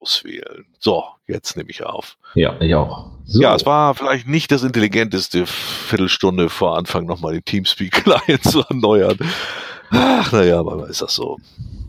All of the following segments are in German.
auswählen. So, jetzt nehme ich auf. Ja, ich auch. So. Ja, es war vielleicht nicht das intelligenteste, Viertelstunde vor Anfang nochmal den Teamspeak-Client zu erneuern. Ach, naja, aber ist das so.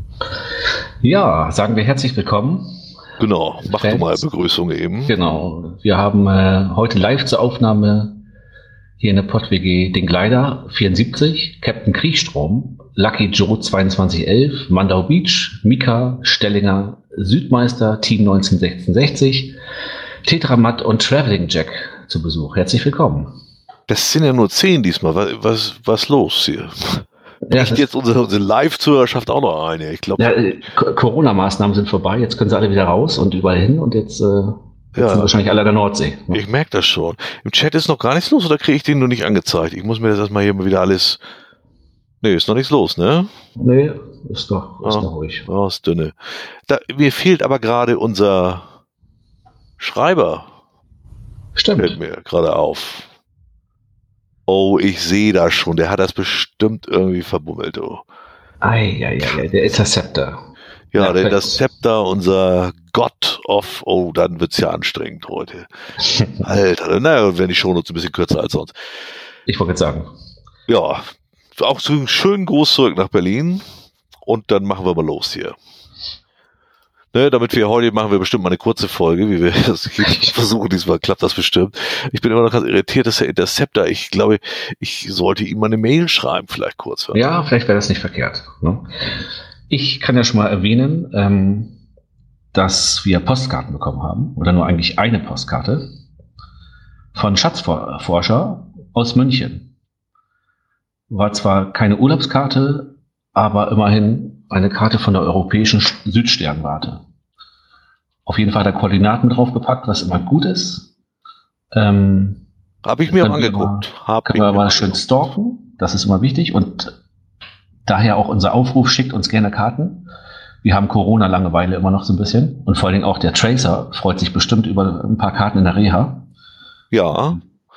Ja, sagen wir herzlich willkommen. Genau, mach du mal Begrüßung eben. Genau, wir haben heute live zur Aufnahme hier in der Pott-WG den Gleiter 74, Captain Kriechstrom, Lucky Joe 2211, Mandau Beach, Mika, Stellinger, Südmeister, Team 1966, Tetramat und Traveling Jack zu Besuch. Herzlich willkommen. Das sind ja nur 10 diesmal. Was los hier? Ja, Echt jetzt unsere Live-Zuhörerschaft auch noch eine? Ich glaube. Ja, Corona-Maßnahmen sind vorbei, jetzt können sie alle wieder raus und überall hin und jetzt sind wahrscheinlich alle an der Nordsee. Ne? Ich merke das schon. Im Chat ist noch gar nichts los oder kriege ich den nur nicht angezeigt? Ich muss mir das erstmal hier mal wieder alles... Nee, ist noch nichts los, ne? Nee, ist noch ruhig. Oh, ist dünne. Mir fehlt aber gerade unser Schreiber. Stimmt. Fällt mir gerade auf. Oh, ich sehe das schon. Der hat das bestimmt irgendwie verbummelt, oh. Der Interceptor. Ja, der Interceptor, unser God of... Oh, dann wird's ja anstrengend heute. Alter, naja, werden die Shownotes ein bisschen kürzer als sonst. Ich wollte jetzt sagen. Ja, auch so einen schönen Gruß zurück nach Berlin. Und dann machen wir mal los hier. Ne, damit wir heute machen wir bestimmt mal eine kurze Folge, wie wir das versuchen. Diesmal klappt das bestimmt. Ich bin immer noch ganz irritiert, dass der Interceptor, ich glaube, ich sollte ihm mal eine Mail schreiben, vielleicht kurz. Ja, vielleicht wäre das nicht verkehrt. Ne? Ich kann ja schon mal erwähnen, dass wir Postkarten bekommen haben, oder nur eigentlich eine Postkarte von Schatzforscher aus München. War zwar keine Urlaubskarte, aber immerhin eine Karte von der europäischen Südsternwarte. Auf jeden Fall hat er Koordinaten draufgepackt, was immer gut ist. Habe ich mir auch angeguckt. Können wir mal schön stalken, das ist immer wichtig. Und daher auch unser Aufruf, schickt uns gerne Karten. Wir haben Corona-Langeweile immer noch so ein bisschen. Und vor allen Dingen auch der Tracer freut sich bestimmt über ein paar Karten in der Reha. Ja.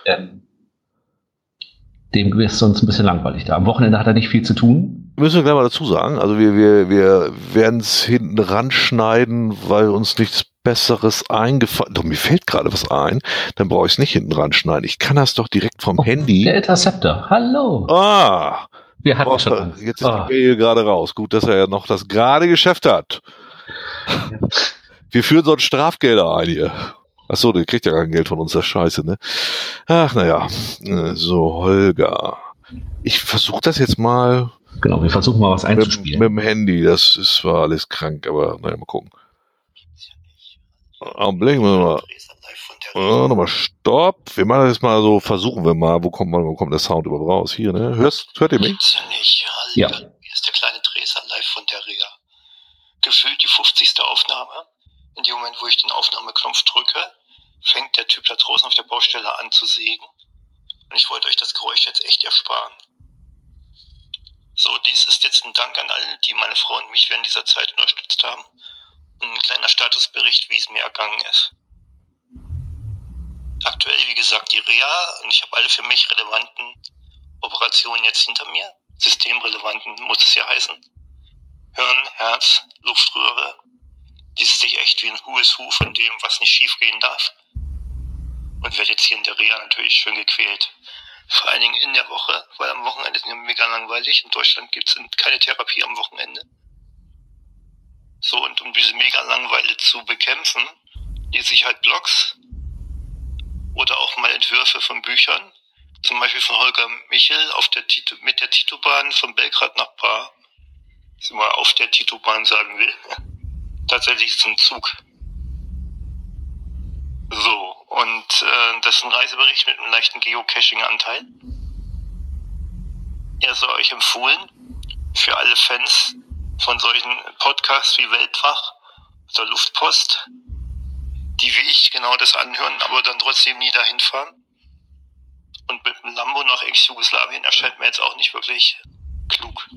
Dem ist sonst ein bisschen langweilig da. Am Wochenende hat er nicht viel zu tun. Müssen wir gleich mal dazu sagen, also wir werden es hinten ranschneiden, weil uns nichts Besseres eingefallen. Doch, mir fällt gerade was ein, dann brauche ich es nicht hinten ranschneiden. Ich kann das doch direkt vom Handy. Der Interceptor, hallo. Wir hatten schon. Jetzt ist die Mail gerade raus. Gut, dass er ja noch das gerade Geschäft hat. Ja. Wir führen sonst Strafgelder ein hier. Achso, der kriegt ja kein Geld von uns, das ist scheiße, ne? Ach, naja. So, Holger. Ich versuche das jetzt mal. Genau, wir versuchen mal was einzuspielen. Mit dem Handy, das ist zwar alles krank, aber naja, mal gucken. Augenblick, nochmal Stopp. Wir machen das jetzt mal so, versuchen wir mal, wo kommt der Sound überhaupt raus? Hier, ne? Hört ihr mich? Ja. Hier ist der kleine Dresser live von der Reha. Gefühlt die 50. Aufnahme. In dem Moment, wo ich den Aufnahmeknopf drücke, fängt der Typ da draußen auf der Baustelle an zu sägen. Und ich wollte euch das Geräusch jetzt echt ersparen. So, dies ist jetzt ein Dank an alle, die meine Frau und mich während dieser Zeit unterstützt haben. Und ein kleiner Statusbericht, wie es mir ergangen ist. Aktuell, wie gesagt, die Reha und ich habe alle für mich relevanten Operationen jetzt hinter mir. Systemrelevanten muss es ja heißen. Hirn, Herz, Luftröhre. Liest sich echt wie ein Who is Who von dem, was nicht schief gehen darf. Und werde jetzt hier in der Reha natürlich schön gequält. Vor allen Dingen in der Woche, weil am Wochenende ist mir mega langweilig. In Deutschland gibt es keine Therapie am Wochenende. So, und um diese mega Langeweile zu bekämpfen, lese ich halt Blogs oder auch mal Entwürfe von Büchern. Zum Beispiel von Holger Michel mit der Titobahn von Belgrad nach Prag. Was ich mal auf der Titobahn sagen will. Tatsächlich ist es ein Zug. So, und das ist ein Reisebericht mit einem leichten Geocaching-Anteil. Er ist euch empfohlen für alle Fans von solchen Podcasts wie Weltwach oder Luftpost, die wie ich genau das anhören, aber dann trotzdem nie dahin fahren. Und mit dem Lambo nach Ex-Jugoslawien erscheint mir jetzt auch nicht wirklich klug.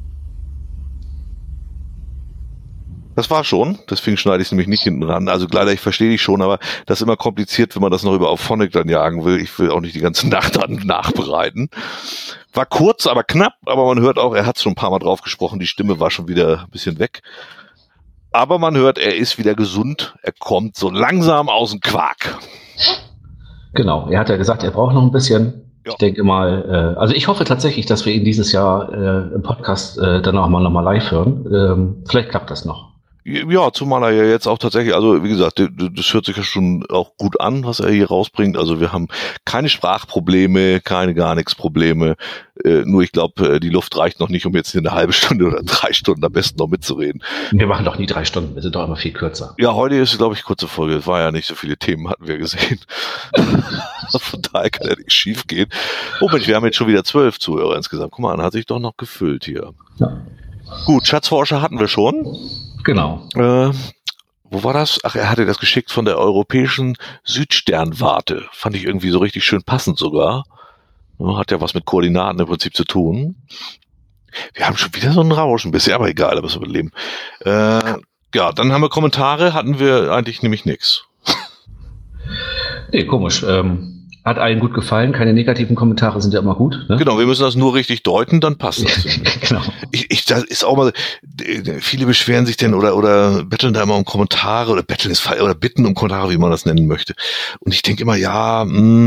Das war schon, deswegen schneide ich es nämlich nicht hinten ran. Also leider, ich verstehe dich schon, aber das ist immer kompliziert, wenn man das noch über Auphonic dann jagen will. Ich will auch nicht die ganze Nacht dann nachbereiten. War kurz, aber knapp, aber man hört auch, er hat schon ein paar Mal drauf gesprochen, die Stimme war schon wieder ein bisschen weg. Aber man hört, er ist wieder gesund. Er kommt so langsam aus dem Quark. Genau, er hat ja gesagt, er braucht noch ein bisschen. Ja. Ich denke mal, also ich hoffe tatsächlich, dass wir ihn dieses Jahr im Podcast dann auch mal nochmal live hören. Vielleicht klappt das noch. Ja, zumal er ja jetzt auch tatsächlich, also wie gesagt, das hört sich ja schon auch gut an, was er hier rausbringt. Also wir haben keine Sprachprobleme, keine gar nichts Probleme. Nur ich glaube, die Luft reicht noch nicht, um jetzt hier eine halbe Stunde oder 3 Stunden am besten noch mitzureden. Wir machen doch nie 3 Stunden, wir sind doch immer viel kürzer. Ja, heute ist, glaube ich, kurze Folge. Es war ja nicht so viele Themen, hatten wir gesehen. Von daher kann ja nichts schief gehen. Oh Mensch, wir haben jetzt schon wieder 12 Zuhörer insgesamt. Guck mal, hat sich doch noch gefüllt hier. Ja. Gut, Schatzforscher hatten wir schon. Genau. Wo war das? Ach, er hatte das geschickt von der europäischen Südsternwarte. Fand ich irgendwie so richtig schön passend sogar. Hat ja was mit Koordinaten im Prinzip zu tun. Wir haben schon wieder so einen Rausch ein bisschen, aber egal, da müssen wir leben. Ja, dann haben wir Kommentare, hatten wir eigentlich nämlich nichts. Nee, komisch. Hat allen gut gefallen, keine negativen Kommentare sind ja immer gut. Ne? Genau, wir müssen das nur richtig deuten, dann passt das. Genau. Das ist auch mal, viele beschweren sich denn oder betteln da immer um Kommentare oder betteln ist falsch oder bitten um Kommentare, wie man das nennen möchte. Und ich denke immer, ja,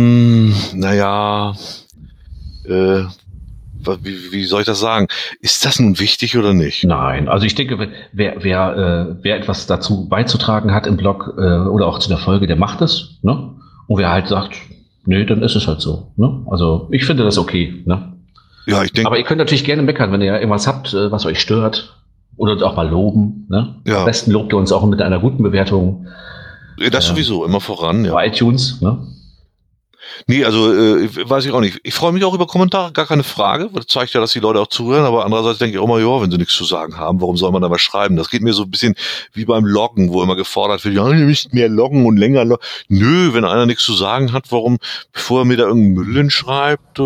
wie soll ich das sagen? Ist das nun wichtig oder nicht? Nein, also ich denke, wer etwas dazu beizutragen hat im Blog oder auch zu der Folge, der macht es. Ne? Und wer halt sagt, nö, dann ist es halt so. Ne? Also ich finde das okay. Ne? Ja, ich denke. Aber ihr könnt natürlich gerne meckern, wenn ihr irgendwas habt, was euch stört. Oder uns auch mal loben. Ne? Ja. Am besten lobt ihr uns auch mit einer guten Bewertung. Das sowieso, immer voran. Ja. Bei iTunes. Ne? Nee, also weiß ich auch nicht. Ich freue mich auch über Kommentare, gar keine Frage. Das zeigt ja, dass die Leute auch zuhören. Aber andererseits denke ich auch mal, ja, wenn sie nichts zu sagen haben, warum soll man da was schreiben? Das geht mir so ein bisschen wie beim Loggen, wo immer gefordert wird, ja, ihr müsst mehr loggen und länger loggen. Nö, wenn einer nichts zu sagen hat, warum, bevor er mir da irgendeinen Müll hinschreibt,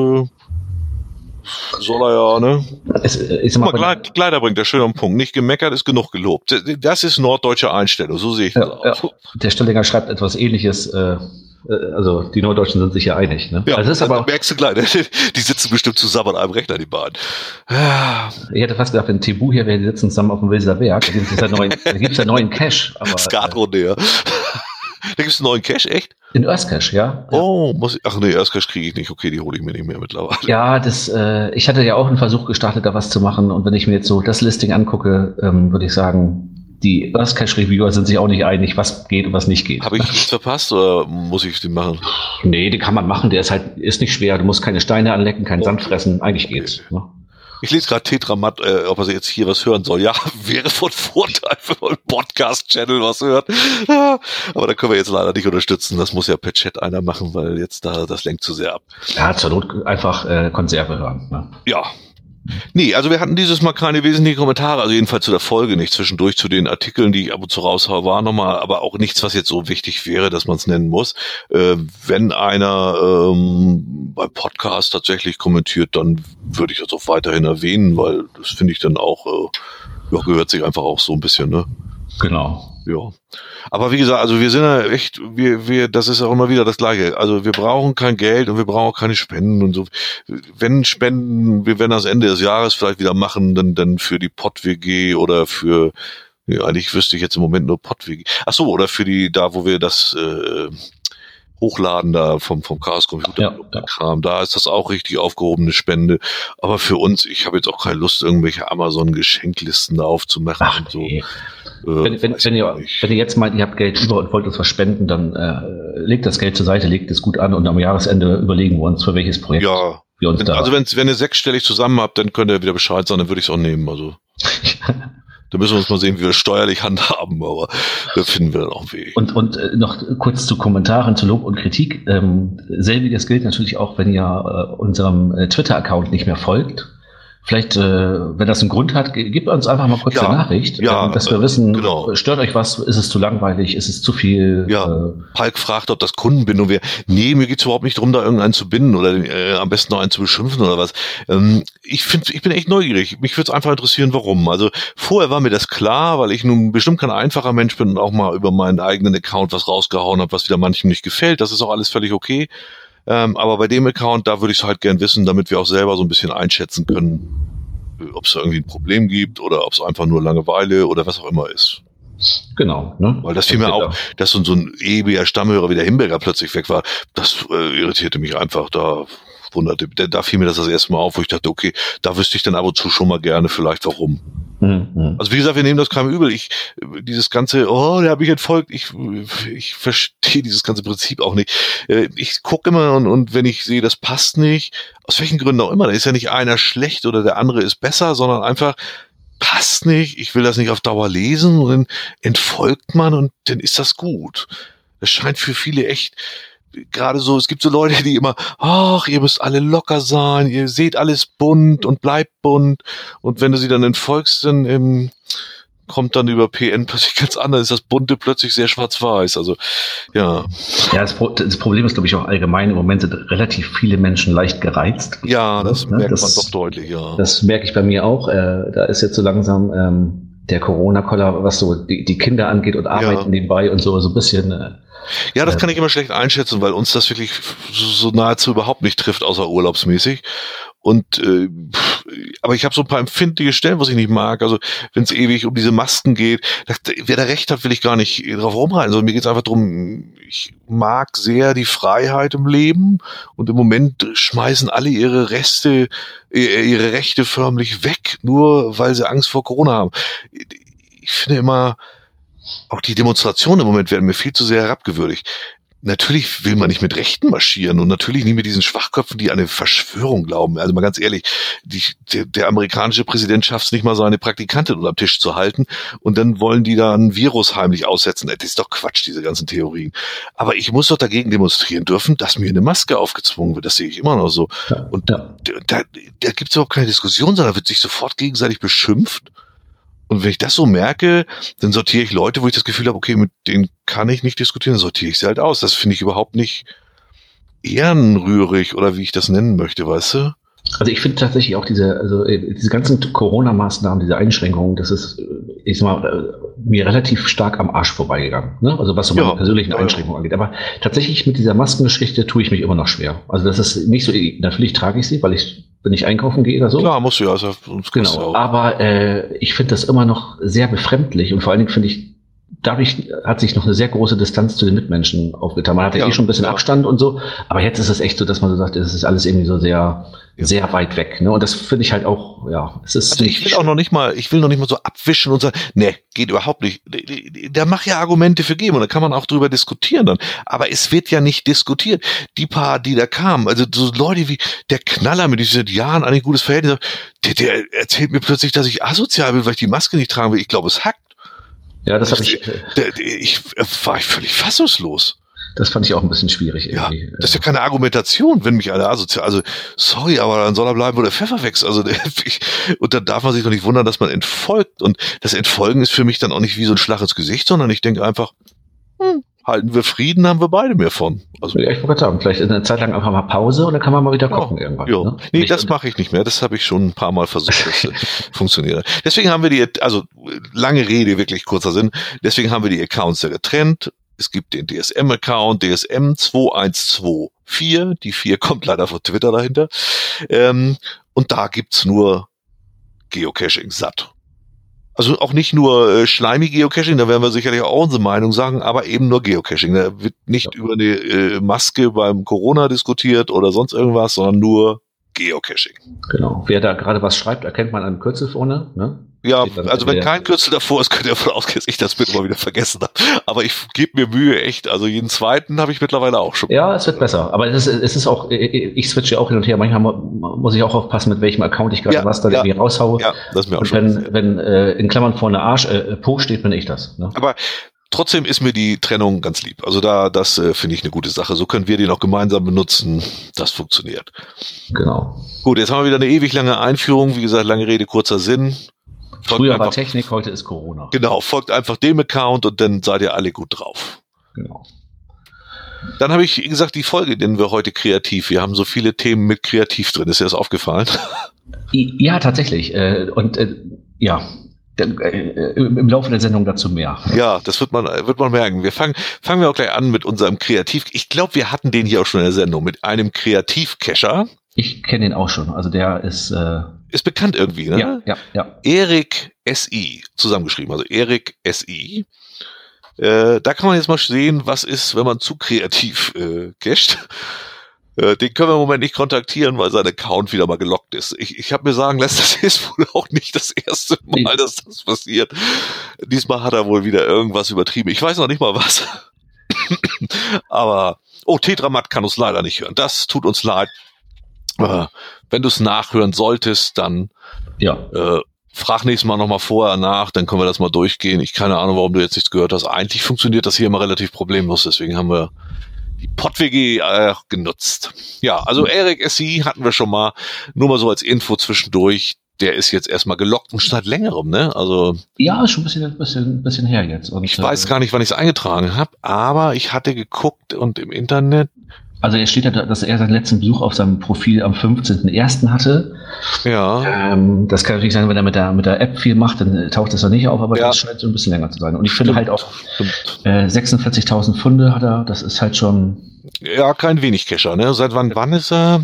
soll er ja, ne? Guck mal, Kleider bringt der schön am Punkt. Nicht gemeckert ist genug gelobt. Das ist norddeutsche Einstellung, so sehe ich das auch. Ja. Der Stellinger schreibt etwas Ähnliches, also die Norddeutschen sind sich ja einig. Ne? Ja, also das ist aber merkst du gleich, die sitzen bestimmt zusammen an einem Rechner, die beiden. Ich hätte fast gedacht, wenn Tebu hier wäre, die sitzen zusammen auf dem Wilser Berg, da gibt es ja neuen Cache. Skatrunde, ja. Da gibt es einen neuen Cache, echt? In Earthcache, ja. Oh, Earthcache kriege ich nicht. Okay, die hole ich mir nicht mehr mittlerweile. Ja, ich hatte ja auch einen Versuch gestartet, da was zu machen. Und wenn ich mir jetzt so das Listing angucke, würde ich sagen, die Earthcache-Reviewer sind sich auch nicht einig, was geht und was nicht geht. Habe ich nichts verpasst oder muss ich den machen? Nee, den kann man machen. Der ist nicht schwer. Du musst keine Steine anlecken, keinen Sand fressen. Eigentlich geht's. Ne? Ich lese gerade Tetramat, ob er jetzt hier was hören soll. Ja, wäre von Vorteil, wenn man im Podcast-Channel was hört. Ja, aber da können wir jetzt leider nicht unterstützen. Das muss ja per Chat einer machen, weil jetzt das lenkt zu sehr ab. Ja, zur Not einfach Konserve hören. Ne? Ja. Nee, also wir hatten dieses Mal keine wesentlichen Kommentare, also jedenfalls zu der Folge nicht, zwischendurch zu den Artikeln, die ich ab und zu raushaue, war nochmal, aber auch nichts, was jetzt so wichtig wäre, dass man es nennen muss. Wenn einer beim Podcast tatsächlich kommentiert, dann würde ich das auch weiterhin erwähnen, weil das finde ich dann auch, gehört sich einfach auch so ein bisschen, ne? Genau. Ja. Aber wie gesagt, also wir sind ja echt, das ist auch immer wieder das Gleiche. Also wir brauchen kein Geld und wir brauchen auch keine Spenden und so. Wenn Spenden, wir werden das Ende des Jahres vielleicht wieder machen, dann für die Pott-WG oder für, ja, eigentlich wüsste ich jetzt im Moment nur Pott-WG. Ach so, oder für die, da wo wir das Hochladen da vom Chaos Computer Kram, da ist das auch richtig aufgehobene Spende. Aber für uns, ich habe jetzt auch keine Lust, irgendwelche Amazon-Geschenklisten da aufzumachen und so. Nee. Wenn ihr jetzt meint, ihr habt Geld über und wollt uns was spenden, dann legt das Geld zur Seite, legt es gut an und am Jahresende überlegen wir uns, für welches Projekt wir uns also wenn ihr 6-stellig zusammen habt, dann könnt ihr wieder Bescheid sagen, dann würde ich es auch nehmen. Also da müssen wir uns mal sehen, wie wir steuerlich handhaben, aber da finden wir dann auch einen Weg. Und noch kurz zu Kommentaren, zu Lob und Kritik. Selbiges gilt natürlich auch, wenn ihr unserem Twitter-Account nicht mehr folgt. Vielleicht, wenn das einen Grund hat, gebt uns einfach mal kurz eine Nachricht, dass wir wissen, stört euch was, ist es zu langweilig, ist es zu viel? Ja, Palk fragt, ob das Kundenbindung wäre. Nee, mir geht's überhaupt nicht darum, da irgendeinen zu binden oder am besten noch einen zu beschimpfen oder was. Ich bin echt neugierig. Mich würde es einfach interessieren, warum. Also vorher war mir das klar, weil ich nun bestimmt kein einfacher Mensch bin und auch mal über meinen eigenen Account was rausgehauen habe, was wieder manchem nicht gefällt. Das ist auch alles völlig okay. Aber bei dem Account, da würde ich es halt gern wissen, damit wir auch selber so ein bisschen einschätzen können, ob es da irgendwie ein Problem gibt oder ob es einfach nur Langeweile oder was auch immer ist. Genau. Ne? Weil das fiel mir auch, dass so ein ewiger Stammhörer wie der Himberger plötzlich weg war, das irritierte mich einfach, da fiel mir das erste Mal auf, wo ich dachte, okay, da wüsste ich dann ab und zu schon mal gerne vielleicht warum. Also wie gesagt, wir nehmen das keinem übel. Dieses ganze, der hat mich entfolgt, ich verstehe dieses ganze Prinzip auch nicht. Ich gucke immer und wenn ich sehe, das passt nicht, aus welchen Gründen auch immer, da ist ja nicht einer schlecht oder der andere ist besser, sondern einfach passt nicht, ich will das nicht auf Dauer lesen und dann entfolgt man und dann ist das gut. Das scheint für viele echt gerade so, es gibt so Leute, die immer, ihr müsst alle locker sein, ihr seht alles bunt und bleibt bunt und wenn du sie dann entfolgst, dann kommt dann über PN plötzlich ganz anders, ist das Bunte plötzlich sehr schwarz-weiß, also ja. Ja, das Problem ist, glaube ich, auch allgemein, im Moment sind relativ viele Menschen leicht gereizt. Ja, das merkt man doch deutlich, ja. Das merke ich bei mir auch, da ist jetzt so langsam der Corona-Koller, was so die Kinder angeht und Arbeiten nebenbei und so ein bisschen. Ja, das kann ich immer schlecht einschätzen, weil uns das wirklich so nahezu überhaupt nicht trifft, außer urlaubsmäßig. Und aber ich habe so ein paar empfindliche Stellen, was ich nicht mag. Also wenn es ewig um diese Masken geht, wer da recht hat, will ich gar nicht drauf rumreiten. Also mir geht es einfach darum, ich mag sehr die Freiheit im Leben und im Moment schmeißen alle ihre Rechte förmlich weg, nur weil sie Angst vor Corona haben. Ich finde immer, auch die Demonstrationen im Moment werden mir viel zu sehr herabgewürdigt. Natürlich will man nicht mit Rechten marschieren und natürlich nicht mit diesen Schwachköpfen, die an eine Verschwörung glauben. Also mal ganz ehrlich, der amerikanische Präsident schafft es nicht mal, seine Praktikantin unterm Tisch zu halten und dann wollen die da ein Virus heimlich aussetzen. Das ist doch Quatsch, diese ganzen Theorien. Aber ich muss doch dagegen demonstrieren dürfen, dass mir eine Maske aufgezwungen wird. Das sehe ich immer noch so. Und da gibt es überhaupt keine Diskussion, sondern wird sich sofort gegenseitig beschimpft. Und wenn ich das so merke, dann sortiere ich Leute, wo ich das Gefühl habe, okay, mit denen kann ich nicht diskutieren, dann sortiere ich sie halt aus. Das finde ich überhaupt nicht ehrenrührig oder wie ich das nennen möchte, weißt du? Also ich finde tatsächlich auch diese ganzen Corona-Maßnahmen, diese Einschränkungen, das ist, ich sag mal, mir relativ stark am Arsch vorbeigegangen, ne? Also was so meine persönlichen Einschränkungen angeht. Aber tatsächlich mit dieser Maskengeschichte tue ich mich immer noch schwer. Also das ist nicht so, natürlich trage ich sie, wenn ich einkaufen gehe oder so. Klar, musst du ja. Also genau, aber ich finde das immer noch sehr befremdlich und vor allen Dingen finde ich, dadurch hat sich noch eine sehr große Distanz zu den Mitmenschen aufgetan. Man hatte schon ein bisschen Abstand und so, aber jetzt ist es echt so, dass man so sagt, es ist alles irgendwie so sehr weit weg. Ne? Und das finde ich halt auch, es ist. Also ich will noch nicht mal so abwischen und sagen, nee, geht überhaupt nicht. Da mag ja Argumente für geben und da kann man auch drüber diskutieren dann. Aber es wird ja nicht diskutiert. Die paar, die da kamen, also so Leute wie der Knaller, mit dem ich seit Jahren ein gutes Verhältnis habe, der erzählt mir plötzlich, dass ich asozial bin, weil ich die Maske nicht tragen will. Ich glaube, es hackt. Ja, das habe ich war völlig fassungslos. Das fand ich auch ein bisschen schwierig irgendwie. Ja, das ist ja keine Argumentation, wenn mich alle asozial, also sorry, aber dann soll er bleiben, wo der Pfeffer wächst. Also und dann darf man sich doch nicht wundern, dass man entfolgt. Und das Entfolgen ist für mich dann auch nicht wie so ein Schlag ins Gesicht, sondern ich denke einfach, halten wir Frieden, haben wir beide mehr von. Also, ja, ich wollte sagen, vielleicht eine Zeit lang einfach mal Pause und dann kann man mal wieder gucken irgendwann. Ja. Ne? Nee, das mache ich nicht mehr. Das habe ich schon ein paar Mal versucht, das funktioniert. Deswegen haben wir also lange Rede, wirklich kurzer Sinn, deswegen haben wir die Accounts ja getrennt. Es gibt den DSM-Account, DSM 2124, die 4 kommt leider von Twitter dahinter. Und da gibt's nur Geocaching satt. Also auch nicht nur schleimig Geocaching, da werden wir sicherlich auch unsere Meinung sagen, aber eben nur Geocaching. Da wird nicht über eine Maske beim Corona diskutiert oder sonst irgendwas, sondern nur Geocaching. Genau. Wer da gerade was schreibt, erkennt man einen Kürzel vorne, ne? Ja, also wenn kein Kürzel davor ist, könnt ihr davon ausgehen, dass ich das bitte mal wieder vergessen habe. Aber ich gebe mir Mühe, echt. Also jeden zweiten habe ich mittlerweile auch schon. Ja, es wird besser. Aber es ist auch, ich switche auch hin und her. Manchmal muss ich auch aufpassen, mit welchem Account ich gerade was da irgendwie raushaue. Ja, das ist mir auch und schon. Wenn in Klammern vorne Po steht, bin ich das. Ne? Aber trotzdem ist mir die Trennung ganz lieb. Also das finde ich eine gute Sache. So können wir die noch gemeinsam benutzen. Das funktioniert. Genau. Gut, jetzt haben wir wieder eine ewig lange Einführung. Wie gesagt, lange Rede, kurzer Sinn. Früher war Technik, heute ist Corona. Genau, folgt einfach dem Account und dann seid ihr alle gut drauf. Genau. Dann habe ich gesagt, die Folge nennen wir heute kreativ. Wir haben so viele Themen mit kreativ drin. Ist dir das aufgefallen? Ja, tatsächlich. Im Laufe der Sendung dazu mehr. Ja, das wird man merken. Fangen wir auch gleich an mit unserem Kreativ. Ich glaube, wir hatten den hier auch schon in der Sendung mit einem Kreativcacher. Ich kenne den auch schon. Also der ist Ist bekannt irgendwie, ne? Ja. Erik SI, zusammengeschrieben, also Erik SI. Da kann man jetzt mal sehen, was ist, wenn man zu kreativ cached. Den können wir im Moment nicht kontaktieren, weil sein Account wieder mal gelockt ist. Ich habe mir sagen lassen, das ist wohl auch nicht das erste Mal, dass das passiert. Diesmal hat er wohl wieder irgendwas übertrieben. Ich weiß noch nicht mal was. Aber, Tetramat kann uns leider nicht hören. Das tut uns leid. Wenn du es nachhören solltest, dann frag nächstes Mal nochmal vorher nach, dann können wir das mal durchgehen. Ich keine Ahnung, warum du jetzt nichts gehört hast. Eigentlich funktioniert das hier immer relativ problemlos, deswegen haben wir die PodWG genutzt. Ja, also Erik SI hatten wir schon mal, nur mal so als Info zwischendurch. Der ist jetzt erstmal gelockt und schon seit längerem, ne? Also ja, ist schon ein bisschen her jetzt. Und, ich weiß gar nicht, wann ich es eingetragen habe, aber ich hatte geguckt und im Internet. Also er steht ja, dass er seinen letzten Besuch auf seinem Profil am 15.01. hatte. Ja. Das kann natürlich sein, wenn er mit der App viel macht, dann taucht das ja nicht auf, aber das scheint so ein bisschen länger zu sein. Und ich finde halt auch 46.000 Pfunde hat er, das ist halt schon... Ja, kein wenig Cacher, ne? Seit wann ist er?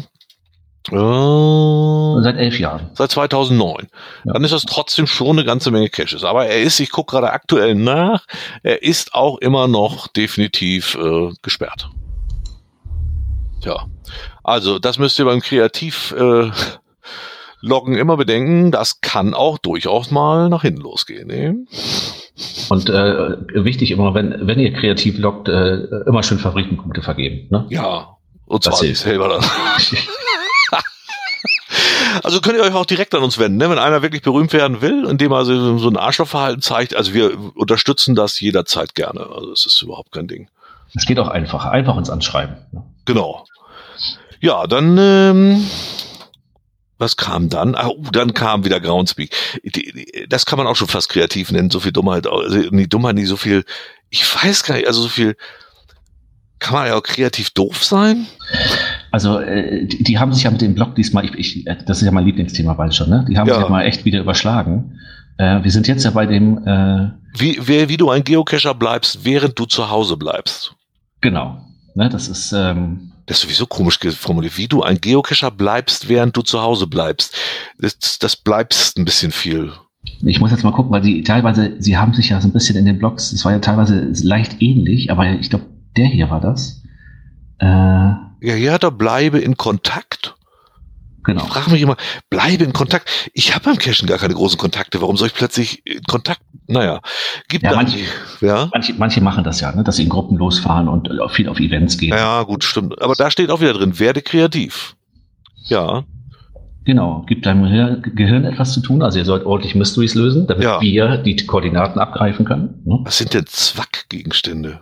Seit 11 Jahren. Seit 2009. Ja. Dann ist das trotzdem schon eine ganze Menge Caches. Aber ich gucke gerade aktuell nach, er ist auch immer noch definitiv gesperrt. Tja, also das müsst ihr beim Kreativ-Loggen immer bedenken, das kann auch durchaus mal nach hinten losgehen. Ne? Und wichtig immer, wenn ihr kreativ loggt, immer schön Favoritenpunkte vergeben. Ne? Ja, und zwar sich selber dann. Also könnt ihr euch auch direkt an uns wenden, ne? Wenn einer wirklich berühmt werden will, indem er so ein Arschlochverhalten zeigt. Also wir unterstützen das jederzeit gerne. Also es ist überhaupt kein Ding. Es geht auch einfach uns anschreiben. Ne? Genau. Ja, dann, was kam dann? Dann kam wieder Groundspeak. Das kann man auch schon fast kreativ nennen, so viel Dummheit. Also die Dummheit nicht so viel, ich weiß gar nicht, also so viel, kann man ja auch kreativ doof sein? Also die haben sich ja mit dem Blog diesmal, das ist ja mein Lieblingsthema bald schon, ne? Die haben sich ja mal echt wieder überschlagen. Wir sind jetzt ja bei dem... Wie du ein Geocacher bleibst, während du zu Hause bleibst. Genau. Ne, das ist... Das ist sowieso komisch formuliert. Wie du ein Geocacher bleibst, während du zu Hause bleibst. Das bleibst ein bisschen viel. Ich muss jetzt mal gucken, weil sie haben sich ja so ein bisschen in den Blogs, es war ja teilweise leicht ähnlich, aber ich glaube, der hier war das. Ja, hier hat er bleibe in Kontakt. Genau. Ich frage mich immer, bleibe in Kontakt. Ich habe beim Cachen gar keine großen Kontakte. Warum soll ich plötzlich in Kontakt? Naja, gibt manche machen das ja, ne, dass sie in Gruppen losfahren und viel auf Events gehen. Ja, gut, stimmt. Aber da steht auch wieder drin, werde kreativ. Ja. Genau, gibt deinem Gehirn etwas zu tun. Also ihr sollt ordentlich Mysteries lösen, damit wir die Koordinaten abgreifen können. Ne? Was sind denn Zwack-Gegenstände?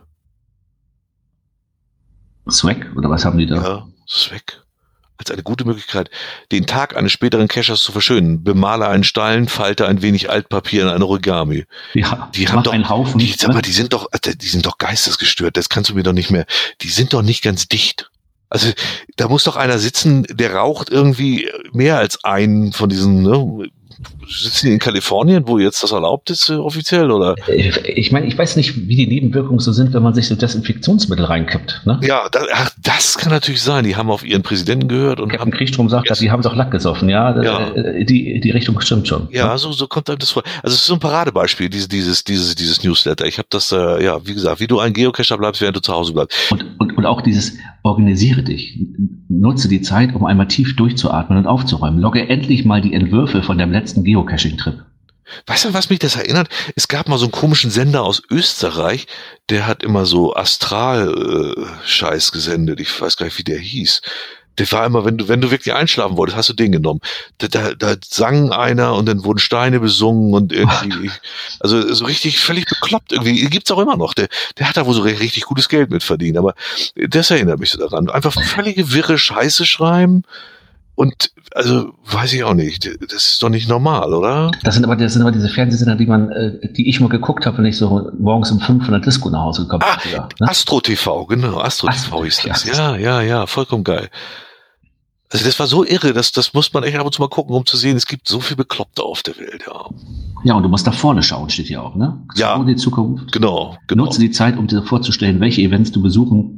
Swag? Oder was haben die da? Ja, Swag. Als eine gute Möglichkeit, den Tag eines späteren Cachers zu verschönen. Bemale einen Stein, falte ein wenig Altpapier in ein Origami. Ja, die haben doch einen Haufen. Die sind doch geistesgestört. Das kannst du mir doch nicht mehr. Die sind doch nicht ganz dicht. Also da muss doch einer sitzen, der raucht irgendwie mehr als einen von diesen, ne? Sitzen die in Kalifornien, wo jetzt das erlaubt ist, offiziell, oder? Ich meine, ich weiß nicht, wie die Nebenwirkungen so sind, wenn man sich so Desinfektionsmittel reinkippt. Ne? Ja, das kann natürlich sein. Die haben auf ihren Präsidenten gehört und Captain Kriegstrom sagt, die haben doch Lack gesoffen, ja. Die Richtung stimmt schon. Ja, so kommt einem das vor. Also es ist so ein Paradebeispiel, dieses Newsletter. Ich habe das, wie gesagt, wie du ein Geocacher bleibst, während du zu Hause bleibst. Und auch dieses organisiere dich. Nutze die Zeit, um einmal tief durchzuatmen und aufzuräumen. Logge endlich mal die Entwürfe von deinem letzten Geocaching-Trip. Weißt du, was mich das erinnert? Es gab mal so einen komischen Sender aus Österreich, der hat immer so Astral-Scheiß gesendet. Ich weiß gar nicht, wie der hieß. Der war immer, wenn du wirklich einschlafen wolltest, hast du den genommen. Da sang einer und dann wurden Steine besungen und irgendwie, also so richtig völlig bekloppt irgendwie. Gibt's auch immer noch. Der hat da wohl so richtig gutes Geld mit verdient, aber das erinnert mich so daran. Einfach völlige wirre Scheiße schreiben. Und, also, weiß ich auch nicht. Das ist doch nicht normal, oder? Das sind aber diese Fernsehsender, die ich mal geguckt habe, wenn ich so morgens um 5 von der Disco nach Hause gekommen bin. Ne? Astro TV, genau. Astro TV hieß das. Ja, vollkommen geil. Also, das war so irre, das muss man echt ab und zu mal gucken, um zu sehen, es gibt so viel Bekloppte auf der Welt, ja. Ja, und du musst nach vorne schauen, steht hier auch, ne? Ja. In die Zukunft. Genau. Nutze die Zeit, um dir vorzustellen, welche Events du besuchen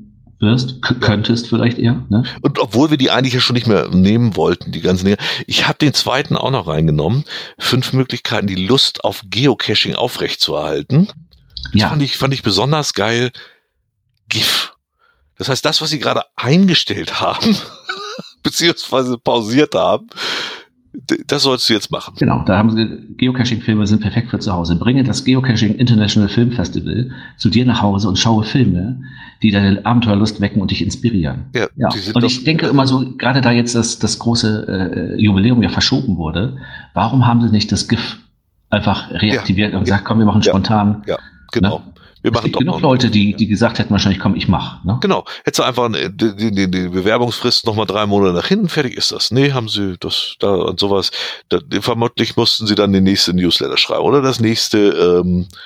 wirst, könntest vielleicht eher. Ne? Und obwohl wir die eigentlich ja schon nicht mehr nehmen wollten, die ganzen Dinge. Ich habe den zweiten auch noch reingenommen. 5 Möglichkeiten, die Lust auf Geocaching aufrechtzuerhalten. Das fand ich besonders geil. GIF. Das heißt, das, was Sie gerade eingestellt haben, beziehungsweise pausiert haben, das sollst du jetzt machen. Genau, da haben sie, Geocaching-Filme sind perfekt für zu Hause. Bringe das Geocaching International Film Festival zu dir nach Hause und schaue Filme, die deine Abenteuerlust wecken und dich inspirieren. Ja. Und ich denke immer so, gerade da jetzt das große Jubiläum ja verschoben wurde, warum haben sie nicht das GIF einfach reaktiviert und gesagt, komm, wir machen spontan. Ja, genau. Ne? Wir machen doch genug Leute, die gesagt hätten wahrscheinlich, komm, ich mach. Ne? Genau. Hättest du einfach die Bewerbungsfrist nochmal 3 Monate nach hinten, fertig ist das. Nee, haben sie das da und sowas. Vermutlich mussten sie dann den nächsten Newsletter schreiben oder das nächste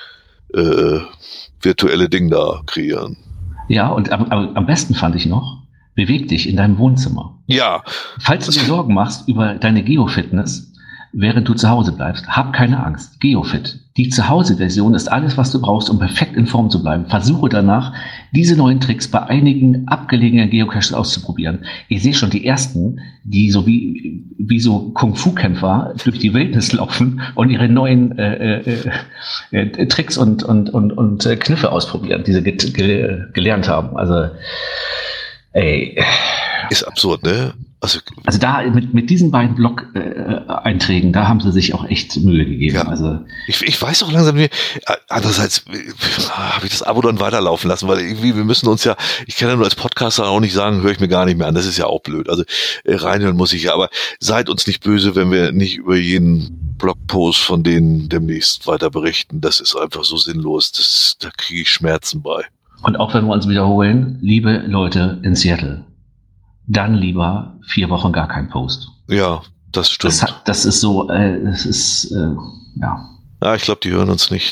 virtuelle Ding da kreieren. Ja, und am besten fand ich noch, beweg dich in deinem Wohnzimmer. Ja. Falls du dir Sorgen machst über deine Geofitness, während du zu Hause bleibst, hab keine Angst. GeoFit. Die Zuhause-Version ist alles, was du brauchst, um perfekt in Form zu bleiben. Versuche danach, diese neuen Tricks bei einigen abgelegenen Geocaches auszuprobieren. Ich sehe schon die ersten, die so wie so Kung-Fu-Kämpfer durch die Wildnis laufen und ihre neuen Tricks und Kniffe ausprobieren, die sie gelernt haben. Also, ey. Ist absurd, ne? Also da mit diesen beiden Blog-Einträgen, da haben sie sich auch echt Mühe gegeben. Ja. Also ich weiß auch langsam, andererseits habe ich das Abo dann weiterlaufen lassen, weil irgendwie wir müssen uns ja, ich kann ja nur als Podcaster auch nicht sagen, höre ich mir gar nicht mehr an, das ist ja auch blöd. Also reinhören muss ich ja, aber seid uns nicht böse, wenn wir nicht über jeden Blogpost von denen demnächst weiter berichten. Das ist einfach so sinnlos, da kriege ich Schmerzen bei. Und auch wenn wir uns wiederholen, liebe Leute in Seattle, dann lieber 4 Wochen gar kein Post. Ja, das stimmt. Das ist so, das ist, ja. Ja, ich glaube, die hören uns nicht.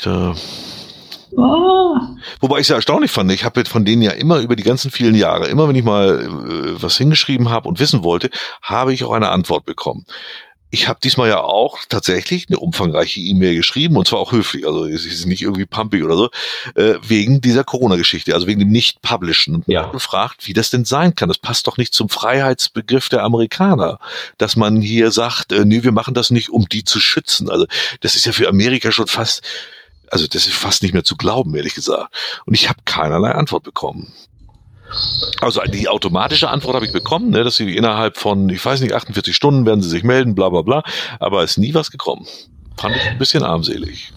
Wobei ich es ja erstaunlich fand, ich habe von denen ja immer über die ganzen vielen Jahre, immer wenn ich mal was hingeschrieben habe und wissen wollte, habe ich auch eine Antwort bekommen. Ich habe diesmal ja auch tatsächlich eine umfangreiche E-Mail geschrieben und zwar auch höflich, also es ist nicht irgendwie pumpig oder so, wegen dieser Corona-Geschichte, also wegen dem Nicht-Publishen und gefragt, wie das denn sein kann. Das passt doch nicht zum Freiheitsbegriff der Amerikaner, dass man hier sagt, nee, wir machen das nicht, um die zu schützen. Also das ist ja für Amerika schon fast, also das ist fast nicht mehr zu glauben, ehrlich gesagt. Und ich habe keinerlei Antwort bekommen. Also die automatische Antwort habe ich bekommen, ne, dass sie innerhalb von, ich weiß nicht, 48 Stunden werden sie sich melden, bla bla bla, aber ist nie was gekommen. Fand ich ein bisschen armselig.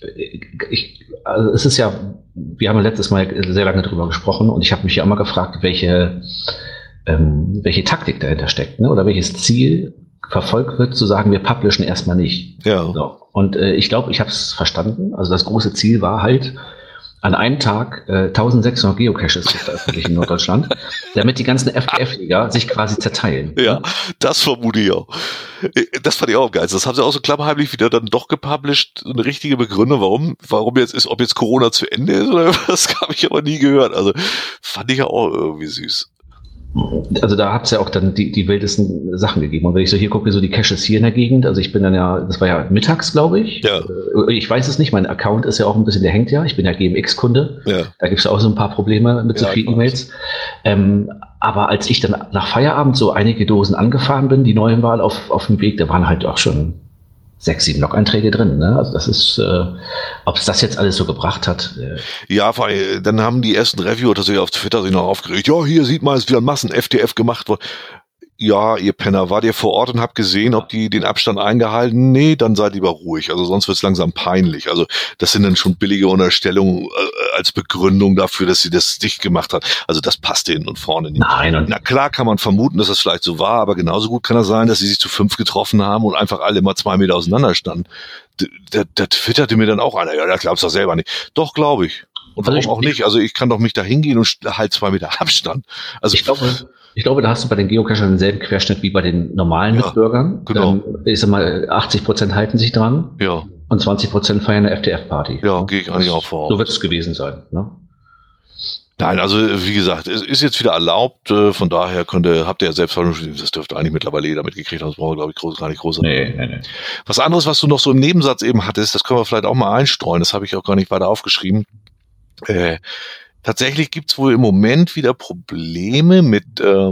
Also es ist ja, wir haben letztes Mal sehr lange drüber gesprochen und ich habe mich ja immer gefragt, welche Taktik dahinter steckt, ne, oder welches Ziel verfolgt wird, zu sagen, wir publishen erstmal nicht. Ja. So. Und ich glaube, ich habe es verstanden. Also das große Ziel war halt, an einem Tag 1600 Geocaches zu veröffentlichen in Norddeutschland, damit die ganzen FDF-Jäger sich quasi zerteilen. Ja, das vermute ich auch. Das fand ich auch geil. Das haben sie auch so klammheimlich wieder dann doch gepublished. Eine richtige Begründung, warum jetzt ist, ob jetzt Corona zu Ende ist oder was, habe ich aber nie gehört. Also fand ich ja auch irgendwie süß. Also da hat es ja auch dann die wildesten Sachen gegeben. Und wenn ich so hier gucke, so die Caches hier in der Gegend, also ich bin dann ja, das war ja mittags, glaube ich. Ja. Ich weiß es nicht, mein Account ist ja auch ein bisschen, der hängt ja. Ich bin ja GMX-Kunde. Ja. Da gibt es auch so ein paar Probleme mit so vielen E-Mails. Aber als ich dann nach Feierabend so einige Dosen angefahren bin, die neuen waren auf dem Weg, da waren halt auch schon 6, 7 Log-Einträge drin, ne? Also das ist, ob es das jetzt alles so gebracht hat. Ja, vor allem, dann haben die ersten Reviewer tatsächlich auf Twitter sich noch aufgeregt. Ja, hier sieht man, es ist wieder Massen-FTF gemacht worden. Ja, ihr Penner, wart ihr vor Ort und habt gesehen, ob die den Abstand eingehalten? Nee, dann seid lieber ruhig. Also sonst wird's langsam peinlich. Also das sind dann schon billige Unterstellungen als Begründung dafür, dass sie das dicht gemacht hat. Also das passt hinten und vorne nicht. Nein. Na klar kann man vermuten, dass das vielleicht so war, aber genauso gut kann das sein, dass sie sich zu 5 getroffen haben und einfach alle mal 2 Meter auseinander standen. Da twitterte mir dann auch einer, ja, das glaubst du doch selber nicht. Doch, glaube ich. Und warum auch nicht? Also ich kann doch mich da hingehen und halt 2 Meter Abstand. Also ich glaube, da hast du bei den Geocachern denselben Querschnitt wie bei den normalen Mitbürgern. Genau. Ich sag mal, 80% halten sich dran. Ja. Und 20% feiern eine FTF-Party. Ja, gehe ich eigentlich auch vor. So wird es gewesen sein, ne? Nein, also wie gesagt, es ist jetzt wieder erlaubt, von daher habt ihr ja selbst, das dürfte eigentlich mittlerweile jeder mitgekriegt haben, das brauchen wir, glaube ich, gar nicht groß. Nee. Was anderes, was du noch so im Nebensatz eben hattest, das können wir vielleicht auch mal einstreuen, das habe ich auch gar nicht weiter aufgeschrieben. Tatsächlich gibt's wohl im Moment wieder Probleme mit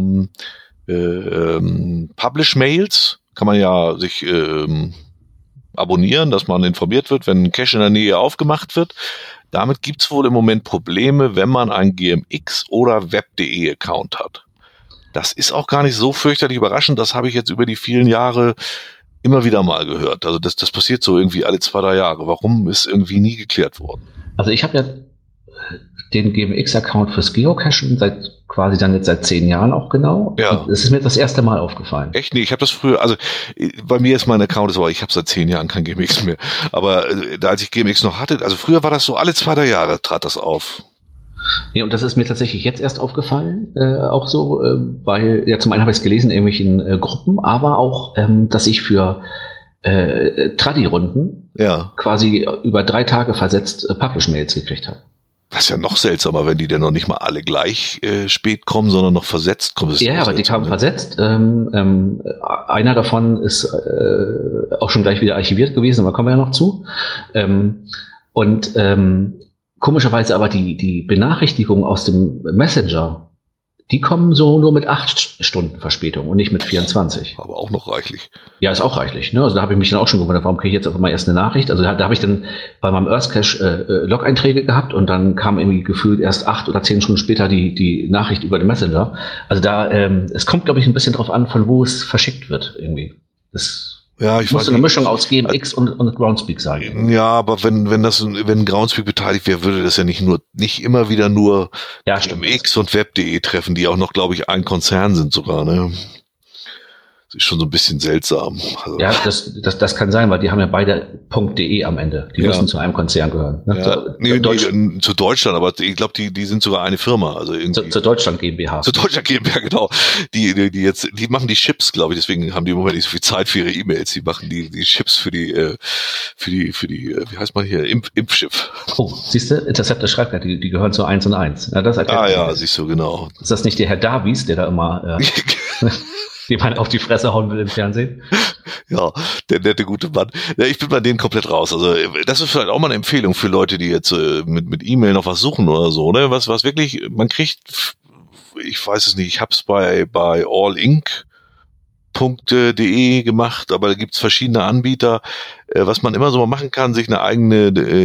Publish-Mails. Kann man ja sich abonnieren, dass man informiert wird, wenn ein Cache in der Nähe aufgemacht wird. Damit gibt's wohl im Moment Probleme, wenn man einen GMX oder Web.de Account hat. Das ist auch gar nicht so fürchterlich überraschend. Das habe ich jetzt über die vielen Jahre immer wieder mal gehört. Also das passiert so irgendwie alle 2-3 Jahre. Warum ist irgendwie nie geklärt worden? Also ich habe ja den GMX-Account fürs Geocachen seit 10 Jahren auch genau. Ja. Es ist mir das erste Mal aufgefallen. Echt? Nee, ich habe das früher, also bei mir ist mein Account, aber ich habe seit 10 Jahren kein GMX mehr. Aber als ich GMX noch hatte, also früher war das so, alle 2-3 Jahre trat das auf. Ja, und das ist mir tatsächlich jetzt erst aufgefallen, auch so, weil, ja, zum einen habe ich es gelesen in irgendwelchen Gruppen, aber auch, dass ich für Tradi-Runden quasi über 3 Tage versetzt Publish-Mails gekriegt habe. Das ist ja noch seltsamer, wenn die denn noch nicht mal alle gleich spät kommen, sondern noch versetzt kommen. Ja, aber die kamen versetzt. Einer davon ist auch schon gleich wieder archiviert gewesen, aber kommen wir ja noch zu. Komischerweise aber die Benachrichtigungen aus dem Messenger, die kommen so nur mit 8 Stunden Verspätung und nicht mit 24. Aber auch noch reichlich. Ja, ist auch reichlich. Ne? Also da habe ich mich dann auch schon gewundert, warum kriege ich jetzt einfach mal erst eine Nachricht? Also da habe ich dann bei meinem Earthcache Log-Einträge gehabt und dann kam irgendwie gefühlt erst 8 oder 10 Stunden später die Nachricht über den Messenger. Also da, es kommt, glaube ich, ein bisschen drauf an, von wo es verschickt wird irgendwie. Das muss eine Mischung aus GMX und Groundspeak sein. Ja, aber wenn Groundspeak beteiligt wäre, würde das ja nicht immer wieder nur GMX und Web.de treffen, die auch noch, glaube ich, ein Konzern sind sogar, ne? Das ist schon so ein bisschen seltsam. Also. Ja, das kann sein, weil die haben ja beide .de am Ende. Die müssen zu einem Konzern gehören. Ne? Ja, zu Deutschland, aber ich glaube, die sind sogar eine Firma. Also irgendwie zur Deutschland GmbH. Zur Deutschland GmbH, genau. Die machen die Chips, glaube ich, deswegen haben die im Moment nicht so viel Zeit für ihre E-Mails. Die machen die Chips für die, wie heißt man hier, Impfchip. Oh, siehst du, Interceptor schreibt ja, die gehören zu 1 und 1. Ja, das erklärt ja, siehst du, genau. Ist das nicht der Herr Davies, der da immer wie man auf die Fresse hauen will im Fernsehen? Ja, der nette, gute Mann. Ja, ich bin bei denen komplett raus. Also das ist vielleicht auch mal eine Empfehlung für Leute, die jetzt mit E-Mail noch was suchen oder so, ne? Was wirklich, man kriegt, ich weiß es nicht, ich hab's bei allink.de gemacht, aber da gibt's verschiedene Anbieter, was man immer so mal machen kann, sich eine eigene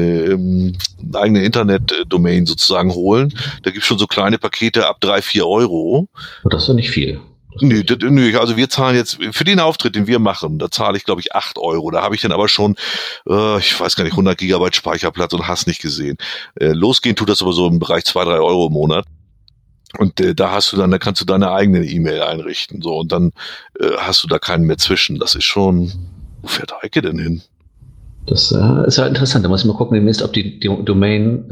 Internet-Domain sozusagen holen. Da gibt's schon so kleine Pakete ab 3-4 Euro. Das ist ja nicht viel. Nö, also wir zahlen jetzt, für den Auftritt, den wir machen, da zahle ich, glaube ich, 8 Euro. Da habe ich dann aber schon, ich weiß gar nicht, 100 Gigabyte Speicherplatz und hast nicht gesehen. Losgehen tut das aber so im Bereich 2-3 Euro im Monat. Und da kannst du deine eigene E-Mail einrichten. So, und dann hast du da keinen mehr zwischen. Das ist schon, wo fährt Heike denn hin? Das ist ja interessant. Da muss ich mal gucken demnächst, ob die Domain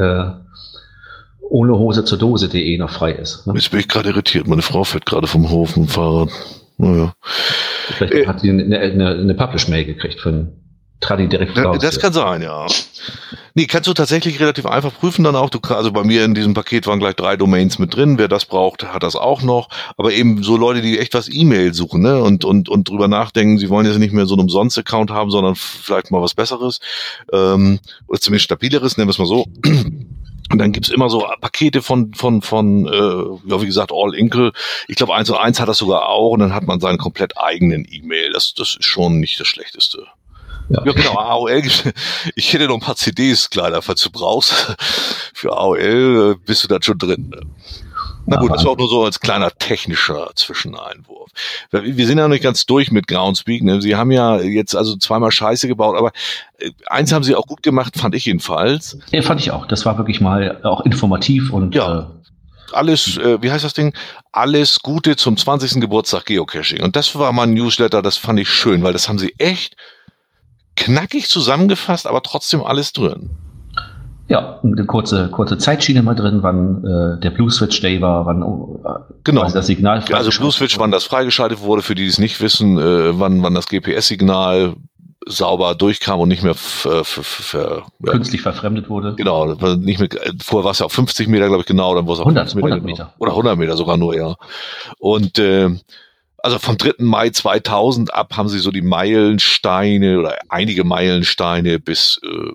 ohne Hose zur Dose.de noch frei ist. Ne? Jetzt bin ich gerade irritiert. Meine Frau fährt gerade vom Hof mit dem Fahrrad. Naja. Vielleicht hat sie eine Publish-Mail gekriegt von Tradi direkt raus. Das kann sein, ja. Nee, kannst du tatsächlich relativ einfach prüfen dann auch. Also bei mir in diesem Paket waren gleich 3 Domains mit drin. Wer das braucht, hat das auch noch. Aber eben so Leute, die echt was E-Mail suchen, ne? Und drüber nachdenken, sie wollen jetzt nicht mehr so einen Umsonst-Account haben, sondern vielleicht mal was Besseres. Oder zumindest stabileres, nennen wir es mal so. Und dann gibt's immer so Pakete von wie gesagt, All-Inkle. Ich glaube, 1 und 1 hat das sogar auch. Und dann hat man seinen komplett eigenen E-Mail. Das ist schon nicht das Schlechteste. Ja, genau, AOL. Ich hätte noch ein paar CDs, kleiner, falls du brauchst. Für AOL bist du dann schon drin. Ne? Na gut, das war auch nur so als kleiner technischer Zwischeneinwurf. Wir sind ja noch nicht ganz durch mit Groundspeak. Ne? Sie haben ja jetzt also zweimal Scheiße gebaut, aber eins haben sie auch gut gemacht, fand ich jedenfalls. Ja, fand ich auch. Das war wirklich mal auch informativ und alles, wie heißt das Ding? Alles Gute zum 20. Geburtstag Geocaching. Und das war mal ein Newsletter, das fand ich schön, weil das haben sie echt knackig zusammengefasst, aber trotzdem alles drin. Ja, eine kurze Zeitschiene mal drin, wann der Blue Switch Day war, wann genau. das Signal freigeschaltet Also Blue Switch, wann das freigeschaltet wurde, für die es nicht wissen, wann das GPS-Signal sauber durchkam und nicht mehr künstlich verfremdet wurde. Genau, nicht mehr, vorher war es ja auf 50 Meter, glaube ich, genau, dann war es auf 100 Meter. Oder 100 Meter sogar nur, ja. Und also vom 3. Mai 2000 ab haben sie so die Meilensteine oder einige Meilensteine bis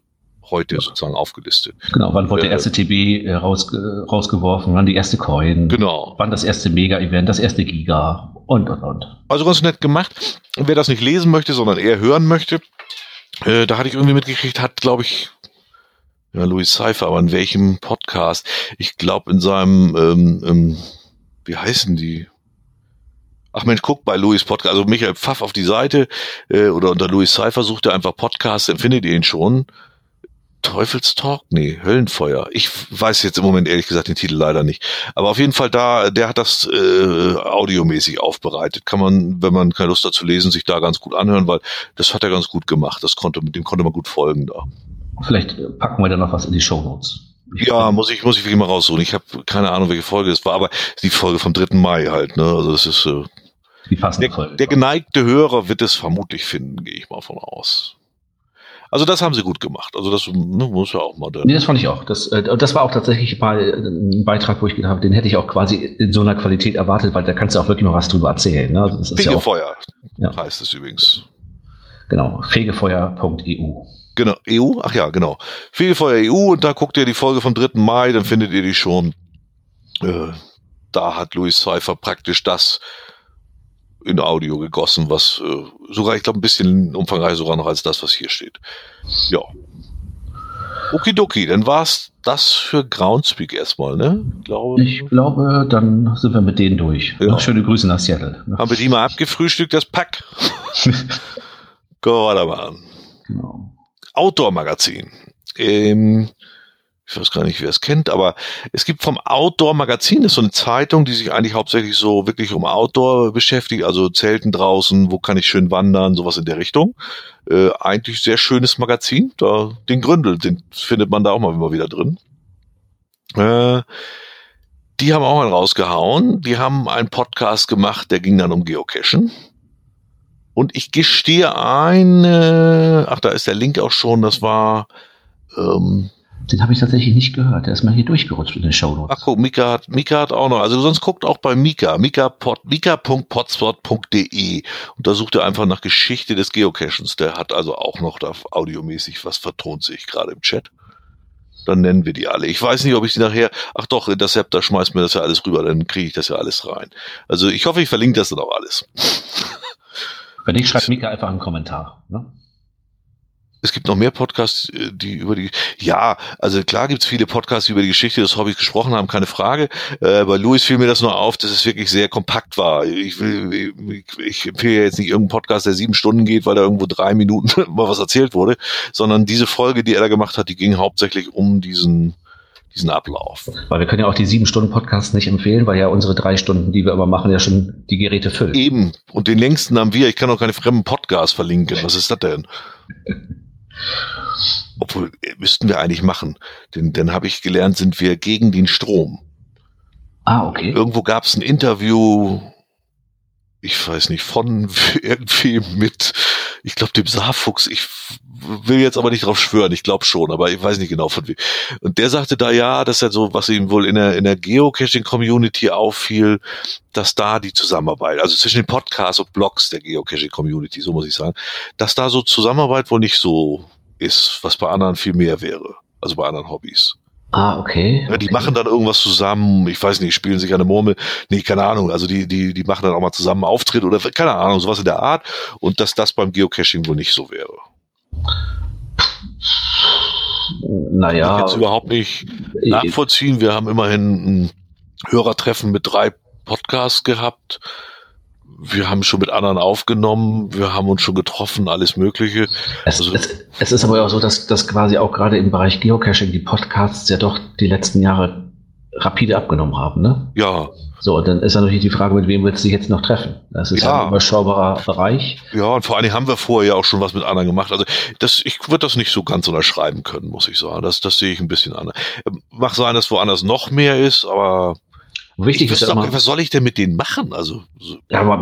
heute sozusagen aufgelistet. Genau, wann wurde der erste TB rausgeworfen, wann die erste Coin, genau, wann das erste Mega-Event, das erste Giga und. Also ganz nett gemacht. Und wer das nicht lesen möchte, sondern eher hören möchte, da hatte ich irgendwie mitgekriegt, hat, glaube ich, ja, Louis Cypher, aber in welchem Podcast? Ich glaube in seinem, wie heißen die? Ach Mensch, guck bei Louis Podcast, also Michael Pfaff auf die Seite oder unter Louis Cypher sucht ihr einfach Podcast, dann findet ihr ihn schon. Teufelstalk? Nee, Höllenfeuer. Ich weiß jetzt im Moment ehrlich gesagt den Titel leider nicht. Aber auf jeden Fall der hat das audiomäßig aufbereitet. Kann man, wenn man keine Lust hat zu lesen, sich da ganz gut anhören, weil das hat er ganz gut gemacht. Dem konnte man gut folgen da. Vielleicht packen wir da noch was in die Shownotes. Ja, muss ich wirklich mal raussuchen. Ich habe keine Ahnung, welche Folge es war, aber die Folge vom 3. Mai halt, ne? Also das ist die passende Folge. Der geneigte Hörer wird es vermutlich finden, gehe ich mal von aus. Also das haben sie gut gemacht. Also das muss ja auch mal. Nee, das fand ich auch. Das war auch tatsächlich mal ein Beitrag, wo ich gedacht habe, den hätte ich auch quasi in so einer Qualität erwartet, weil da kannst du auch wirklich noch was drüber erzählen. Ne? Also das ist Fegefeuer ja heißt es übrigens. Genau, fegefeuer.eu. Genau, EU? Ach ja, genau. Fegefeuer EU und da guckt ihr die Folge vom 3. Mai, dann findet ihr die schon. Da hat Louis Cypher praktisch das in Audio gegossen, was sogar, ich glaube, ein bisschen umfangreicher sogar noch als das, was hier steht. Ja. Okidoki, dann war's das für Groundspeak erstmal, ne? Ich glaube, dann sind wir mit denen durch. Ja. Noch schöne Grüße nach Seattle. Haben wir die mal abgefrühstückt, das Pack? Go weiter mal an. Genau. Outdoor-Magazin. Ich weiß gar nicht, wer es kennt, aber es gibt vom Outdoor-Magazin, das ist so eine Zeitung, die sich eigentlich hauptsächlich so wirklich um Outdoor beschäftigt, also Zelten draußen, wo kann ich schön wandern, sowas in der Richtung. Eigentlich sehr schönes Magazin, den Gründel, den findet man da auch mal immer wieder drin. Die haben auch einen rausgehauen, die haben einen Podcast gemacht, der ging dann um Geocachen. Und ich gestehe da ist der Link auch schon, das war den habe ich tatsächlich nicht gehört. Der ist mal hier durchgerutscht in den Shownotes. Ach guck, Mika hat auch noch, also sonst guckt auch bei mika.potspot.de und da sucht er einfach nach Geschichte des Geocachens. Der hat also auch noch da audiomäßig was vertont, sehe ich gerade im Chat. Dann nennen wir die alle. Ich weiß nicht, ob ich sie nachher, ach doch, das Sepp, da schmeißt mir das ja alles rüber, dann kriege ich das ja alles rein. Also ich hoffe, ich verlinke das dann auch alles. Wenn nicht, schreibt Mika einfach einen Kommentar, ne? Es gibt noch mehr Podcasts, die über die, ja, also klar gibt's viele Podcasts, die über die Geschichte des Hobbys gesprochen haben, keine Frage. Bei Louis fiel mir das nur auf, dass es wirklich sehr kompakt war. Ich empfehle jetzt nicht irgendeinen Podcast, der 7 Stunden geht, weil da irgendwo 3 Minuten mal was erzählt wurde, sondern diese Folge, die er da gemacht hat, die ging hauptsächlich um diesen Ablauf. Weil wir können ja auch die 7-Stunden-Podcasts nicht empfehlen, weil ja unsere 3 Stunden, die wir immer machen, ja schon die Geräte füllen. Eben. Und den längsten haben wir. Ich kann auch keine fremden Podcasts verlinken. Was ist das denn? Obwohl, müssten wir eigentlich machen. Denn dann habe ich gelernt, sind wir gegen den Strom. Ah, okay. Irgendwo gab es ein Interview, ich weiß nicht, von irgendwie mit, ich glaube, dem Saarfuchs. Ich will jetzt aber nicht drauf schwören, ich glaube schon, aber ich weiß nicht genau von wem. Und der sagte da, ja, dass er so, was ihm wohl in der Geocaching-Community auffiel, dass da die Zusammenarbeit, also zwischen den Podcasts und Blogs der Geocaching-Community, so muss ich sagen, dass da so Zusammenarbeit wohl nicht so ist, was bei anderen viel mehr wäre, also bei anderen Hobbys. Ah, okay. Ja, die machen dann irgendwas zusammen, ich weiß nicht, spielen sich an der Murmel, nee, keine Ahnung, also die machen dann auch mal zusammen einen Auftritt oder keine Ahnung, sowas in der Art und dass das beim Geocaching wohl nicht so wäre. Naja. Kann ich jetzt überhaupt nicht nachvollziehen. Wir haben immerhin ein Hörertreffen mit 3 Podcasts gehabt. Wir haben schon mit anderen aufgenommen. Wir haben uns schon getroffen, alles Mögliche. Es ist aber auch so, dass quasi auch gerade im Bereich Geocaching die Podcasts ja doch die letzten Jahre rapide abgenommen haben, ne? Ja. So, und dann ist natürlich die Frage, mit wem willst du dich jetzt noch treffen? Das ist ja ein überschaubarer Bereich. Ja, und vor allen Dingen haben wir vorher ja auch schon was mit anderen gemacht. Also ich würde das nicht so ganz unterschreiben können, muss ich sagen. Das sehe ich ein bisschen anders. Mag sein, dass woanders noch mehr ist, aber Wichtig ist ja immer, was soll ich denn mit denen machen? Also, ja, aber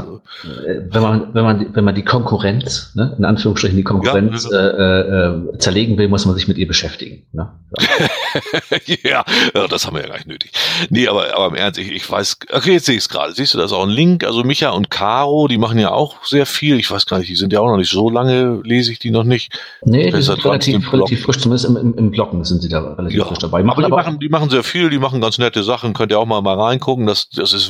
wenn man die Konkurrenz, ne, in Anführungsstrichen die Konkurrenz zerlegen will, muss man sich mit ihr beschäftigen. Ne? Ja, das haben wir ja gar nicht nötig. Nee, aber im Ernst, ich weiß, okay, jetzt sehe ich es gerade. Siehst du, da ist auch ein Link. Also Micha und Caro, die machen ja auch sehr viel. Ich weiß gar nicht, die sind ja auch noch nicht so lange, lese ich die noch nicht. Nee, die sind relativ frisch, zumindest im Bloggen sind sie da relativ frisch dabei. Die machen sehr viel, die machen ganz nette Sachen, könnt ihr auch mal reingucken. Das ist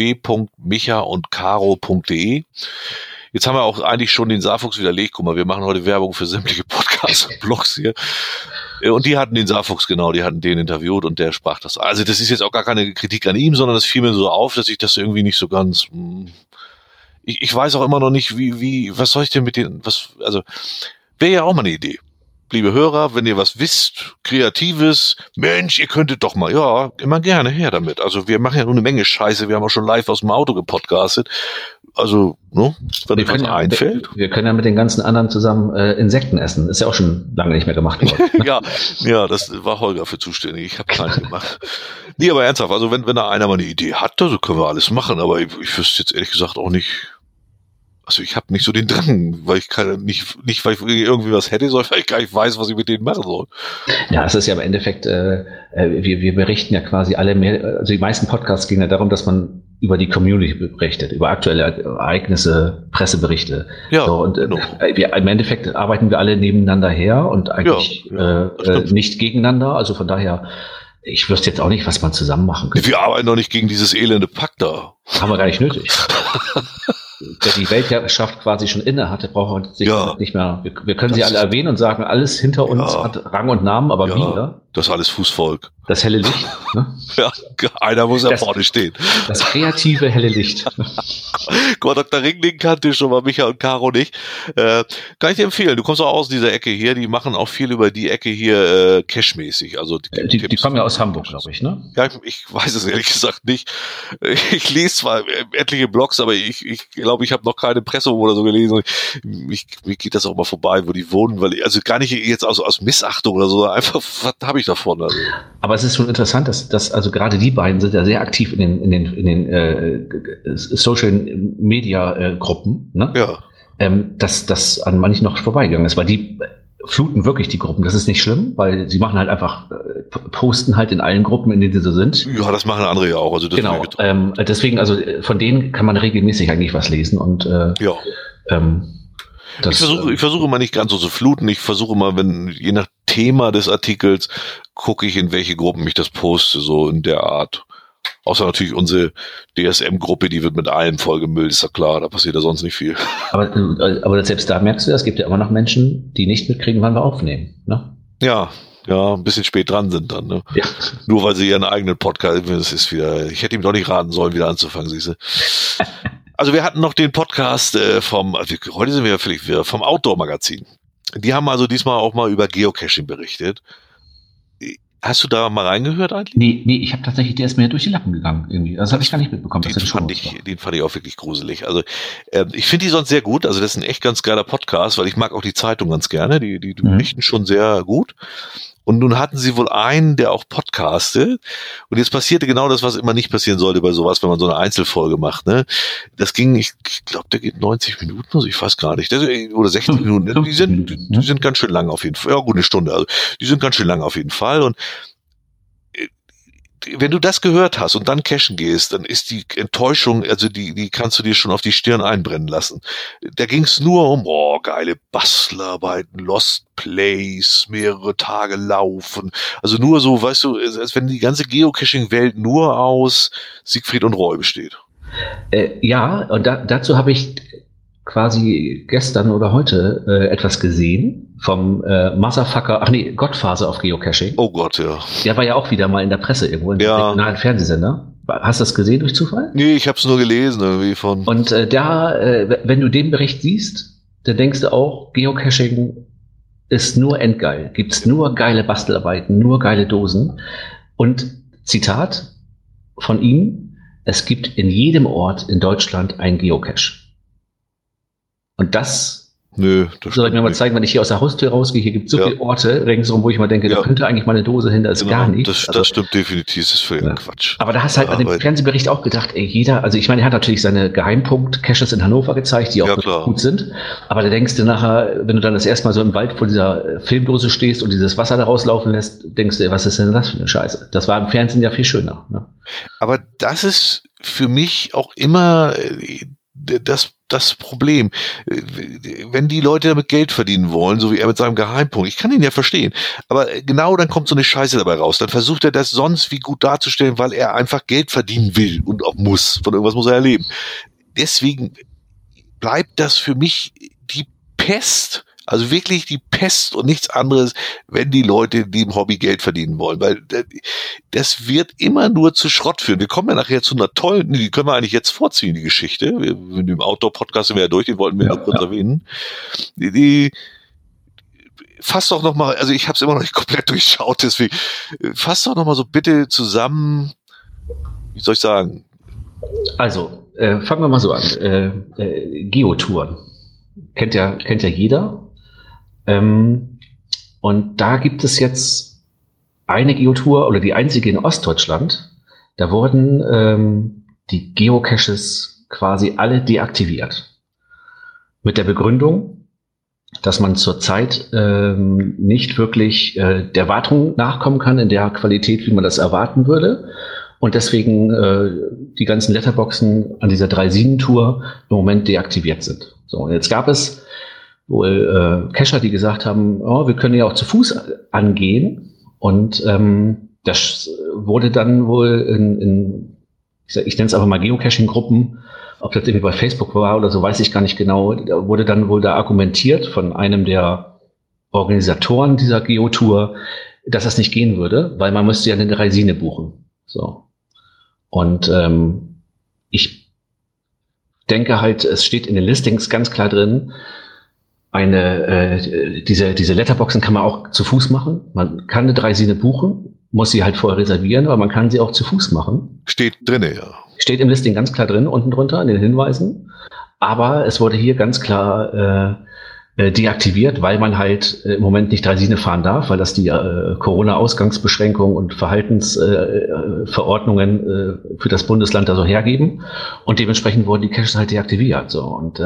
www.michaundcaro.de. Jetzt haben wir auch eigentlich schon den Saarfuchs widerlegt. Guck mal, wir machen heute Werbung für sämtliche Podcasts und Blogs hier. Und die hatten den Saarfuchs, genau, die hatten den interviewt und der sprach das. Also das ist jetzt auch gar keine Kritik an ihm, sondern das fiel mir so auf, dass ich das irgendwie nicht so ganz... Ich weiß auch immer noch nicht, was soll ich denn mit den... Also wäre ja auch mal eine Idee. Liebe Hörer, wenn ihr was wisst, Kreatives, Mensch, ihr könntet doch mal, ja, immer gerne her damit. Also wir machen ja nur eine Menge Scheiße, wir haben auch schon live aus dem Auto gepodcastet. Also, ne, wenn euch was einfällt. Wir können ja mit den ganzen anderen zusammen Insekten essen. Ist ja auch schon lange nicht mehr gemacht worden. Ja, das war Holger für zuständig. Ich habe keine gemacht. Nee, aber ernsthaft, also wenn da einer mal eine Idee hat, so können wir alles machen. Aber ich wüsste jetzt ehrlich gesagt auch nicht. Also ich habe nicht so den Drang, weil ich nicht weil ich irgendwie was hätte, sondern weil ich gar nicht weiß, was ich mit denen machen soll. Ja, es ist ja im Endeffekt, wir berichten ja quasi alle mehr, also die meisten Podcasts gehen ja darum, dass man über die Community berichtet, über aktuelle Ereignisse, Presseberichte. Ja, so, und genau. Im Endeffekt arbeiten wir alle nebeneinander her und eigentlich nicht gegeneinander. Also von daher, ich wüsste jetzt auch nicht, was man zusammen machen könnte. Wir arbeiten doch nicht gegen dieses elende Pack da. Haben wir gar nicht nötig. Der die Weltherrschaft quasi schon inne hatte, braucht man sich nicht mehr. Wir können sie alle erwähnen und sagen, alles hinter uns hat Rang und Namen, aber wir. Das ist alles Fußvolk. Das helle Licht. Ne? Ja, einer muss ja vorne stehen. Das kreative helle Licht. Guck mal, Dr. Ringling kannte schon mal Micha und Caro nicht. Kann ich dir empfehlen. Du kommst auch aus dieser Ecke hier. Die machen auch viel über die Ecke hier Cash-mäßig. Also die kommen ja aus Hamburg, glaube ich, ne? Ja, ich weiß es ehrlich gesagt nicht. Ich lese zwar etliche Blogs, aber ich glaube, ich habe noch keine Pressung oder so gelesen. Mir geht das auch mal vorbei, wo die wohnen, weil also gar nicht jetzt aus Missachtung oder so, einfach, was habe ich davon? Also. Aber es ist schon interessant, dass also gerade die beiden sind ja sehr aktiv in den Social Media Gruppen, ne? Ja. Dass das an manchen noch vorbeigegangen ist, weil die fluten wirklich die Gruppen. Das ist nicht schlimm, weil sie machen halt einfach, posten halt in allen Gruppen, in denen sie so sind. Ja, das machen andere ja auch. Also das genau. Deswegen, also von denen kann man regelmäßig eigentlich was lesen und ich versuche mal nicht ganz so zu fluten. Ich versuche mal, je nach Thema des Artikels, gucke ich, in welche Gruppen ich das poste, so in der Art. Außer natürlich unsere DSM-Gruppe, die wird mit allem vollgemüllt, ist ja klar, da passiert ja sonst nicht viel. Aber selbst da merkst du, es gibt ja immer noch Menschen, die nicht mitkriegen, wann wir aufnehmen, ne? Ja, ein bisschen spät dran sind dann, ne? Ja. Nur weil sie ihren eigenen Podcast, das ist wieder, ich hätte ihm doch nicht raten sollen, wieder anzufangen, siehst du. Also wir hatten noch den Podcast heute sind wir ja völlig wirr, vom Outdoor-Magazin. Die haben also diesmal auch mal über Geocaching berichtet. Hast du da mal reingehört eigentlich? Nee, ich habe tatsächlich, der ist mir durch die Lappen gegangen irgendwie. Das habe ich gar nicht mitbekommen. Den fand ich auch wirklich gruselig. Also ich finde die sonst sehr gut. Also das ist ein echt ganz geiler Podcast, weil ich mag auch die Zeitung ganz gerne. Die berichten schon sehr gut. Und nun hatten sie wohl einen, der auch podcastet. Und jetzt passierte genau das, was immer nicht passieren sollte bei sowas, wenn man so eine Einzelfolge macht. Ne? Das ging, ich glaube, der geht 90 Minuten, also ich weiß gar nicht. Oder 60 Minuten. Die sind ganz schön lang auf jeden Fall. Ja, gut, eine Stunde. Also die sind ganz schön lang auf jeden Fall. Und wenn du das gehört hast und dann cashen gehst, dann ist die Enttäuschung, also die kannst du dir schon auf die Stirn einbrennen lassen. Da ging es nur um, geile Bastelarbeiten, Lost Place, mehrere Tage laufen. Also nur so, weißt du, als wenn die ganze Geocaching-Welt nur aus Siegfried und Roy besteht. Ja, und dazu habe ich quasi gestern oder heute etwas gesehen vom Godfather auf Geocaching. Oh Gott, ja. Der war ja auch wieder mal in der Presse irgendwo, in einem regionalen Fernsehsender. Hast du das gesehen durch Zufall? Nee, ich habe es nur gelesen irgendwie von. Und wenn du den Bericht siehst, dann denkst du auch, Geocaching ist nur endgeil. Gibt's nur geile Bastelarbeiten, nur geile Dosen. Und Zitat von ihm, es gibt in jedem Ort in Deutschland einen Geocache. Und das Nö, das soll ich mir mal zeigen, wenn ich hier aus der Haustür rausgehe, hier gibt es so viele Orte ringsum, wo ich mal denke, da könnte eigentlich mal eine Dose hin, da ist gar nichts. Das stimmt definitiv, das ist völlig Quatsch. Aber da hast du halt an dem Fernsehbericht auch gedacht, also ich meine, er hat natürlich seine Geheimpunkt-Caches in Hannover gezeigt, die auch gut sind, aber da denkst du nachher, wenn du dann das erste Mal so im Wald vor dieser Filmdose stehst und dieses Wasser da rauslaufen lässt, denkst du, was ist denn das für eine Scheiße? Das war im Fernsehen ja viel schöner. Ne? Aber das ist für mich auch immer das Problem, wenn die Leute damit Geld verdienen wollen, so wie er mit seinem Geheimpunkt, ich kann ihn ja verstehen, aber genau dann kommt so eine Scheiße dabei raus, dann versucht er das sonst wie gut darzustellen, weil er einfach Geld verdienen will und auch muss, von irgendwas muss er erleben. Deswegen bleibt das für mich die Pest, also wirklich die Pest und nichts anderes, wenn die Leute in dem Hobby Geld verdienen wollen, weil das wird immer nur zu Schrott führen. Wir kommen ja nachher zu einer tollen, die können wir eigentlich jetzt vorziehen, die Geschichte. Mit dem Outdoor-Podcast sind wir ja durch, den wollten wir noch kurz erwähnen. Fass doch noch mal, also ich habe es immer noch nicht komplett durchschaut, deswegen fass doch noch mal so bitte zusammen, wie soll ich sagen? Also, fangen wir mal so an. Geotouren. Kennt ja jeder. Und da gibt es jetzt eine Geotour oder die einzige in Ostdeutschland. Da wurden die Geocaches quasi alle deaktiviert. Mit der Begründung, dass man zurzeit nicht wirklich der Wartung nachkommen kann in der Qualität, wie man das erwarten würde. Und deswegen die ganzen Letterboxen an dieser 3-Siegen-Tour im Moment deaktiviert sind. So, und jetzt gab es wohl Cacher, die gesagt haben, wir können ja auch zu Fuß angehen. Und das wurde dann wohl ich nenne es einfach mal Geocaching-Gruppen, ob das irgendwie bei Facebook war oder so, weiß ich gar nicht genau, wurde dann wohl da argumentiert von einem der Organisatoren dieser Geotour, dass das nicht gehen würde, weil man müsste ja eine Reisine buchen. So. Und ich denke halt, es steht in den Listings ganz klar drin, diese Letterboxen kann man auch zu Fuß machen. Man kann eine Reisine buchen, muss sie halt vorher reservieren, aber man kann sie auch zu Fuß machen. Steht drinne, ja. Steht im Listing ganz klar drin, unten drunter in den Hinweisen. Aber es wurde hier ganz klar deaktiviert, weil man halt im Moment nicht Draisine fahren darf, weil das die Corona-Ausgangsbeschränkungen und Verhaltensverordnungen für das Bundesland da so hergeben. Und dementsprechend wurden die Caches halt deaktiviert. So. Und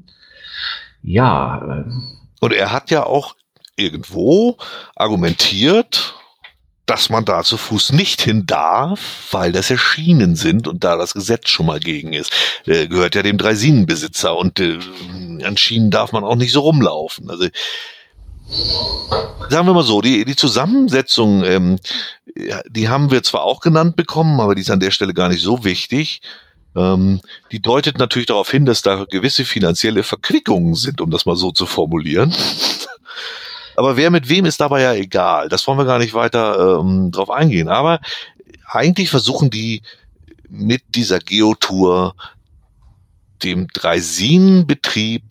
und er hat ja auch irgendwo argumentiert, dass man da zu Fuß nicht hin darf, weil das ja Schienen sind und da das Gesetz schon mal gegen ist. Gehört ja dem Dreisinenbesitzer und an Schienen darf man auch nicht so rumlaufen. Also sagen wir mal so, die Zusammensetzung, die haben wir zwar auch genannt bekommen, aber die ist an der Stelle gar nicht so wichtig. Die deutet natürlich darauf hin, dass da gewisse finanzielle Verquickungen sind, um das mal so zu formulieren. Aber wer mit wem ist dabei ja egal. Das wollen wir gar nicht weiter drauf eingehen. Aber eigentlich versuchen die mit dieser Geotour dem Dreisinenbetrieb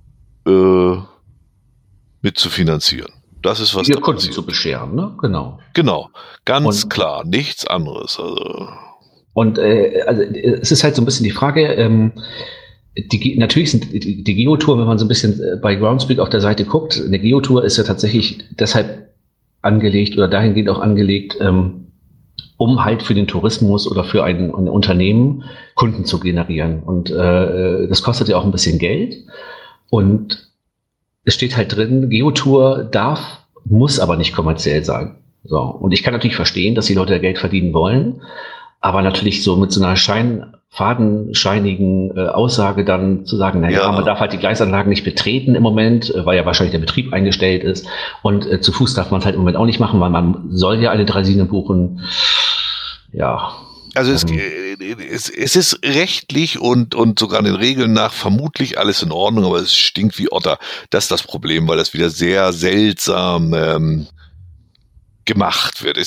mitzufinanzieren. Das ist was. Ihr Kunden zu bescheren, ne? Genau. Genau. Ganz klar. Nichts anderes. Also. Und also es ist halt so ein bisschen die Frage, natürlich sind die Geotour, wenn man so ein bisschen bei Groundspeak auf der Seite guckt, eine Geotour ist ja tatsächlich deshalb angelegt oder dahingehend auch angelegt, um halt für den Tourismus oder für ein Unternehmen Kunden zu generieren. Und das kostet ja auch ein bisschen Geld. Und es steht halt drin, Geotour muss aber nicht kommerziell sein. So. Und ich kann natürlich verstehen, dass die Leute Geld verdienen wollen. Aber natürlich so mit so einer fadenscheinigen Aussage dann zu sagen, man darf halt die Gleisanlagen nicht betreten im Moment, weil ja wahrscheinlich der Betrieb eingestellt ist. Und zu Fuß darf man es halt im Moment auch nicht machen, weil man soll ja eine Draisine buchen. Ja. Also es ist rechtlich und sogar den Regeln nach vermutlich alles in Ordnung, aber es stinkt wie Otter. Das ist das Problem, weil das wieder sehr seltsam gemacht wird.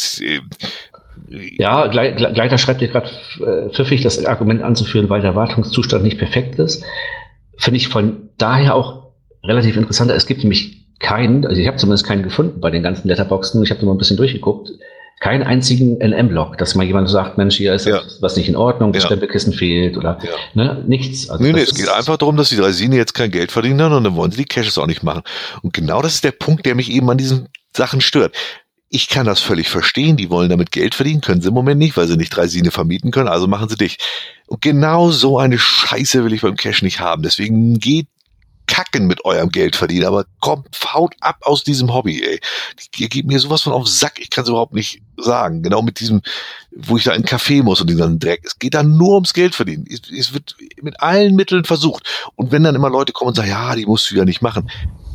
Gleiter schreibt dir gerade pfiffig, das Argument anzuführen, weil der Wartungszustand nicht perfekt ist. Finde ich von daher auch relativ interessant. Es gibt nämlich also ich habe zumindest keinen gefunden bei den ganzen Letterboxen. Ich habe da mal ein bisschen durchgeguckt. keinen einzigen NM-Log, dass mal jemand sagt, Mensch, hier ist was nicht in Ordnung, das Stempelkissen fehlt oder nichts. Also nee, es geht einfach darum, dass die Draisine jetzt kein Geld verdienen und dann wollen sie die Caches auch nicht machen. Und genau das ist der Punkt, der mich eben an diesen Sachen stört. Ich kann das völlig verstehen, die wollen damit Geld verdienen, können sie im Moment nicht, weil sie nicht Draisine vermieten können, also machen sie dicht. Und genau so eine Scheiße will ich beim Cache nicht haben. Deswegen geht kacken mit eurem Geld verdienen, aber kommt, haut ab aus diesem Hobby, ey. Ihr gebt mir sowas von auf den Sack, ich kann es überhaupt nicht sagen. Genau mit diesem, wo ich da in einen Café muss und diesen Dreck. Es geht da nur ums Geld verdienen. Es wird mit allen Mitteln versucht. Und wenn dann immer Leute kommen und sagen, ja, die musst du ja nicht machen.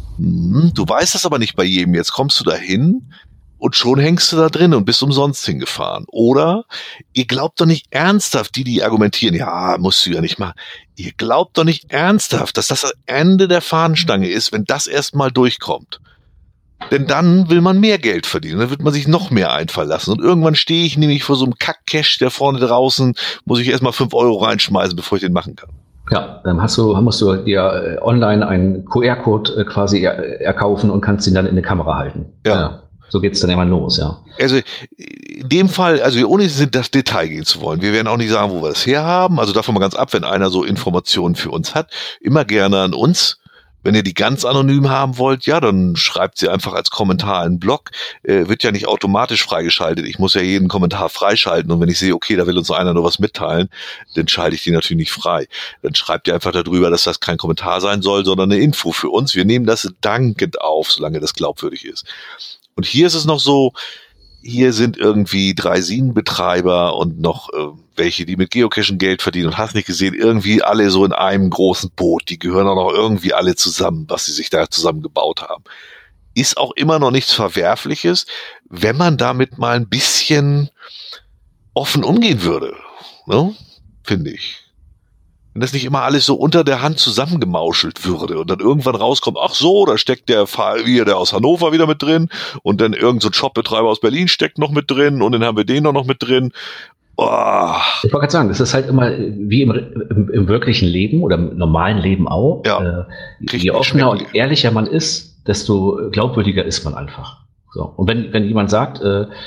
Du weißt das aber nicht bei jedem. Jetzt kommst du da hin und schon hängst du da drin und bist umsonst hingefahren. Oder ihr glaubt doch nicht ernsthaft, die argumentieren, ja, musst du ja nicht machen. Ihr glaubt doch nicht ernsthaft, dass das Ende der Fahnenstange ist, wenn das erstmal durchkommt. Denn dann will man mehr Geld verdienen, dann wird man sich noch mehr einfallen lassen. Und irgendwann stehe ich nämlich vor so einem Kack-Cache, der vorne draußen, muss ich erstmal 5 Euro reinschmeißen, bevor ich den machen kann. Ja, dann musst du dir online einen QR-Code quasi erkaufen und kannst ihn dann in eine Kamera halten. Ja. So geht's dann immer los, ja. Also in dem Fall, also ohne in das Detail gehen zu wollen, wir werden auch nicht sagen, wo wir das herhaben, also davon mal ganz ab, wenn einer so Informationen für uns hat, immer gerne an uns. Wenn ihr die ganz anonym haben wollt, ja, dann schreibt sie einfach als Kommentar in den Blog. Wird ja nicht automatisch freigeschaltet. Ich muss ja jeden Kommentar freischalten. Und wenn ich sehe, okay, da will uns einer nur was mitteilen, dann schalte ich die natürlich nicht frei. Dann schreibt ihr einfach darüber, dass das kein Kommentar sein soll, sondern eine Info für uns. Wir nehmen das dankend auf, solange das glaubwürdig ist. Und hier ist es noch so, hier sind irgendwie Draisinenbetreiber und noch welche, die mit Geocachen Geld verdienen und hast nicht gesehen, irgendwie alle so in einem großen Boot. Die gehören auch noch irgendwie alle zusammen, was sie sich da zusammengebaut haben. Ist auch immer noch nichts Verwerfliches, wenn man damit mal ein bisschen offen umgehen würde, ne? Finde ich. Wenn das nicht immer alles so unter der Hand zusammengemauschelt würde und dann irgendwann rauskommt, ach so, da steckt der aus Hannover wieder mit drin und dann irgend so ein Shopbetreiber aus Berlin steckt noch mit drin und dann haben wir den noch mit drin. Oh. Ich wollte gerade sagen, das ist halt immer wie im wirklichen Leben oder im normalen Leben auch. Ja, je offener und ehrlicher man ist, desto glaubwürdiger ist man einfach. So. Und wenn jemand sagt,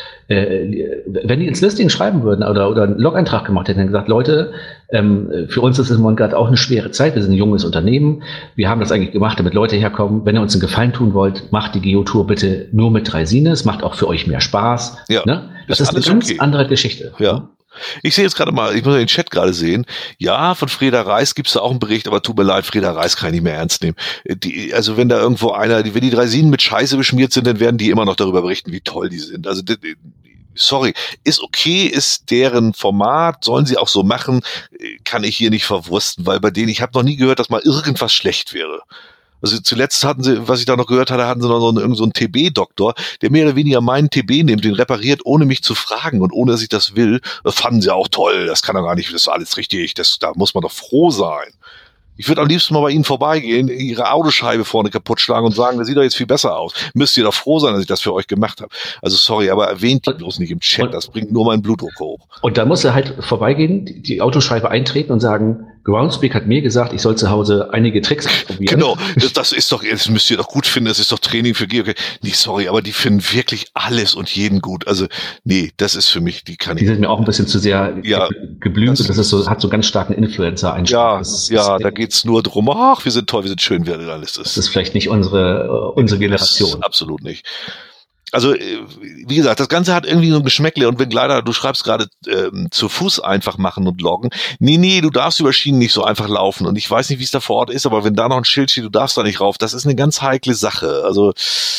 wenn die ins Listing schreiben würden oder einen Log-Eintrag gemacht hätten, dann gesagt, Leute, für uns ist es im Moment gerade auch eine schwere Zeit, wir sind ein junges Unternehmen, wir haben das eigentlich gemacht, damit Leute herkommen, wenn ihr uns einen Gefallen tun wollt, macht die Geotour bitte nur mit Draisine, es macht auch für euch mehr Spaß. Ja, ne? Das ist eine ganz andere Geschichte. Ja. Ich sehe jetzt gerade mal, ich muss den Chat gerade sehen, ja, von Freda Reis gibt's da auch einen Bericht, aber tut mir leid, Freda Reis kann ich nicht mehr ernst nehmen. Also wenn da irgendwo wenn die Draisinen mit Scheiße beschmiert sind, dann werden die immer noch darüber berichten, wie toll die sind. Also sorry, ist okay, ist deren Format, sollen sie auch so machen, kann ich hier nicht verwursten, weil bei denen, ich habe noch nie gehört, dass mal irgendwas schlecht wäre. Also zuletzt hatten sie, was ich da noch gehört hatte, hatten sie noch so einen TB-Doktor, der mehr oder weniger meinen TB nimmt, den repariert, ohne mich zu fragen und ohne, dass ich das will. Das fanden sie auch toll, das kann doch gar nicht, das ist alles richtig, da muss man doch froh sein. Ich würde am liebsten mal bei Ihnen vorbeigehen, Ihre Autoscheibe vorne kaputt schlagen und sagen, das sieht doch jetzt viel besser aus. Müsst ihr doch froh sein, dass ich das für euch gemacht habe. Also sorry, aber erwähnt die bloß nicht im Chat, das bringt nur meinen Blutdruck hoch. Und da muss er halt vorbeigehen, die Autoscheibe eintreten und sagen, Groundspeak hat mir gesagt, ich soll zu Hause einige Tricks probieren. Genau, das ist doch, das müsst ihr doch gut finden, das ist doch Training für Geocaching. Nee, sorry, aber die finden wirklich alles und jeden gut. Also, nee, das ist für mich, die sind mir auch ein bisschen zu sehr geblüht und das ist so, hat so ganz starken Influencer-Einschlag. Ja, da geht's nur drum, ach, wir sind toll, wir sind schön, wer das alles ist. Das ist vielleicht nicht unsere Generation. Absolut nicht. Also, wie gesagt, das Ganze hat irgendwie so ein Geschmäckle und wenn leider, du schreibst gerade zu Fuß einfach machen und loggen. Nee, du darfst über Schienen nicht so einfach laufen und ich weiß nicht, wie es da vor Ort ist, aber wenn da noch ein Schild steht, du darfst da nicht rauf, das ist eine ganz heikle Sache. Also,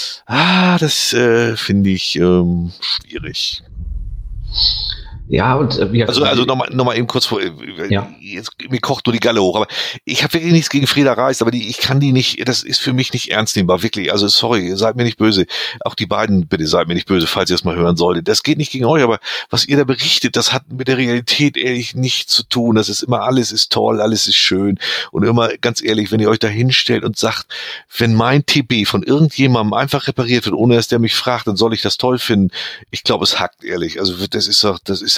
das finde ich schwierig. Ja, und also nochmal eben kurz vor, jetzt, mir kocht nur die Galle hoch, aber ich habe wirklich nichts gegen Freda Reis, aber ich kann die nicht, das ist für mich nicht ernst nehmbar, wirklich, also sorry, seid mir nicht böse, auch die beiden, bitte seid mir nicht böse, falls ihr es mal hören solltet, das geht nicht gegen euch, aber was ihr da berichtet, das hat mit der Realität ehrlich nichts zu tun, das ist immer, alles ist toll, alles ist schön und immer, ganz ehrlich, wenn ihr euch da hinstellt und sagt, wenn mein TB von irgendjemandem einfach repariert wird, ohne dass der mich fragt, dann soll ich das toll finden, ich glaube, es hackt ehrlich, also das ist doch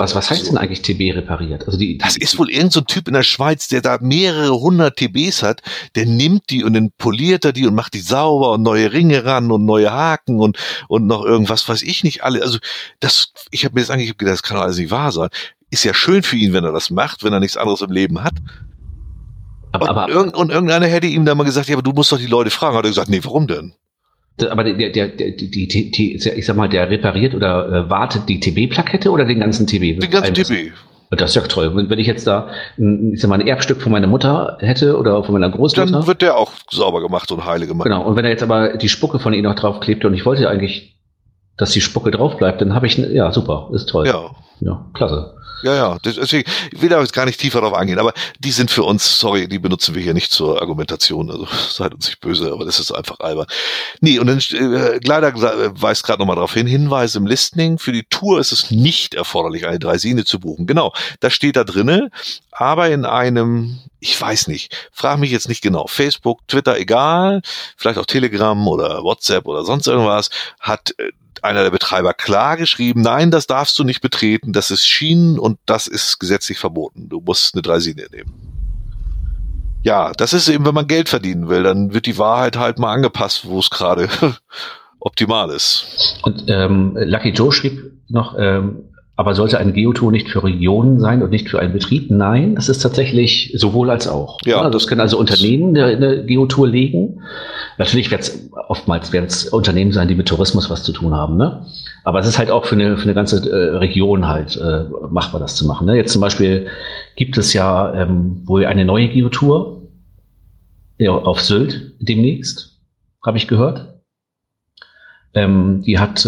Was heißt denn eigentlich TB repariert? Also das ist wohl irgend so ein Typ in der Schweiz, der da mehrere 100 TBs hat, der nimmt die und dann poliert er die und macht die sauber und neue Ringe ran und neue Haken und noch irgendwas, weiß ich nicht alle. Also ich habe mir jetzt eigentlich gedacht, das kann doch alles nicht wahr sein. Ist ja schön für ihn, wenn er das macht, wenn er nichts anderes im Leben hat. Und irgendeiner hätte ihm da mal gesagt, ja, aber du musst doch die Leute fragen. Hat er gesagt, nee, warum denn? Aber ich sag mal, der repariert oder wartet die TB-Plakette oder den ganzen TB? Den ganzen TB. Das ist ja toll. Wenn ich jetzt da, ich sag mal, ein Erbstück von meiner Mutter hätte oder von meiner Großmutter. Dann wird der auch sauber gemacht und heile gemacht. Genau. Und wenn er jetzt aber die Spucke von ihm noch draufklebt und ich wollte eigentlich, dass die Spucke drauf bleibt, dann habe ich, ja, super, ist toll. Ja, klasse. Ja, deswegen, ich will da jetzt gar nicht tiefer drauf eingehen, aber die sind für uns, sorry, die benutzen wir hier nicht zur Argumentation, also seid uns nicht böse, aber das ist einfach albern. Nee, und dann leider weist gerade nochmal darauf hin, Hinweis im Listening, für die Tour ist es nicht erforderlich, eine Draisine zu buchen. Genau, das steht da drinne, aber in einem, ich weiß nicht, frag mich jetzt nicht genau, Facebook, Twitter, egal, vielleicht auch Telegram oder WhatsApp oder sonst irgendwas, hat einer der Betreiber klar geschrieben, nein, das darfst du nicht betreten, das ist Schienen und das ist gesetzlich verboten. Du musst eine Draisine nehmen. Ja, das ist eben, wenn man Geld verdienen will, dann wird die Wahrheit halt mal angepasst, wo es gerade optimal ist. Und Lucky Joe schrieb noch, aber sollte eine Geotour nicht für Regionen sein und nicht für einen Betrieb? Nein, das ist tatsächlich sowohl als auch. Ja, das können also Unternehmen eine Geotour legen. Natürlich oftmals werden es Unternehmen sein, die mit Tourismus was zu tun haben, ne? Aber es ist halt auch für eine ganze Region halt machbar, das zu machen. Ne? Jetzt zum Beispiel gibt es ja wohl eine neue Geotour auf Sylt demnächst, habe ich gehört. Die hat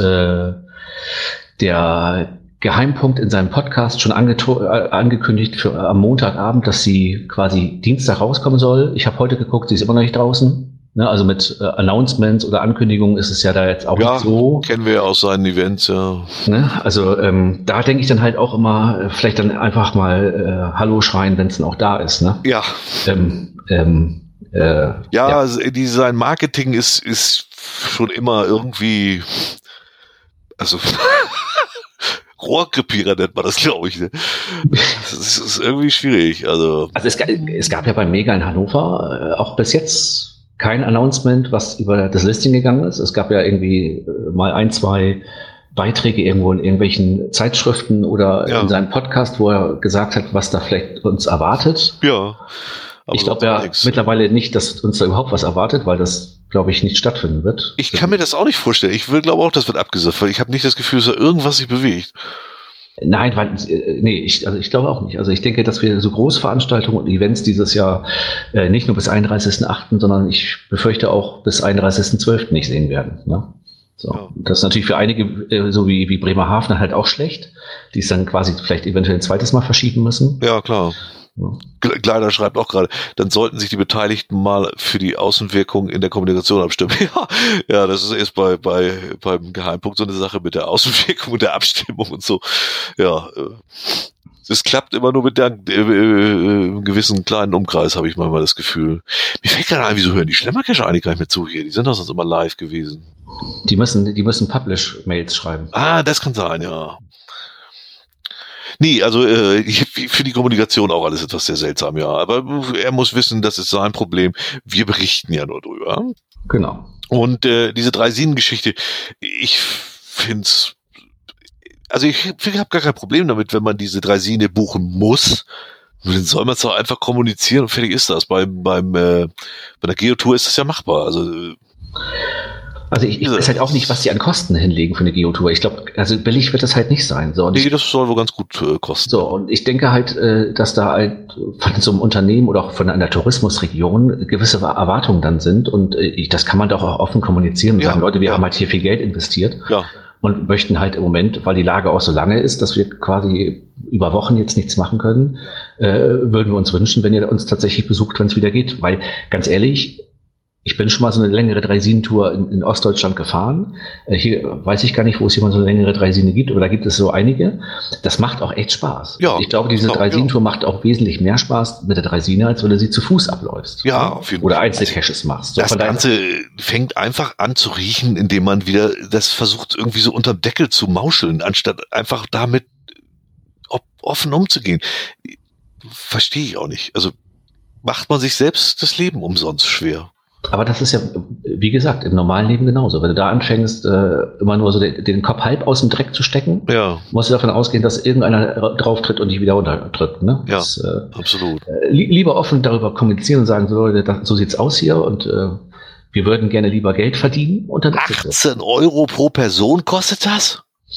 der Geheimpunkt in seinem Podcast schon angekündigt am Montagabend, dass sie quasi Dienstag rauskommen soll. Ich habe heute geguckt, sie ist immer noch nicht draußen. Ne, also mit Announcements oder Ankündigungen ist es ja da jetzt auch nicht so. Kennen wir ja aus seinen Events, ja. Ne, also da denke ich dann halt auch immer, vielleicht dann einfach mal Hallo schreien, wenn es dann auch da ist. Ne? Ja. Also sein Marketing ist schon immer irgendwie, also Rohrkrepierer nennt man das, glaube ich. Ne? Das ist irgendwie schwierig. Also es gab ja beim Mega in Hannover auch bis jetzt kein Announcement, was über das Listing gegangen ist. Es gab ja irgendwie mal 1, 2 Beiträge irgendwo in irgendwelchen Zeitschriften oder in seinem Podcast, wo er gesagt hat, was da vielleicht uns erwartet. Ja. Ich glaube ja mittlerweile nicht, dass uns da überhaupt was erwartet, weil das, glaube ich, nicht stattfinden wird. Ich kann mir das auch nicht vorstellen. Ich glaube auch, das wird abgesagt, weil ich habe nicht das Gefühl, dass da irgendwas sich bewegt. Nein, ich glaube auch nicht. Also ich denke, dass wir so Großveranstaltungen und Events dieses Jahr nicht nur bis 31.8., sondern ich befürchte auch bis 31.12. nicht sehen werden. Ne? So. Ja. Das ist natürlich für einige, so wie Bremerhaven, halt auch schlecht, die es dann quasi vielleicht eventuell ein zweites Mal verschieben müssen. Ja, klar. Ja. Kleider schreibt auch gerade, dann sollten sich die Beteiligten mal für die Außenwirkung in der Kommunikation abstimmen. Ja, das ist erst beim Geheimpunkt so eine Sache mit der Außenwirkung und der Abstimmung und so. Ja, es klappt immer nur mit einem gewissen kleinen Umkreis, habe ich manchmal das Gefühl. Mir fällt gerade ein, wieso hören die Schlemmercacher eigentlich gar nicht mehr zu hier? Die sind doch sonst immer live gewesen. Die müssen Publish-Mails schreiben. Ah, das kann sein, ja. Nee, also für die Kommunikation auch alles etwas sehr seltsam, ja. Aber er muss wissen, das ist sein Problem. Wir berichten ja nur drüber. Genau. Und diese Draisinen-Geschichte, ich find's, also ich habe gar kein Problem damit, wenn man diese Draisine buchen muss. Dann soll man es doch einfach kommunizieren und fertig ist das. Bei der Geotour ist das ja machbar. Also ich weiß halt auch nicht, was die an Kosten hinlegen für eine Geotour. Ich glaube, also billig wird das halt nicht sein. So, nee, das soll wohl ganz gut kosten. So, und ich denke halt, dass da halt von so einem Unternehmen oder auch von einer Tourismusregion gewisse Erwartungen dann sind. Und das kann man doch auch offen kommunizieren und sagen, Leute, wir haben halt hier viel Geld investiert. Ja. Und möchten halt im Moment, weil die Lage auch so lange ist, dass wir quasi über Wochen jetzt nichts machen können, würden wir uns wünschen, wenn ihr uns tatsächlich besucht, wenn es wieder geht. Weil, ganz ehrlich, ich bin schon mal so eine längere Draisinen-Tour in Ostdeutschland gefahren. Hier weiß ich gar nicht, wo es hier mal so eine längere Draisine gibt, aber da gibt es so einige. Das macht auch echt Spaß. Ja, ich glaube, diese Draisinen-Tour macht auch wesentlich mehr Spaß mit der Draisine, als wenn du sie zu Fuß abläufst. Ja, auf jeden Fall. Oder Einzelcaches machst. So, das Ganze fängt einfach an zu riechen, indem man wieder das versucht, irgendwie so unterm Deckel zu mauscheln, anstatt einfach damit offen umzugehen. Verstehe ich auch nicht. Also macht man sich selbst das Leben umsonst schwer. Aber das ist ja, wie gesagt, im normalen Leben genauso. Wenn du da anfängst, immer nur so den Kopf halb aus dem Dreck zu stecken, musst du davon ausgehen, dass irgendeiner drauf tritt und dich wieder runterdrückt. Ne? Ja, das, absolut. Lieber offen darüber kommunizieren und sagen, so Leute, so sieht's aus hier und wir würden gerne lieber Geld verdienen. Und dann 18 Euro pro Person kostet das?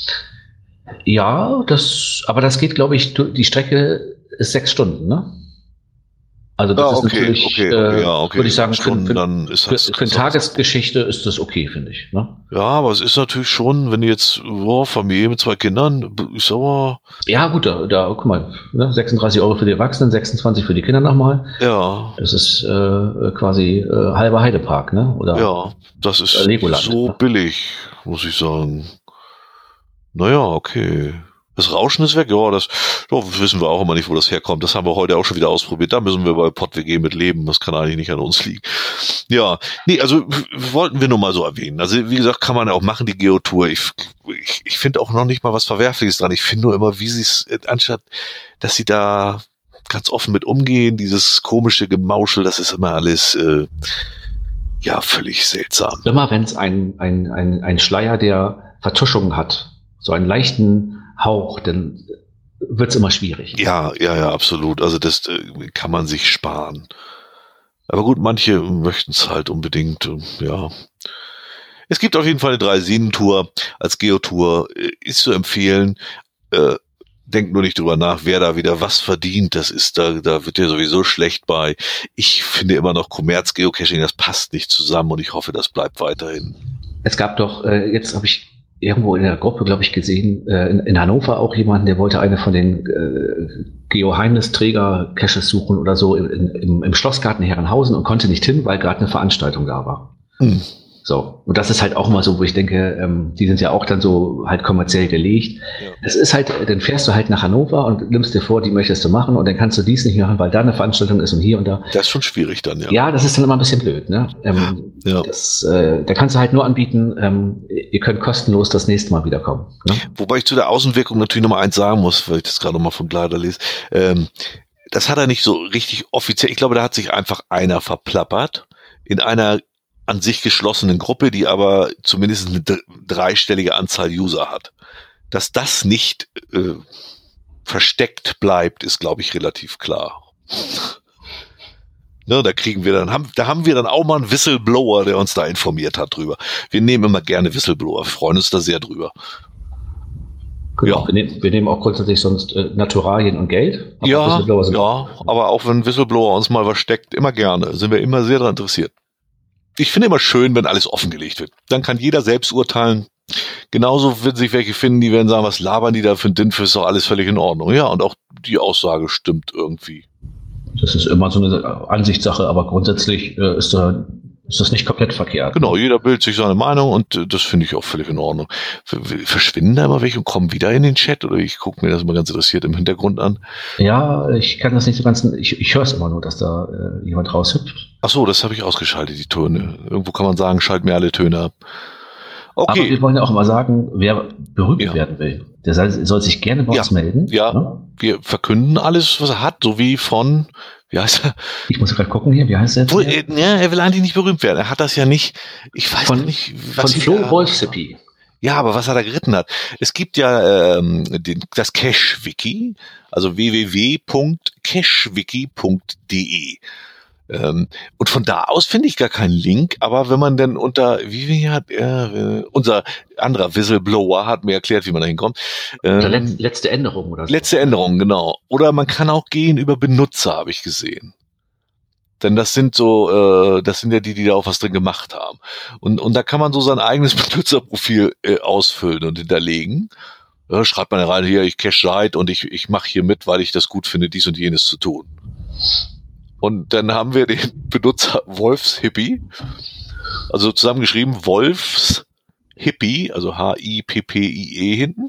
Ja, aber das geht, glaube ich, die Strecke ist 6 Stunden, ne? Also das ist natürlich, würde ich sagen, für eine Tagesgeschichte ist das okay, finde ich. Ne? Ja, aber es ist natürlich schon, wenn du jetzt Familie mit 2 Kindern, ist aber... Ja gut, da guck mal, ne? 36 Euro für die Erwachsenen, 26 für die Kinder nochmal. Ja. Das ist quasi halber Heidepark, ne? Oder ja, das ist Legoland, so billig, muss ich sagen. Naja, okay. Das Rauschen ist weg, ja, das wissen wir auch immer nicht, wo das herkommt. Das haben wir heute auch schon wieder ausprobiert. Da müssen wir bei PodWG mit leben. Das kann eigentlich nicht an uns liegen. Ja, nee, also wollten wir nur mal so erwähnen. Also wie gesagt, kann man ja auch machen, die Geotour. Ich finde auch noch nicht mal was Verwerfliches dran. Ich finde nur immer, wie sie es, anstatt, dass sie da ganz offen mit umgehen, dieses komische Gemauschel, das ist immer alles, völlig seltsam. Immer wenn es ein Schleier der Vertuschung hat, so einen leichten Hauch, dann wird's immer schwierig. Ja, absolut. Also das kann man sich sparen. Aber gut, manche möchten es halt unbedingt, ja. Es gibt auf jeden Fall eine 3-Seen-Tour als Geotour, ist zu empfehlen. Denkt nur nicht drüber nach, wer da wieder was verdient. Das ist da wird dir sowieso schlecht bei. Ich finde immer noch Kommerz-Geocaching, das passt nicht zusammen und ich hoffe, das bleibt weiterhin. Es gab doch, jetzt habe ich irgendwo in der Gruppe, glaube ich, gesehen, in Hannover auch jemanden, der wollte eine von den Geoheimnisträger-Caches suchen oder so im Schlossgarten Herrenhausen und konnte nicht hin, weil gerade eine Veranstaltung da war. So. Und das ist halt auch immer so, wo ich denke, die sind ja auch dann so halt kommerziell gelegt. Ja. Es ist halt, dann fährst du halt nach Hannover und nimmst dir vor, die möchtest du machen und dann kannst du dies nicht machen, weil da eine Veranstaltung ist und hier und da. Das ist schon schwierig dann, ja. Ja, das ist dann immer ein bisschen blöd, ne? Da kannst du halt nur anbieten, ihr könnt kostenlos das nächste Mal wiederkommen. Ne? Wobei ich zu der Außenwirkung natürlich noch mal eins sagen muss, weil ich das gerade noch mal von Glader lese. Das hat er nicht so richtig offiziell, ich glaube, da hat sich einfach einer verplappert in einer an sich geschlossenen Gruppe, die aber zumindest eine 3-stellige Anzahl User hat. Dass das nicht versteckt bleibt, ist, glaube ich, relativ klar. Ne, da haben wir dann auch mal einen Whistleblower, der uns da informiert hat drüber. Wir nehmen immer gerne Whistleblower, wir freuen uns da sehr drüber. Genau, ja. Wir nehmen auch grundsätzlich sonst Naturalien und Geld. Ja, aber auch wenn Whistleblower uns mal was steckt, immer gerne, sind wir immer sehr daran interessiert. Ich finde immer schön, wenn alles offengelegt wird. Dann kann jeder selbst urteilen. Genauso wird sich welche finden, die werden sagen, was labern die da für ein Dinf, ist doch alles völlig in Ordnung. Ja, und auch die Aussage stimmt irgendwie. Das ist immer so eine Ansichtssache, aber grundsätzlich ist das nicht komplett verkehrt. Genau, jeder bildet sich seine Meinung und das finde ich auch völlig in Ordnung. Verschwinden da immer welche und kommen wieder in den Chat oder ich gucke mir das immer ganz interessiert im Hintergrund an? Ja, ich kann das nicht so ganz, ich höre es immer nur, dass da jemand raushüpft. Ach so, das habe ich ausgeschaltet, die Töne. Irgendwo kann man sagen, schalt mir alle Töne ab. Okay. Aber wir wollen ja auch immer sagen, wer berühmt werden will, der soll sich gerne bei uns melden. Ja, ne? Wir verkünden alles, was er hat, so wie von, wie heißt er? Ich muss gerade gucken hier, wie heißt er? Er will eigentlich nicht berühmt werden. Er hat das ja nicht, ich weiß nicht, was von Flo Wolfsippi. Ja, aber was er da geritten hat. Es gibt ja das Cache-Wiki, also www.cachewiki.de. Und von da aus finde ich gar keinen Link, aber wenn man denn unser anderer Whistleblower hat mir erklärt, wie man da hinkommt. Letzte Änderung oder so. Letzte Änderung, genau. Oder man kann auch gehen über Benutzer, habe ich gesehen. Denn das sind ja die da auch was drin gemacht haben. Und da kann man so sein eigenes Benutzerprofil ausfüllen und hinterlegen. Schreibt man rein, hier, ich cache seit und ich mache hier mit, weil ich das gut finde, dies und jenes zu tun. Und dann haben wir den Benutzer Wolfshippie, also zusammengeschrieben Wolfshippie, also Hippie hinten.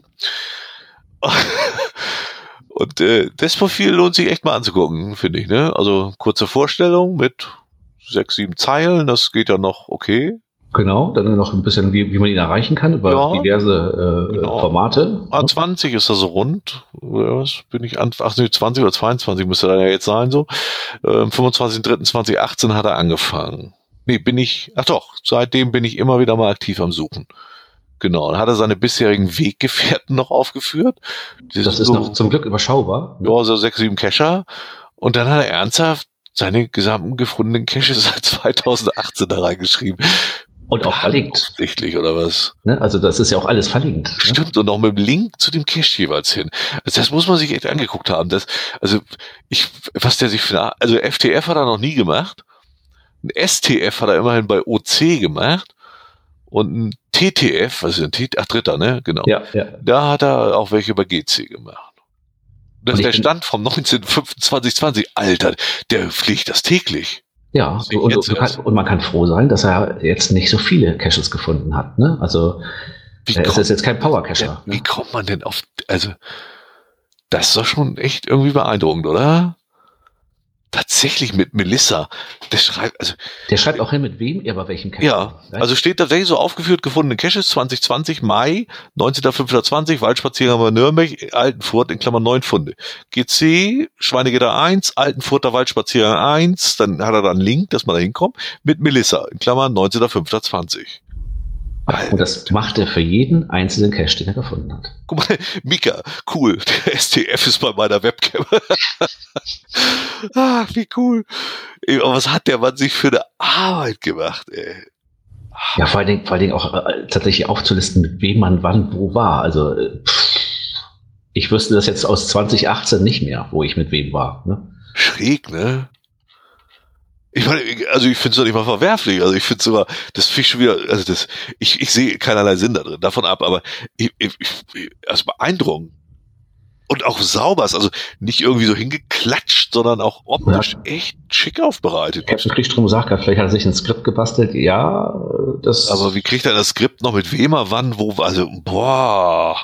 Und das Profil lohnt sich echt mal anzugucken, finde ich. Ne? Also kurze Vorstellung mit 6, 7 Zeilen, das geht ja noch okay. Genau, dann noch ein bisschen, wie man ihn erreichen kann über diverse Formate. A20 ist das so rund. Was bin ich an? 20 oder 22 müsste er ja jetzt sein, so. 25.03.2018 hat er angefangen. Seitdem bin ich immer wieder mal aktiv am Suchen. Genau, dann hat er seine bisherigen Weggefährten noch aufgeführt. Das ist noch zum Glück überschaubar. Ja, so 6, 7 Cacher. Und dann hat er ernsthaft seine gesamten gefundenen Caches seit 2018 da reingeschrieben. Und auch verlinkt. Offensichtlich, oder was? Ne? Also das ist ja auch alles verlinkt. Stimmt, ne? Und auch mit dem Link zu dem Cache jeweils hin. Also das muss man sich echt angeguckt haben. Was der sich also FTF hat er noch nie gemacht. Ein STF hat er immerhin bei OC gemacht. Und ein TTF, was ist ein Dritter, ne? Genau. Ja. Da hat er auch welche bei GC gemacht. Das ist der Stand vom 19.05.2020. Alter, der fliegt das täglich. Ja, und man kann froh sein, dass er jetzt nicht so viele Caches gefunden hat. Ne? Also es ist jetzt kein Power-Cacher. Wie kommt man denn auf... Also, das ist doch schon echt irgendwie beeindruckend, oder? Tatsächlich mit Melissa. Der schreibt auch hin, mit wem er bei welchem Cache. Ja, also steht tatsächlich so aufgeführt, gefundene Caches 2020, Mai, 19.05.20, Waldspaziergang bei Nürnberg, Altenfurt, in Klammern 9 Funde. GC, Schweinegitter 1, Altenfurter Waldspaziergang 1, dann hat er da einen Link, dass man da hinkommt, mit Melissa, in Klammern 19.05.20. Und das macht er für jeden einzelnen Cache, den er gefunden hat. Guck mal, Mika, cool, der STF ist bei meiner Webcam. Wie cool. Aber was hat der Mann sich für eine Arbeit gemacht, ey? Ja, vor allen Dingen auch tatsächlich aufzulisten, mit wem man wann wo war. Also ich wüsste das jetzt aus 2018 nicht mehr, wo ich mit wem war. Ne? Schräg, ne? Ich meine, also ich finde es doch nicht mal verwerflich. Also ich finde es sogar, das finde ich schon wieder, also ich sehe keinerlei Sinn da drin, davon ab, aber also beeindruckend. Und auch sauber, also nicht irgendwie so hingeklatscht, sondern auch optisch echt schick aufbereitet. Captain Kriegstrom sagt gerade, vielleicht hat er sich ein Skript gebastelt. Ja, das... Aber wie kriegt er das Skript noch mit wem er wann, wo, also, boah.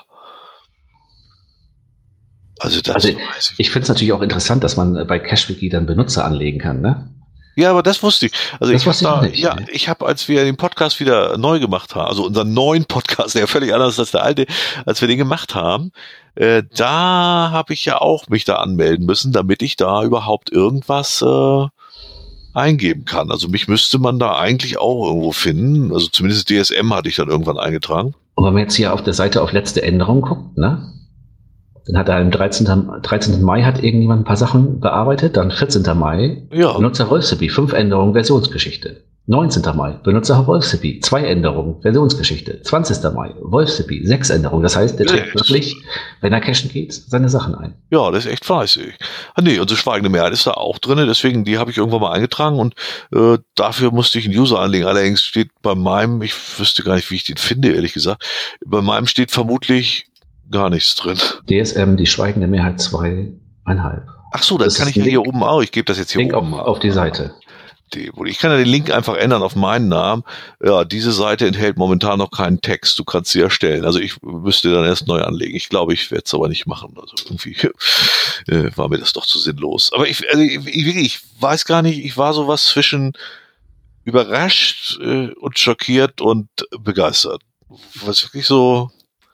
Also ich finde es natürlich auch interessant, dass man bei CacheWiki dann Benutzer anlegen kann, ne? Ja, aber das wusste ich. Also ich habe, als wir den Podcast wieder neu gemacht haben, also unseren neuen Podcast, der völlig anders ist als der alte, als wir den gemacht haben, da habe ich ja auch mich da anmelden müssen, damit ich da überhaupt irgendwas eingeben kann. Also mich müsste man da eigentlich auch irgendwo finden. Also zumindest DSM hatte ich dann irgendwann eingetragen. Und wenn man jetzt hier auf der Seite auf letzte Änderung guckt, ne? Dann hat er am 13. Mai hat irgendjemand ein paar Sachen bearbeitet, dann 14. Mai, Benutzer Wolfsippi, 5 Änderungen, Versionsgeschichte. 19. Mai, Benutzer Wolfsippi, 2 Änderungen, Versionsgeschichte. 20. Mai, Wolfsippi, 6 Änderungen. Das heißt, der trägt wirklich, wenn er cashen geht, seine Sachen ein. Ja, das ist echt fleißig. Unsere schweigende Mehrheit ist da auch drin, deswegen die habe ich irgendwann mal eingetragen und dafür musste ich einen User anlegen. Allerdings steht bei meinem, ich wüsste gar nicht, wie ich den finde, ehrlich gesagt, bei meinem steht vermutlich gar nichts drin. DSM, die schweigende Mehrheit 2,5. Ach so, das kann ich ja hier oben auch. Ich gebe das jetzt hier Link oben auf die Seite. Ich kann ja den Link einfach ändern auf meinen Namen. Ja, diese Seite enthält momentan noch keinen Text. Du kannst sie erstellen. Also ich müsste dann erst neu anlegen. Ich glaube, ich werde es aber nicht machen. Also irgendwie war mir das doch zu sinnlos. Aber ich weiß gar nicht, ich war sowas zwischen überrascht und schockiert und begeistert. Was wirklich so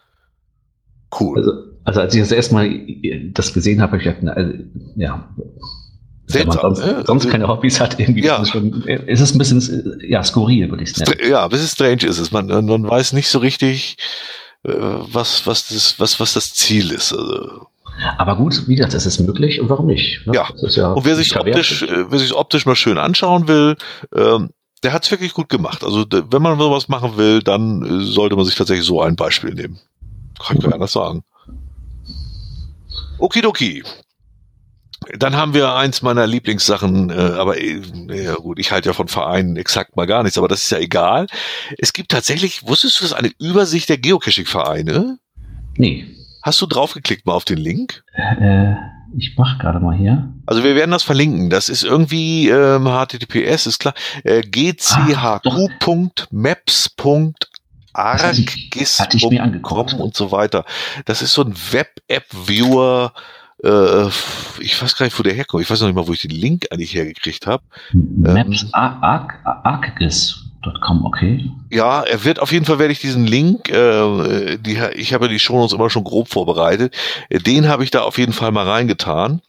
cool. Also als ich das erste Mal das gesehen habe, habe ich gedacht, seltsam, wenn man sonst keine Hobbys hat, irgendwie ist es ein bisschen skurril, würde ich sagen. Ja, ein bisschen strange ist es. Man weiß nicht so richtig, was das Ziel ist. Also. Aber gut, wie gesagt, es ist möglich und warum nicht? Ne? Ja. Und wer sich optisch mal schön anschauen will, der hat es wirklich gut gemacht. Also wenn man sowas machen will, dann sollte man sich tatsächlich so ein Beispiel nehmen. Kann ich gar nicht sagen. Okidoki. Dann haben wir eins meiner Lieblingssachen, aber ja gut, ich halte ja von Vereinen exakt mal gar nichts, aber das ist ja egal. Es gibt tatsächlich, wusstest du das, eine Übersicht der Geocaching-Vereine? Nee. Hast du draufgeklickt mal auf den Link? Ich mache gerade mal hier. Also wir werden das verlinken. Das ist irgendwie HTTPS, ist klar. gchq.maps.argis.com und so weiter. Das ist so ein Web-App-Viewer. Ich weiß gar nicht, wo der herkommt. Ich weiß noch nicht mal, wo ich den Link eigentlich hergekriegt habe. Maps Argis. .com, okay. Ja, werde ich diesen Link, ich habe ja die Shownotes immer schon grob vorbereitet, den habe ich da auf jeden Fall mal reingetan.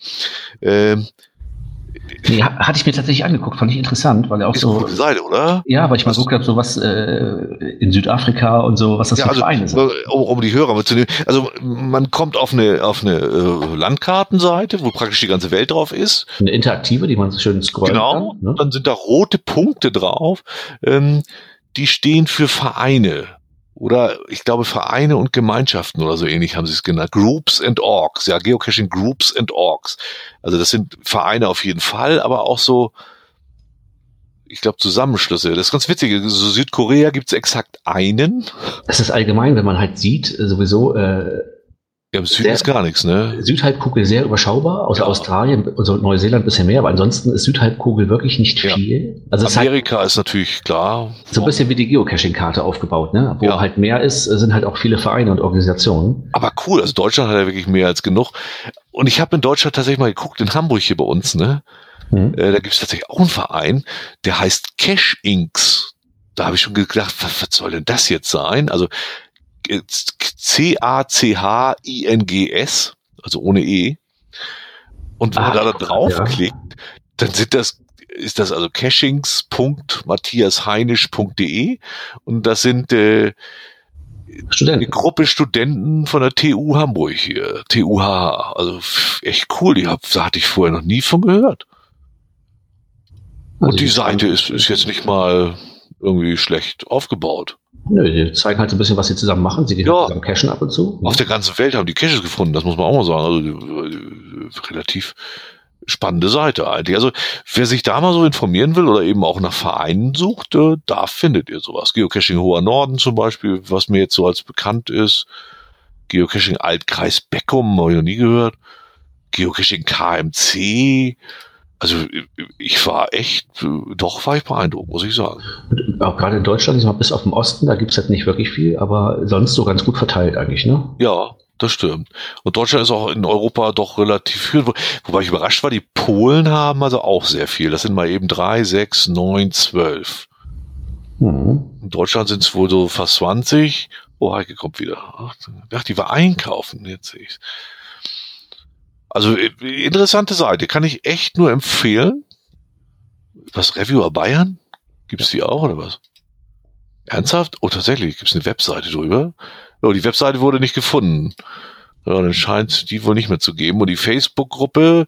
Nee, hatte ich mir tatsächlich angeguckt, fand ich interessant, weil er auch ist so. Eine gute Seite, oder? Ja, weil ich mal geguckt habe, so was in Südafrika und so, was das für Vereine sind. Um die Hörer mitzunehmen. Also man kommt auf eine Landkartenseite, wo praktisch die ganze Welt drauf ist. Eine interaktive, die man so schön scrollen kann. Ne? Dann sind da rote Punkte drauf, die stehen für Vereine. Oder ich glaube Vereine und Gemeinschaften oder so ähnlich haben sie es genannt. Groups and Orgs, ja, Geocaching Groups and Orgs. Also das sind Vereine auf jeden Fall, aber auch so, ich glaube, Zusammenschlüsse. Das ist ganz witzig. So Südkorea gibt es exakt einen. Das ist allgemein, wenn man halt sieht, sowieso. Ja, im Süden ist gar nichts, ne? Südhalbkugel sehr überschaubar, außer Australien und so Neuseeland ein bisschen mehr, aber ansonsten ist Südhalbkugel wirklich nicht viel. Also Amerika ist natürlich klar. So ein bisschen wie die Geocaching-Karte aufgebaut, ne? Wo halt mehr ist, sind halt auch viele Vereine und Organisationen. Aber cool, also Deutschland hat ja wirklich mehr als genug. Und ich habe in Deutschland tatsächlich mal geguckt, in Hamburg hier bei uns, ne? Da gibt es tatsächlich auch einen Verein, der heißt Cache Inks. Da habe ich schon gedacht, was soll denn das jetzt sein? Also CACHINGS, also ohne E. Und wenn man da draufklickt, dann ist das also cachings.matthiasheinisch.de und das sind eine Gruppe Studenten von der TU Hamburg hier, TUH. Also echt cool, da hatte ich vorher noch nie von gehört. Und die Seite ist jetzt nicht mal irgendwie schlecht aufgebaut. Nö, die zeigen halt so ein bisschen, was sie zusammen machen. Sie gehen zusammen cachen ab und zu. Auf der ganzen Welt haben die Caches gefunden, das muss man auch mal sagen. Also relativ spannende Seite eigentlich. Also wer sich da mal so informieren will oder eben auch nach Vereinen sucht, da findet ihr sowas. Geocaching Hoher Norden zum Beispiel, was mir jetzt so als bekannt ist. Geocaching Altkreis Beckum, habe ich noch nie gehört. Geocaching KMC. Also ich war ich beeindruckt, muss ich sagen. Und auch gerade in Deutschland, ich sag mal, bis auf den Osten, da gibt's halt nicht wirklich viel, aber sonst so ganz gut verteilt eigentlich, ne? Ja, das stimmt. Und Deutschland ist auch in Europa doch relativ viel, wobei ich überrascht war, die Polen haben also auch sehr viel. Das sind mal eben 3, 6, 9, 12. In Deutschland sind es wohl so fast 20. Oh, Heike kommt wieder. Ach, die war einkaufen, jetzt sehe ich's. Also interessante Seite, kann ich echt nur empfehlen. Was, Reviewer Bayern? Gibt's die auch oder was? Ernsthaft? Oh, tatsächlich, gibt's eine Webseite drüber? Oh, die Webseite wurde nicht gefunden. Ja, dann scheint es die wohl nicht mehr zu geben. Und die Facebook-Gruppe,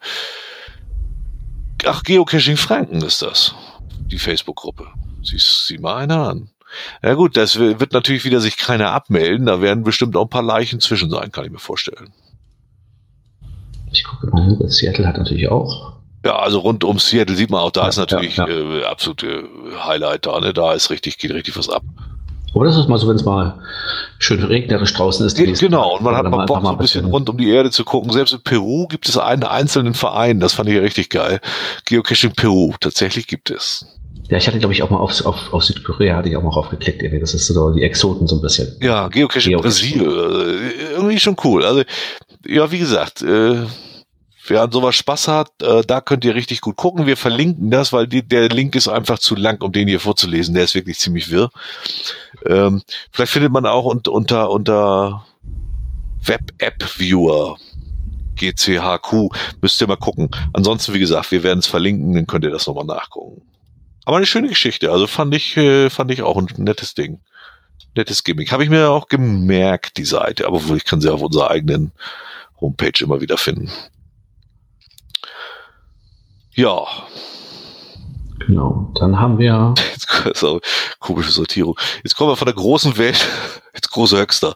Geocaching Franken ist das. Die Facebook-Gruppe. Sieh mal einer an. Ja gut, das wird natürlich wieder sich keiner abmelden. Da werden bestimmt auch ein paar Leichen zwischen sein, kann ich mir vorstellen. Ich gucke mal, Seattle hat natürlich auch. Ja, also rund um Seattle sieht man auch, da ist natürlich absolute Highlight da, ne? Da geht richtig was ab. Aber das ist mal so, wenn es mal schön regnerisch draußen ist. Genau, und man hat mal Bock, so ein bisschen rund um die Erde zu gucken. Selbst in Peru gibt es einen einzelnen Verein, das fand ich richtig geil. Geocaching Peru, tatsächlich gibt es. Ja, ich hatte, glaube ich, auch mal auf Südkorea, hatte ich auch mal raufgeklickt. Das ist so die Exoten so ein bisschen. Ja, Geocaching Brasil, irgendwie schon cool. Also, ja, wie gesagt, wer an sowas Spaß hat, da könnt ihr richtig gut gucken. Wir verlinken das, weil der Link ist einfach zu lang, um den hier vorzulesen. Der ist wirklich ziemlich wirr. Vielleicht findet man auch unter Web-App-Viewer GCHQ. Müsst ihr mal gucken. Ansonsten, wie gesagt, wir werden es verlinken, dann könnt ihr das nochmal nachgucken. Aber eine schöne Geschichte. Also fand ich auch ein nettes Ding. Nettes Gimmick. Habe ich mir auch gemerkt, die Seite. Aber ich kann sie auf unserer eigenen Homepage immer wieder finden. Ja. Genau. Dann haben wir... Jetzt ist auch komische Sortierung. Jetzt kommen wir von der großen Welt ins große Höxter.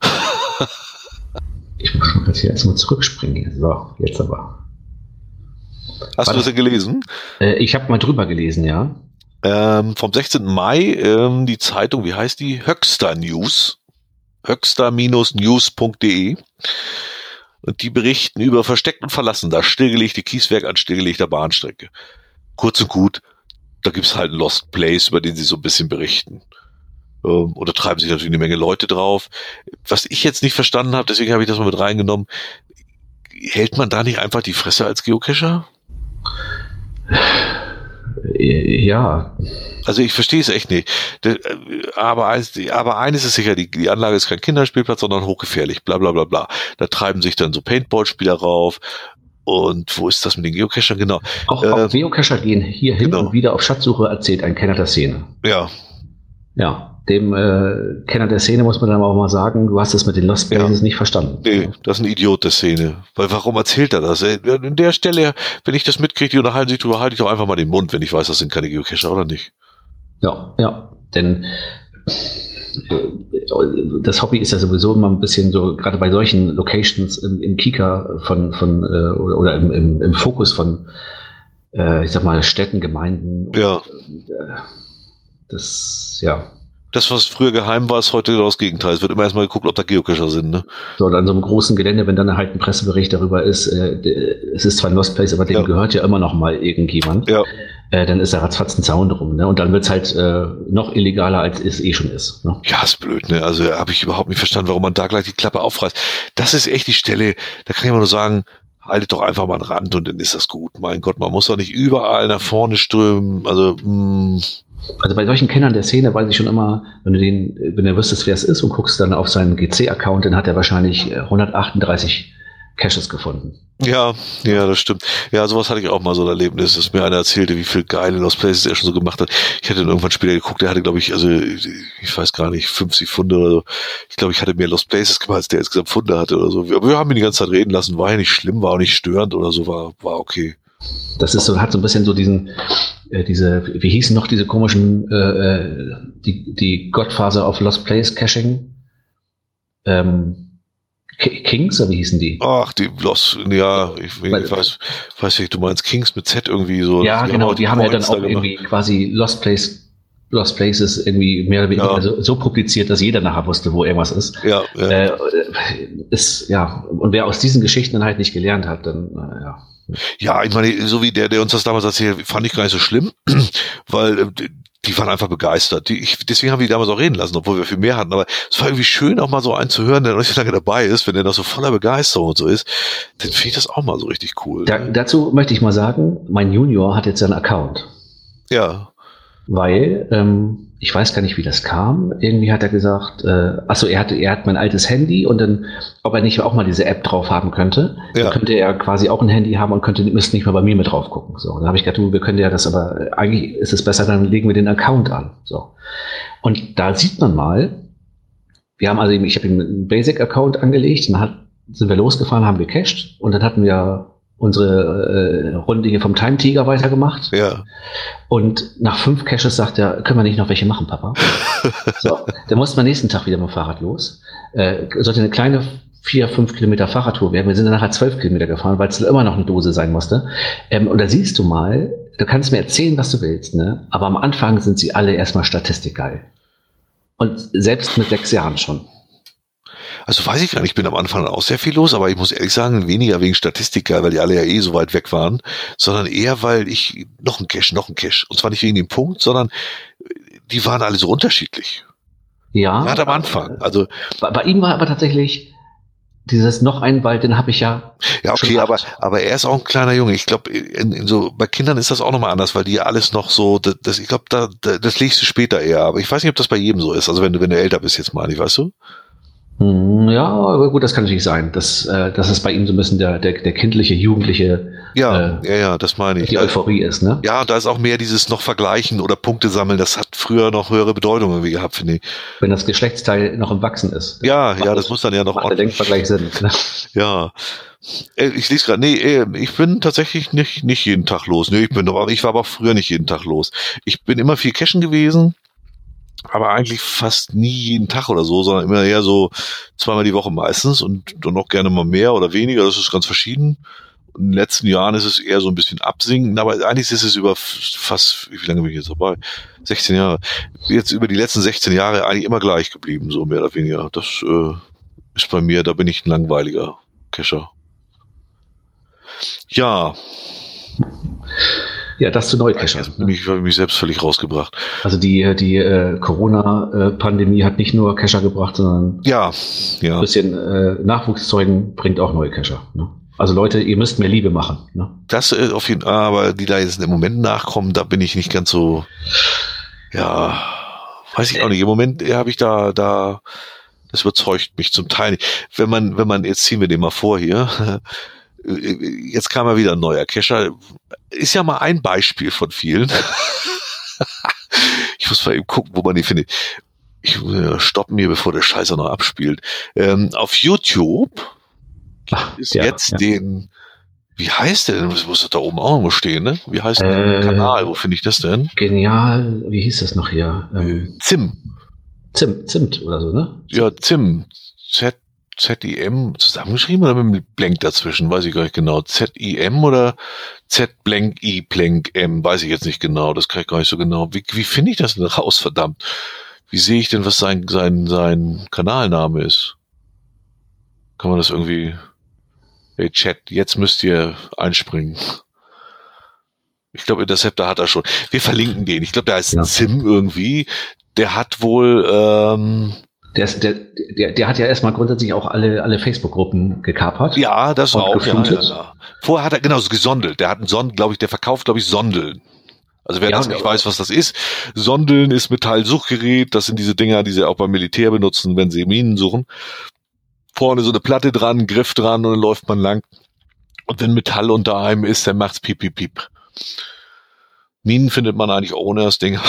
Ich muss schon jetzt hier erstmal zurückspringen. So, jetzt aber. Hast du das denn gelesen? Ich habe mal drüber gelesen, ja. Vom 16. Mai, die Zeitung, wie heißt die? Höxter News. Höxter-news.de. Und die berichten über versteckt und verlassen, das stillgelegte Kieswerk an stillgelegter Bahnstrecke. Kurz und gut, da gibt's halt einen Lost Place, über den sie so ein bisschen berichten. Oder treiben sich natürlich eine Menge Leute drauf. Was ich jetzt nicht verstanden habe, deswegen habe ich das mal mit reingenommen, hält man da nicht einfach die Fresse als Geocacher? Ja. Also ich verstehe es echt nicht. Aber eines ist sicher, die Anlage ist kein Kinderspielplatz, sondern hochgefährlich, bla bla bla bla. Da treiben sich dann so Paintball-Spieler rauf. Und wo ist das mit den Geocachern? Genau. Auch Geocacher gehen hier hin und wieder auf Schatzsuche, erzählt ein Kenner der Szene. Ja. Ja, dem Kenner der Szene muss man dann auch mal sagen, du hast es mit den Lost Places nicht verstanden. Nee, das ist ein Idiot der Szene. Weil warum erzählt er das? An der Stelle, wenn ich das mitkriege, die unterhalten sich drüber, halte ich doch einfach mal den Mund, wenn ich weiß, das sind keine Geocacher oder nicht. Ja, denn das Hobby ist ja sowieso immer ein bisschen so, gerade bei solchen Locations im Kika oder im Fokus von, ich sag mal, Städten, Gemeinden. Ja. Das, was früher geheim war, ist heute genau das Gegenteil. Es wird immer erstmal geguckt, ob da Geocacher sind, ne? So, und an so einem großen Gelände, wenn dann halt ein Pressebericht darüber ist, es ist zwar ein Lost Place, aber dem gehört ja immer noch mal irgendjemand. Ja. Dann ist da ratzfatz ein Zaun drum, ne? Und dann wird's halt noch illegaler, als es eh schon ist. Ne? Ja, ist blöd, ne? Also habe ich überhaupt nicht verstanden, warum man da gleich die Klappe aufreißt. Das ist echt die Stelle, da kann ich mal nur sagen, haltet doch einfach mal einen Rand und dann ist das gut. Mein Gott, man muss doch nicht überall nach vorne strömen. Also bei solchen Kennern der Szene weiß ich schon immer, wenn du wüsstest, wer es ist und guckst dann auf seinen GC-Account, dann hat er wahrscheinlich 138 Caches gefunden. Ja, das stimmt. Ja, sowas hatte ich auch mal so ein Erlebnis, dass mir einer erzählte, wie viel geile Lost Places er schon so gemacht hat. Ich hatte dann irgendwann später geguckt, der hatte, glaube ich, also ich weiß gar nicht, 50 Funde oder so. Ich glaube, ich hatte mehr Lost Places gemacht, als der insgesamt Funde hatte oder so. Aber wir haben ihn die ganze Zeit reden lassen, war ja nicht schlimm, war auch nicht störend oder so, war okay. Das ist so, hat so ein bisschen so wie hießen noch diese komischen, die Gottphase auf Lost Place Caching? Kings, oder wie hießen die? Ach, die Lost, ja, ich weiß nicht, du meinst Kings mit Z irgendwie so. Ja, genau, die haben ja dann auch irgendwie quasi Lost Places irgendwie mehr oder weniger so publiziert, dass jeder nachher wusste, wo irgendwas ist. Ja. Und wer aus diesen Geschichten dann halt nicht gelernt hat, dann, Ja, ich meine, so wie der uns das damals erzählt, fand ich gar nicht so schlimm, weil die waren einfach begeistert. Deswegen haben wir die damals auch reden lassen, obwohl wir viel mehr hatten. Aber es war irgendwie schön, auch mal so einen zu hören, der noch nicht so lange dabei ist, wenn der noch so voller Begeisterung und so ist. Dann finde ich das auch mal so richtig cool. Dazu möchte ich mal sagen, mein Junior hat jetzt einen Account. Ja. Weil, ich weiß gar nicht, wie das kam. Irgendwie hat er gesagt, er hat mein altes Handy und dann, ob er nicht auch mal diese App drauf haben könnte, dann könnte er quasi auch ein Handy haben und müsste nicht mal bei mir mit drauf gucken. So, dann habe ich gedacht, wir können ja das, aber eigentlich ist es besser, dann legen wir den Account an. So. Und da sieht man mal, ich habe ihm einen Basic-Account angelegt, dann sind wir losgefahren, haben gecached und dann hatten wir unsere Runde hier vom Time Tiger weitergemacht. Ja. Und nach 5 Caches sagt er, können wir nicht noch welche machen, Papa? So, dann mussten wir nächsten Tag wieder mit dem Fahrrad los. Sollte eine kleine 4-5 Kilometer Fahrradtour werden. Wir sind dann nachher 12 Kilometer gefahren, weil es immer noch eine Dose sein musste. Und da siehst du mal, du kannst mir erzählen, was du willst, ne? Aber am Anfang sind sie alle erstmal statistikgeil. Und selbst mit 6 Jahren schon. Also weiß ich gar nicht, ich bin am Anfang auch sehr viel los, aber ich muss ehrlich sagen, weniger wegen Statistik, weil die alle ja eh so weit weg waren, sondern eher, weil ich noch ein Cache. Und zwar nicht wegen dem Punkt, sondern die waren alle so unterschiedlich. Ja. Gerade am Anfang. Also bei ihm war aber tatsächlich dieses noch ein Wald, den habe ich ja. Ja, okay, aber er ist auch ein kleiner Junge. Ich glaube, so bei Kindern ist das auch nochmal anders, weil die alles noch so, ich glaube, das legst du später eher. Aber ich weiß nicht, ob das bei jedem so ist. Also wenn du älter bist jetzt mal, weißt du? Ja, aber gut, das kann natürlich sein. Das ist bei ihm so ein bisschen der kindliche, jugendliche, das meine ich. Die Euphorie ist, ne? Ja, da ist auch mehr dieses noch Vergleichen oder Punkte sammeln. Das hat früher noch höhere Bedeutung irgendwie gehabt, finde ich. Wenn das Geschlechtsteil noch im Wachsen ist. Ja, das muss dann ja noch ordentlich. Der Denkvergleich Sinn. Ne? Ja. Ich lese gerade, ich bin tatsächlich nicht jeden Tag los. Ich war aber auch früher nicht jeden Tag los. Ich bin immer viel cashen gewesen. Aber eigentlich fast nie jeden Tag oder so, sondern immer eher so 2-mal die Woche meistens und dann noch gerne mal mehr oder weniger. Das ist ganz verschieden. In den letzten Jahren ist es eher so ein bisschen absinken, aber eigentlich ist es über fast, wie lange bin ich jetzt dabei? 16 Jahre. Jetzt über die letzten 16 Jahre eigentlich immer gleich geblieben, so mehr oder weniger. Das ist bei mir, da bin ich ein langweiliger Cacher. Ja. Ja, das zu Neucachern. Jetzt habe ich mich selbst völlig rausgebracht. Also die Corona-Pandemie hat nicht nur Cacher gebracht, sondern ja. ein bisschen Nachwuchszeugen bringt auch neue Cacher. Ne? Also Leute, ihr müsst mir Liebe machen. Ne? Das auf jeden Fall, aber die da jetzt im Moment nachkommen, da bin ich nicht ganz so, ja, weiß ich auch nicht. Im Moment habe ich da, das überzeugt mich zum Teil nicht. Wenn man, jetzt ziehen wir den mal vor hier, jetzt kam ja wieder ein neuer Cacher, ist ja mal ein Beispiel von vielen. Ich muss mal eben gucken, wo man den findet. Ich muss stoppen hier, bevor der Scheiße noch abspielt. Auf YouTube ist jetzt den, wie heißt der denn? Das muss da oben auch irgendwo stehen, ne? Wie heißt der Kanal? Wo finde ich das denn? Genial, wie hieß das noch hier? Zimt oder so, ne? Ja, Zim. Z-I-M zusammengeschrieben oder mit einem Blank dazwischen? Weiß ich gar nicht genau. Z-I-M oder Z-Blank-I-Blank-M? Weiß ich jetzt nicht genau. Das kann ich gar nicht so genau. Wie finde ich das denn raus, verdammt? Wie sehe ich denn, was sein Kanalname ist? Kann man das irgendwie... Hey Chat, jetzt müsst ihr einspringen. Ich glaube, Interceptor hat er schon. Wir verlinken den. Ich glaube, der heißt Zim irgendwie. Der hat wohl... Der hat ja erstmal grundsätzlich auch alle Facebook-Gruppen gekapert. Ja, das auch. Ja. Vorher hat er genauso gesondelt. Der hat der verkauft, glaube ich, Sondeln. Also wer das nicht weiß, was das ist. Sondeln ist Metallsuchgerät. Das sind diese Dinger, die sie auch beim Militär benutzen, wenn sie Minen suchen. Vorne so eine Platte dran, ein Griff dran und dann läuft man lang. Und wenn Metall unter einem ist, dann macht's piep, piep, piep. Minen findet man eigentlich ohne das Ding.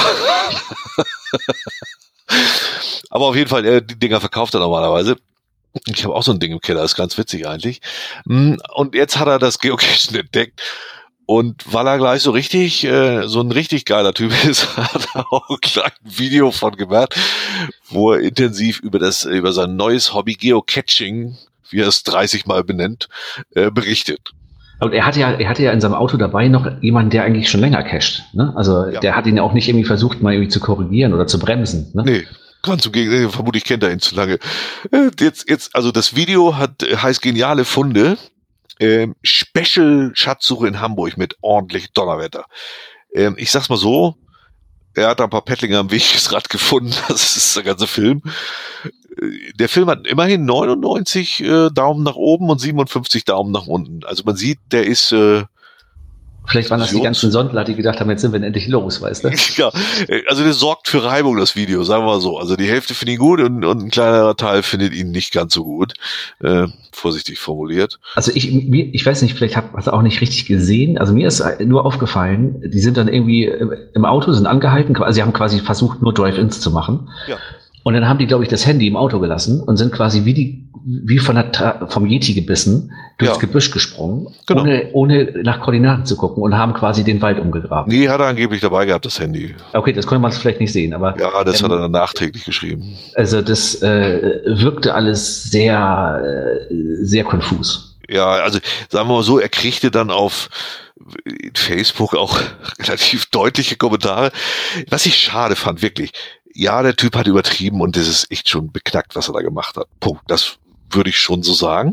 Aber auf jeden Fall, die Dinger verkauft er normalerweise. Ich habe auch so ein Ding im Keller, ist ganz witzig eigentlich. Und jetzt hat er das Geocaching entdeckt. Und weil er gleich so ein richtig geiler Typ ist, hat er auch ein kleines Video von gemacht, wo er intensiv über sein neues Hobby Geocaching, wie er es 30 Mal benennt, berichtet. Und er hatte ja in seinem Auto dabei noch jemanden, der eigentlich schon länger cached. Ne? Also der hat ihn ja auch nicht irgendwie versucht, mal irgendwie zu korrigieren oder zu bremsen. Ne? Nee. Ganz im Gegenteil, vermutlich kennt er ihn zu lange. Also das Video heißt Geniale Funde. Special Schatzsuche in Hamburg mit ordentlich Donnerwetter. Ich sag's mal so, er hat da ein paar Pettlinger am Wegesrad gefunden, das ist der ganze Film. Der Film hat immerhin 99 Daumen nach oben und 57 Daumen nach unten. Also man sieht, der ist... Vielleicht waren das die ganzen Sondler, die gedacht haben, jetzt sind wir endlich los, weißt du? Ja, also das sorgt für Reibung, das Video, sagen wir mal so. Also die Hälfte findet ihn gut und ein kleinerer Teil findet ihn nicht ganz so gut. Vorsichtig formuliert. Also ich weiß nicht, vielleicht hast du auch nicht richtig gesehen. Also mir ist nur aufgefallen, die sind dann irgendwie im Auto, sind angehalten. Also sie haben quasi versucht, nur Drive-Ins zu machen. Ja. Und dann haben die, glaube ich, das Handy im Auto gelassen und sind quasi wie vom Yeti gebissen durchs Gebüsch gesprungen, genau. ohne nach Koordinaten zu gucken und haben quasi den Wald umgegraben. Nee, hat er angeblich dabei gehabt, das Handy. Okay, das konnte man vielleicht nicht sehen, aber... Ja, das hat er dann nachträglich geschrieben. Also das wirkte alles sehr, sehr konfus. Ja, also sagen wir mal so, er kriegte dann auf Facebook auch relativ deutliche Kommentare, was ich schade fand, wirklich. Ja, der Typ hat übertrieben und das ist echt schon beknackt, was er da gemacht hat. Punkt. Das würde ich schon so sagen.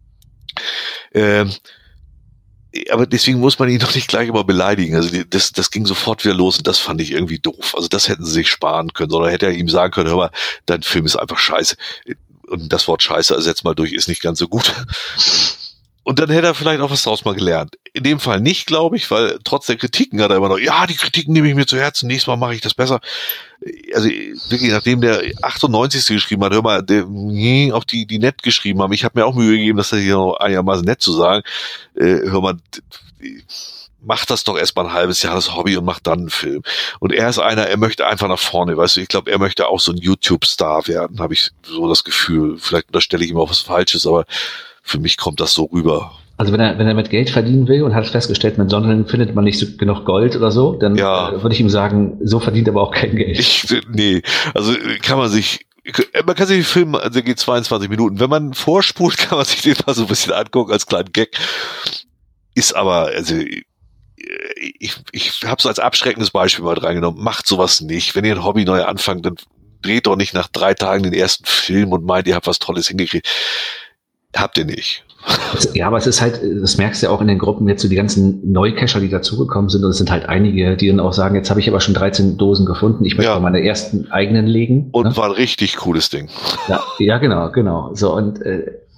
Aber deswegen muss man ihn doch nicht gleich immer beleidigen. Also das ging sofort wieder los und das fand ich irgendwie doof. Also das hätten sie sich sparen können, sondern hätte er ihm sagen können, hör mal, dein Film ist einfach scheiße. Und das Wort scheiße ersetzt mal durch, ist nicht ganz so gut. Und dann hätte er vielleicht auch was draus mal gelernt. In dem Fall nicht, glaube ich, weil trotz der Kritiken hat er immer noch, ja, die Kritiken nehme ich mir zu Herzen, nächstes Mal mache ich das besser. Also wirklich, nachdem der 98. geschrieben hat, hör mal, auch die nett geschrieben haben, ich habe mir auch Mühe gegeben, das hier noch einigermaßen nett zu sagen, hör mal, mach das doch erst mal ein halbes Jahr das Hobby und mach dann einen Film. Und er ist er möchte einfach nach vorne, weißt du, ich glaube, er möchte auch so ein YouTube-Star werden, habe ich so das Gefühl. Vielleicht unterstelle ich ihm auch was Falsches, aber für mich kommt das so rüber. Also wenn er mit Geld verdienen will und hat festgestellt, mit Sondeln findet man nicht so genug Gold oder so, dann würde ich ihm sagen, so verdient aber auch kein Geld. Nee, also man kann sich den Film, also der geht 22 Minuten. Wenn man vorspult, kann man sich den mal so ein bisschen angucken als kleinen Gag. Ist aber, also ich habe es als abschreckendes Beispiel mal reingenommen. Macht sowas nicht. Wenn ihr ein Hobby neu anfangt, dann dreht doch nicht nach 3 Tagen den ersten Film und meint, ihr habt was Tolles hingekriegt. Habt ihr nicht. Ja, aber es ist halt, das merkst du ja auch in den Gruppen jetzt so die ganzen Neucacher, die dazugekommen sind, und es sind halt einige, die dann auch sagen, jetzt habe ich aber schon 13 Dosen gefunden, ich möchte mal meine ersten eigenen legen. Und war ein richtig cooles Ding. Ja, genau. So, und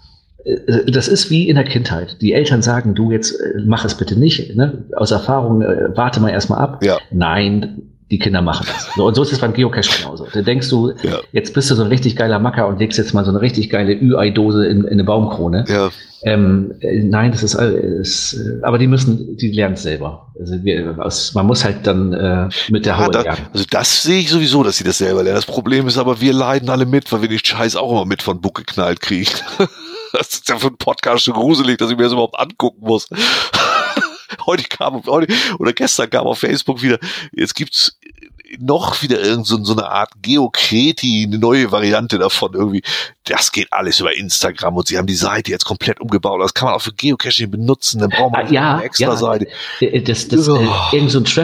das ist wie in der Kindheit. Die Eltern sagen, du jetzt mach es bitte nicht. Ne? Aus Erfahrung, warte mal erstmal ab. Ja. Nein, die Kinder machen das. So, und so ist es beim Geocache genauso. Da denkst du, jetzt bist du so ein richtig geiler Macker und legst jetzt mal so eine richtig geile Ü-Ei-Dose in eine Baumkrone. Ja. Nein, das ist aber die lernen es selber. Also man muss halt dann mit der Haue lernen. Also das sehe ich sowieso, dass sie das selber lernen. Das Problem ist aber, wir leiden alle mit, weil wir den Scheiß auch immer mit von Bug geknallt kriegen. Das ist ja für einen Podcast schon gruselig, dass ich mir das überhaupt angucken muss. Gestern kam auf Facebook wieder, jetzt gibt's noch wieder so eine Art Geocreti, eine neue Variante davon irgendwie. Das geht alles über Instagram und sie haben die Seite jetzt komplett umgebaut. Das kann man auch für Geocaching benutzen, dann braucht man eine extra Seite. Irgend so ein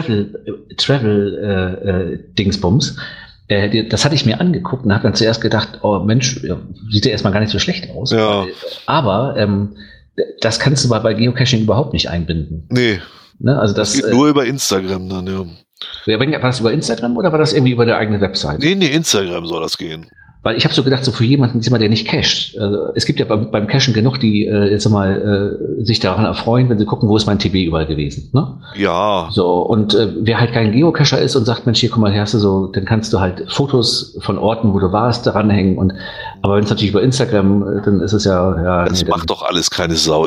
Travel-Dingsbums. Das hatte ich mir angeguckt und habe dann zuerst gedacht, oh Mensch, sieht ja erstmal gar nicht so schlecht aus. Ja. Aber das kannst du bei Geocaching überhaupt nicht einbinden. Nee. Ne? Also das geht nur über Instagram dann, ja. War das über Instagram oder war das irgendwie über der eigene Website? Nee, Instagram soll das gehen. Weil ich habe so gedacht, so für jemanden, der nicht cached. Also es gibt ja beim Cachen genug, die sich daran erfreuen, wenn sie gucken, wo ist mein TB überall gewesen. Ne? Ja. So, und wer halt kein Geocacher ist und sagt, Mensch, hier, guck mal, hier hast du so, dann kannst du halt Fotos von Orten, wo du warst, daran hängen. Aber wenn es natürlich über Instagram, dann ist es ja. Das macht doch alles keine Sau.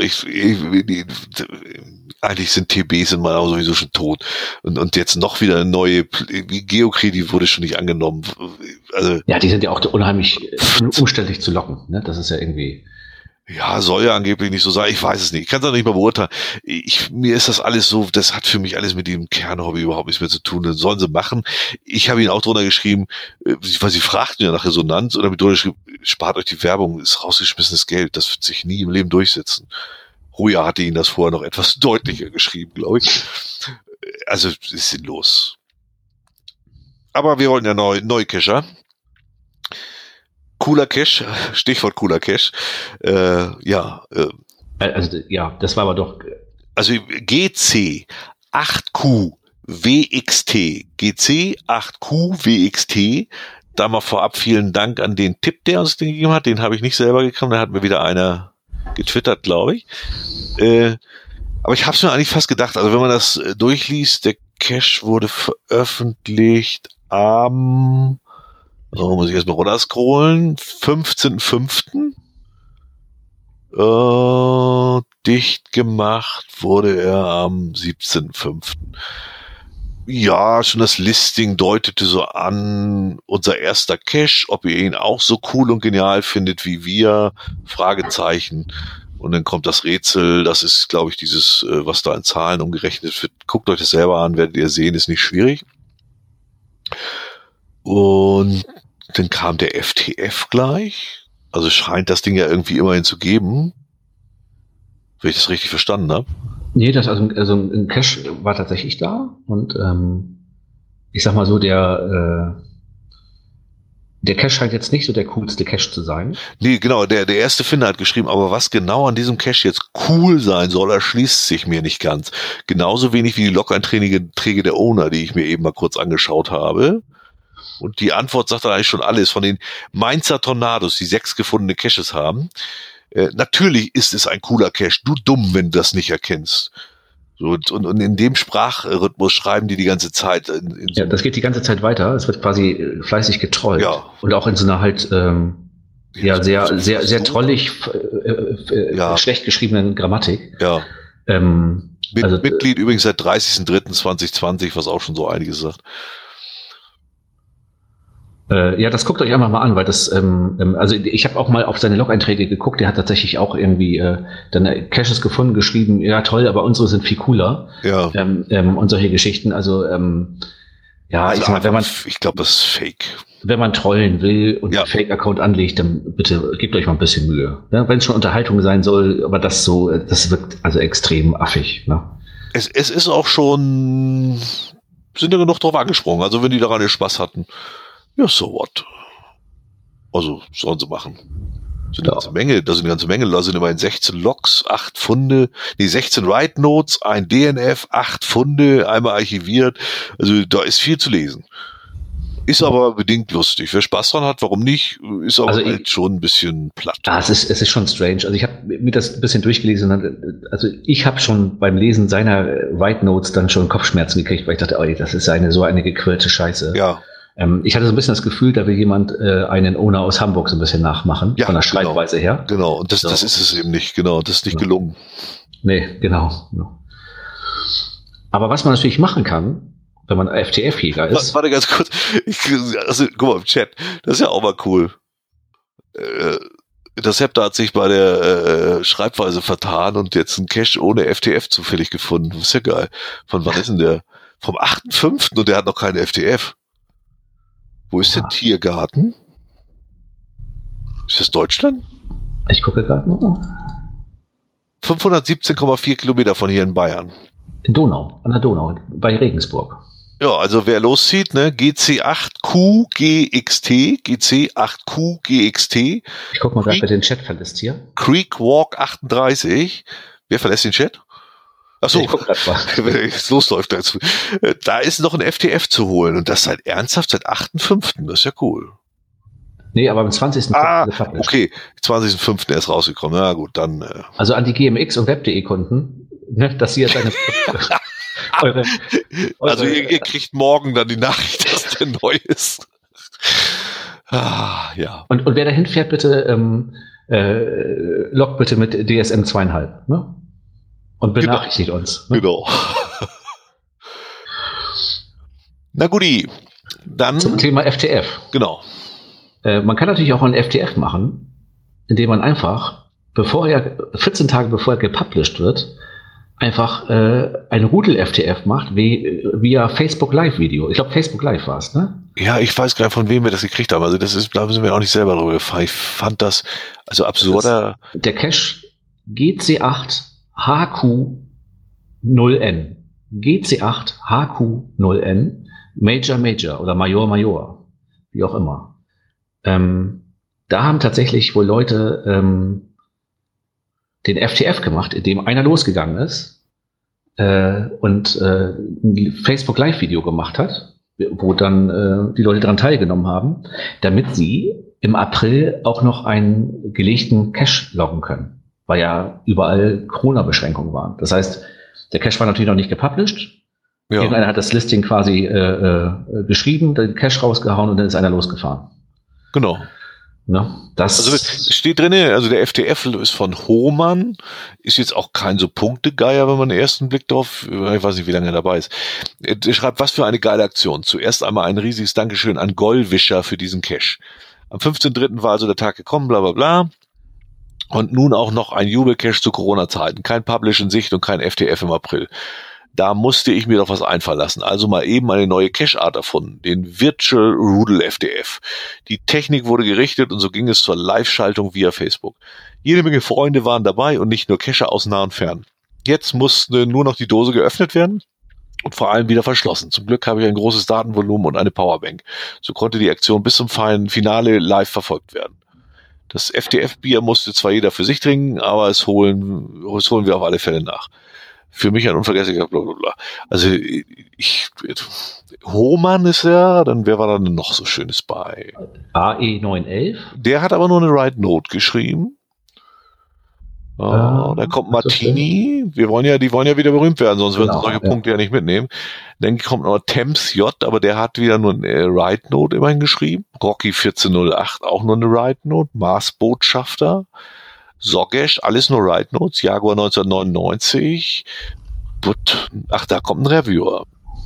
Eigentlich sind TBs in meiner sowieso schon tot. Und jetzt noch wieder eine neue Geocreti wurde schon nicht angenommen. Also, ja, die sind ja auch unheimlich umständlich zu locken. Ne? Das ist ja irgendwie. Ja, soll ja angeblich nicht so sein. Ich weiß es nicht. Ich kann es auch nicht mal beurteilen. Mir ist das alles so, das hat für mich alles mit dem Kernhobby überhaupt nichts mehr zu tun. Das sollen sie machen. Ich habe ihnen auch drunter geschrieben, weil sie fragten ja nach Resonanz oder mit drunter geschrieben, spart euch die Werbung, ist rausgeschmissenes Geld. Das wird sich nie im Leben durchsetzen. Ruja hatte ihnen das vorher noch etwas deutlicher geschrieben, glaube ich. Also, ist sinnlos. Aber wir wollen ja neue Cacher. Cooler Cache, Stichwort cooler Cache. Das war aber doch. Also GC 8Q WXT. GC 8Q WXT. Da mal vorab vielen Dank an den Tipp, der uns den gegeben hat. Den habe ich nicht selber gekriegt. Da hat mir wieder einer getwittert, glaube ich. Aber ich habe es mir eigentlich fast gedacht. Also wenn man das durchliest, der Cache wurde veröffentlicht am, muss ich erstmal runterscrollen, 15.05. Dicht gemacht wurde er am 17.05. Ja, schon das Listing deutete so an, unser erster Cache, ob ihr ihn auch so cool und genial findet wie wir, Fragezeichen. Und dann kommt das Rätsel, das ist, glaube ich, dieses, was da in Zahlen umgerechnet wird. Guckt euch das selber an, werdet ihr sehen, ist nicht schwierig. Und dann kam der FTF gleich. Also scheint das Ding ja irgendwie immerhin zu geben. Wenn ich das richtig verstanden habe. Nee, also ein Cache war tatsächlich da. Und ich sag mal so, der Cache scheint jetzt nicht so der coolste Cache zu sein. Nee, genau, der erste Finder hat geschrieben, aber was genau an diesem Cache jetzt cool sein soll, erschließt sich mir nicht ganz. Genauso wenig wie die Log-Einträge der Owner, die ich mir eben mal kurz angeschaut habe. Und die Antwort sagt dann eigentlich schon alles. Von den Mainzer Tornados, die 6 gefundene Caches haben, natürlich ist es ein cooler Cache. Du dumm, wenn du das nicht erkennst. So, und in dem Sprachrhythmus schreiben die ganze Zeit. Ja, das geht die ganze Zeit weiter. Es wird quasi fleißig getrollt. Ja. Und auch in so einer halt sehr trollig, schlecht geschriebenen Grammatik. Ja. Mitglied übrigens seit 30.03.2020, was auch schon so einiges sagt. Das guckt euch einfach mal an, weil das, also ich habe auch mal auf seine Log-Einträge geguckt, der hat tatsächlich auch irgendwie dann Caches gefunden, geschrieben, ja toll, aber unsere sind viel cooler. Ja. Und solche Geschichten, also ich sag mal, ich glaube, das ist Fake. Wenn man trollen will und einen Fake-Account anlegt, dann bitte gebt euch mal ein bisschen Mühe. Ja, wenn es schon Unterhaltung sein soll, aber das wirkt also extrem affig. Ne? Es ist auch sind ja genug drauf angesprungen, also wenn die daran Spaß hatten. Ja, so what? Also, sollen sie machen. Da sind eine ganze Menge, da sind immerhin 16 Logs, 8 Funde, 16 Write Notes, ein DNF, 8 Funde, einmal archiviert. Also, da ist viel zu lesen. Ist aber bedingt lustig. Wer Spaß dran hat, warum nicht? Ist aber Also halt schon ein bisschen platt. Es ist schon strange. Also ich habe mir das ein bisschen durchgelesen. Also ich habe schon beim Lesen seiner Write Notes dann schon Kopfschmerzen gekriegt, weil ich dachte, das ist so eine gequirlte Scheiße. Ja. Ich hatte so ein bisschen das Gefühl, da will jemand einen Owner aus Hamburg so ein bisschen nachmachen, Ja, von der Schreibweise her. Genau, und das ist es eben nicht, genau. Das ist nicht gelungen. Nee, genau. Aber was man natürlich machen kann, wenn man FTF-Jäger ist. Warte ganz kurz. Guck mal im Chat. Das ist ja auch mal cool. Das Hepta hat sich bei der Schreibweise vertan und jetzt einen Cache ohne FTF zufällig gefunden. Das ist ja geil. Von wann ist denn der? Vom 8.5. und der hat noch keine FTF. Wo ist der Tiergarten? Ist das Deutschland? Ich gucke gerade noch. 517,4 Kilometer von hier in Bayern. In Donau, an der Donau, bei Regensburg. Ja, also wer loszieht, ne, GC8QGXT, GC8QGXT. Ich guck mal gerade bei den Chat verlässt hier. Creek Walk 38. Wer verlässt den Chat? Achso, ich guck grad mal. wenn es losläuft dazu. Da ist noch ein FTF zu holen und das seit 8.5. Das ist ja cool. Nee, aber am 20. Okay, 20.5. ist rausgekommen. Na gut, dann. Also an die GMX und Web.de-Kunden, ne, dass ihr jetzt eine also ihr kriegt morgen dann die Nachricht, dass der neu ist. Ja. Und wer dahin fährt, bitte loggt bitte mit DSM 2,5, ne? Und benachrichtigt uns. Ne? Genau. Na guti, dann zum Thema FTF. Genau. Man kann natürlich auch einen FTF machen, indem man einfach, 14 Tage bevor er gepublished wird, einfach ein Rudel-FTF macht, via Facebook Live-Video. Ich glaube, Facebook Live war es, ne? Ja, ich weiß gar nicht, von wem wir das gekriegt haben. Also da sind wir auch nicht selber drüber gefahren. Ich fand das also absurder. Der Cache GC8HQ0N. GC8HQ0N. Major oder Major, wie auch immer. Da haben tatsächlich wohl Leute den FTF gemacht, in dem einer losgegangen ist und ein Facebook Live-Video gemacht hat, wo dann die Leute daran teilgenommen haben, damit sie im April auch noch einen gelegten Cache loggen können, weil ja überall Corona-Beschränkungen waren. Das heißt, der Cache war natürlich noch nicht gepublished. Ja. Irgendeiner hat das Listing quasi geschrieben, den Cache rausgehauen und dann ist einer losgefahren. Genau. Ne, also steht drin, also der FTF ist von Hohmann, ist jetzt auch kein so Punktegeier, wenn man den ersten Blick drauf, ich weiß nicht, wie lange er dabei ist. Er schreibt, was für eine geile Aktion. Zuerst einmal ein riesiges Dankeschön an Gollwischer für diesen Cache. Am 15.3. war also der Tag gekommen, bla bla bla. Und nun auch noch ein Jubelcache zu Corona-Zeiten. Kein Publish in Sicht und kein FTF im April. Da musste ich mir doch was einfallen lassen. Also mal eben eine neue Cache-Art erfunden, den Virtual Rudel FTF. Die Technik wurde gerichtet und so ging es zur Live-Schaltung via Facebook. Jede Menge Freunde waren dabei und nicht nur Cacher aus nah und fern. Jetzt musste nur noch die Dose geöffnet werden und vor allem wieder verschlossen. Zum Glück habe ich ein großes Datenvolumen und eine Powerbank. So konnte die Aktion bis zum Finale live verfolgt werden. Das FTF-Bier musste zwar jeder für sich trinken, aber es holen wir auf alle Fälle nach. Für mich ein unvergesslicher blablabla. Also Hohmann ist ja, dann wer war da denn noch so Schönes bei? AE911. Der hat aber nur eine Write Note geschrieben. Da kommt Martini. Die wollen ja wieder berühmt werden, sonst würden sie solche Punkte ja nicht mitnehmen. Dann kommt noch Temps J, aber der hat wieder nur eine Write Note immerhin geschrieben. Rocky 1408 auch nur eine Write Note. Mars Botschafter. Sogesh, alles nur Write Notes, Jaguar 1999, da kommt ein Reviewer.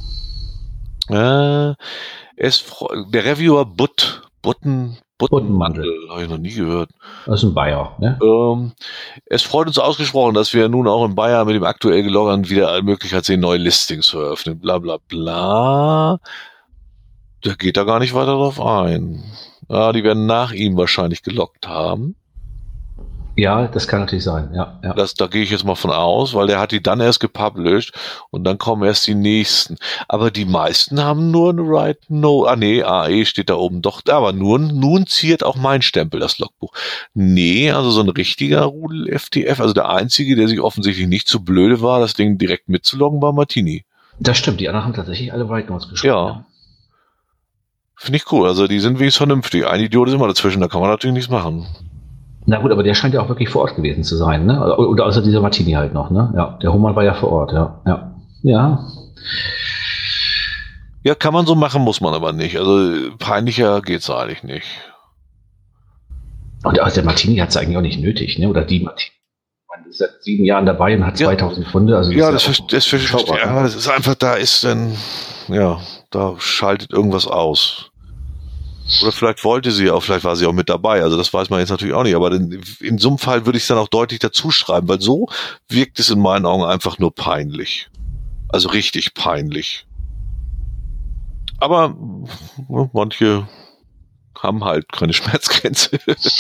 Der Reviewer Buttenmandel, habe ich noch nie gehört. Das ist ein Bayer, ne? Es freut uns ausgesprochen, dass wir nun auch in Bayern mit dem aktuell geloggern wieder eine Möglichkeit sehen, neue Listings zu eröffnen, bla bla bla. Der geht da gar nicht weiter drauf ein. Ja, die werden nach ihm wahrscheinlich geloggt haben. Ja, das kann natürlich sein, ja. Da gehe ich jetzt mal von aus, weil der hat die dann erst gepublished und dann kommen erst die nächsten. Aber die meisten haben nur eine Write Note. AE steht da oben doch, aber nun ziert auch mein Stempel das Logbuch. Nee, also so ein richtiger Rudel FTF, also der einzige, der sich offensichtlich nicht zu blöde war, das Ding direkt mitzuloggen, war Martini. Das stimmt, die anderen haben tatsächlich alle Write Notes geschrieben. Ja. Finde ich cool. Also die sind wenigstens vernünftig. Ein Idiot ist immer dazwischen, da kann man natürlich nichts machen. Na gut, aber der scheint ja auch wirklich vor Ort gewesen zu sein, ne? Oder außer dieser Martini halt noch, ne? Ja, der Hohmann war ja vor Ort, ja. Ja, kann man so machen, muss man aber nicht. Also peinlicher geht's eigentlich nicht. Und der Martini hat es eigentlich auch nicht nötig, ne? Oder die Martini. Man ist seit 7 Jahren dabei und hat 2000 Pfunde. Also ja, das ist einfach, da schaltet irgendwas aus. Oder vielleicht wollte sie auch, vielleicht war sie auch mit dabei. Also das weiß man jetzt natürlich auch nicht. Aber in so einem Fall würde ich es dann auch deutlich dazu schreiben, weil so wirkt es in meinen Augen einfach nur peinlich. Also richtig peinlich. Aber manche haben halt keine Schmerzgrenze.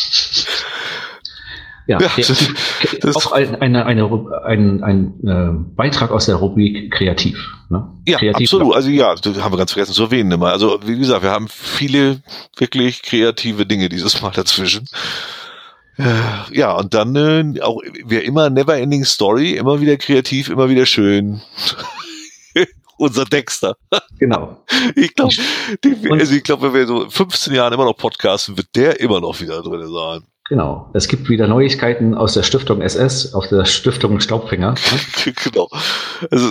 Ja, auch ein Beitrag aus der Rubrik Kreativ. Ne? Ja, kreativ absolut. Also ja, das haben wir ganz vergessen zu erwähnen immer. Also wie gesagt, wir haben viele wirklich kreative Dinge dieses Mal dazwischen. Ja, und dann auch wie immer Neverending Story, immer wieder kreativ, immer wieder schön. Unser Dexter. Genau. Ich glaube, wenn wir so 15 Jahren immer noch podcasten, wird der immer noch wieder drin sein. Genau. Es gibt wieder Neuigkeiten aus der Stiftung SS, aus der Stiftung Staubfinger. Genau. Also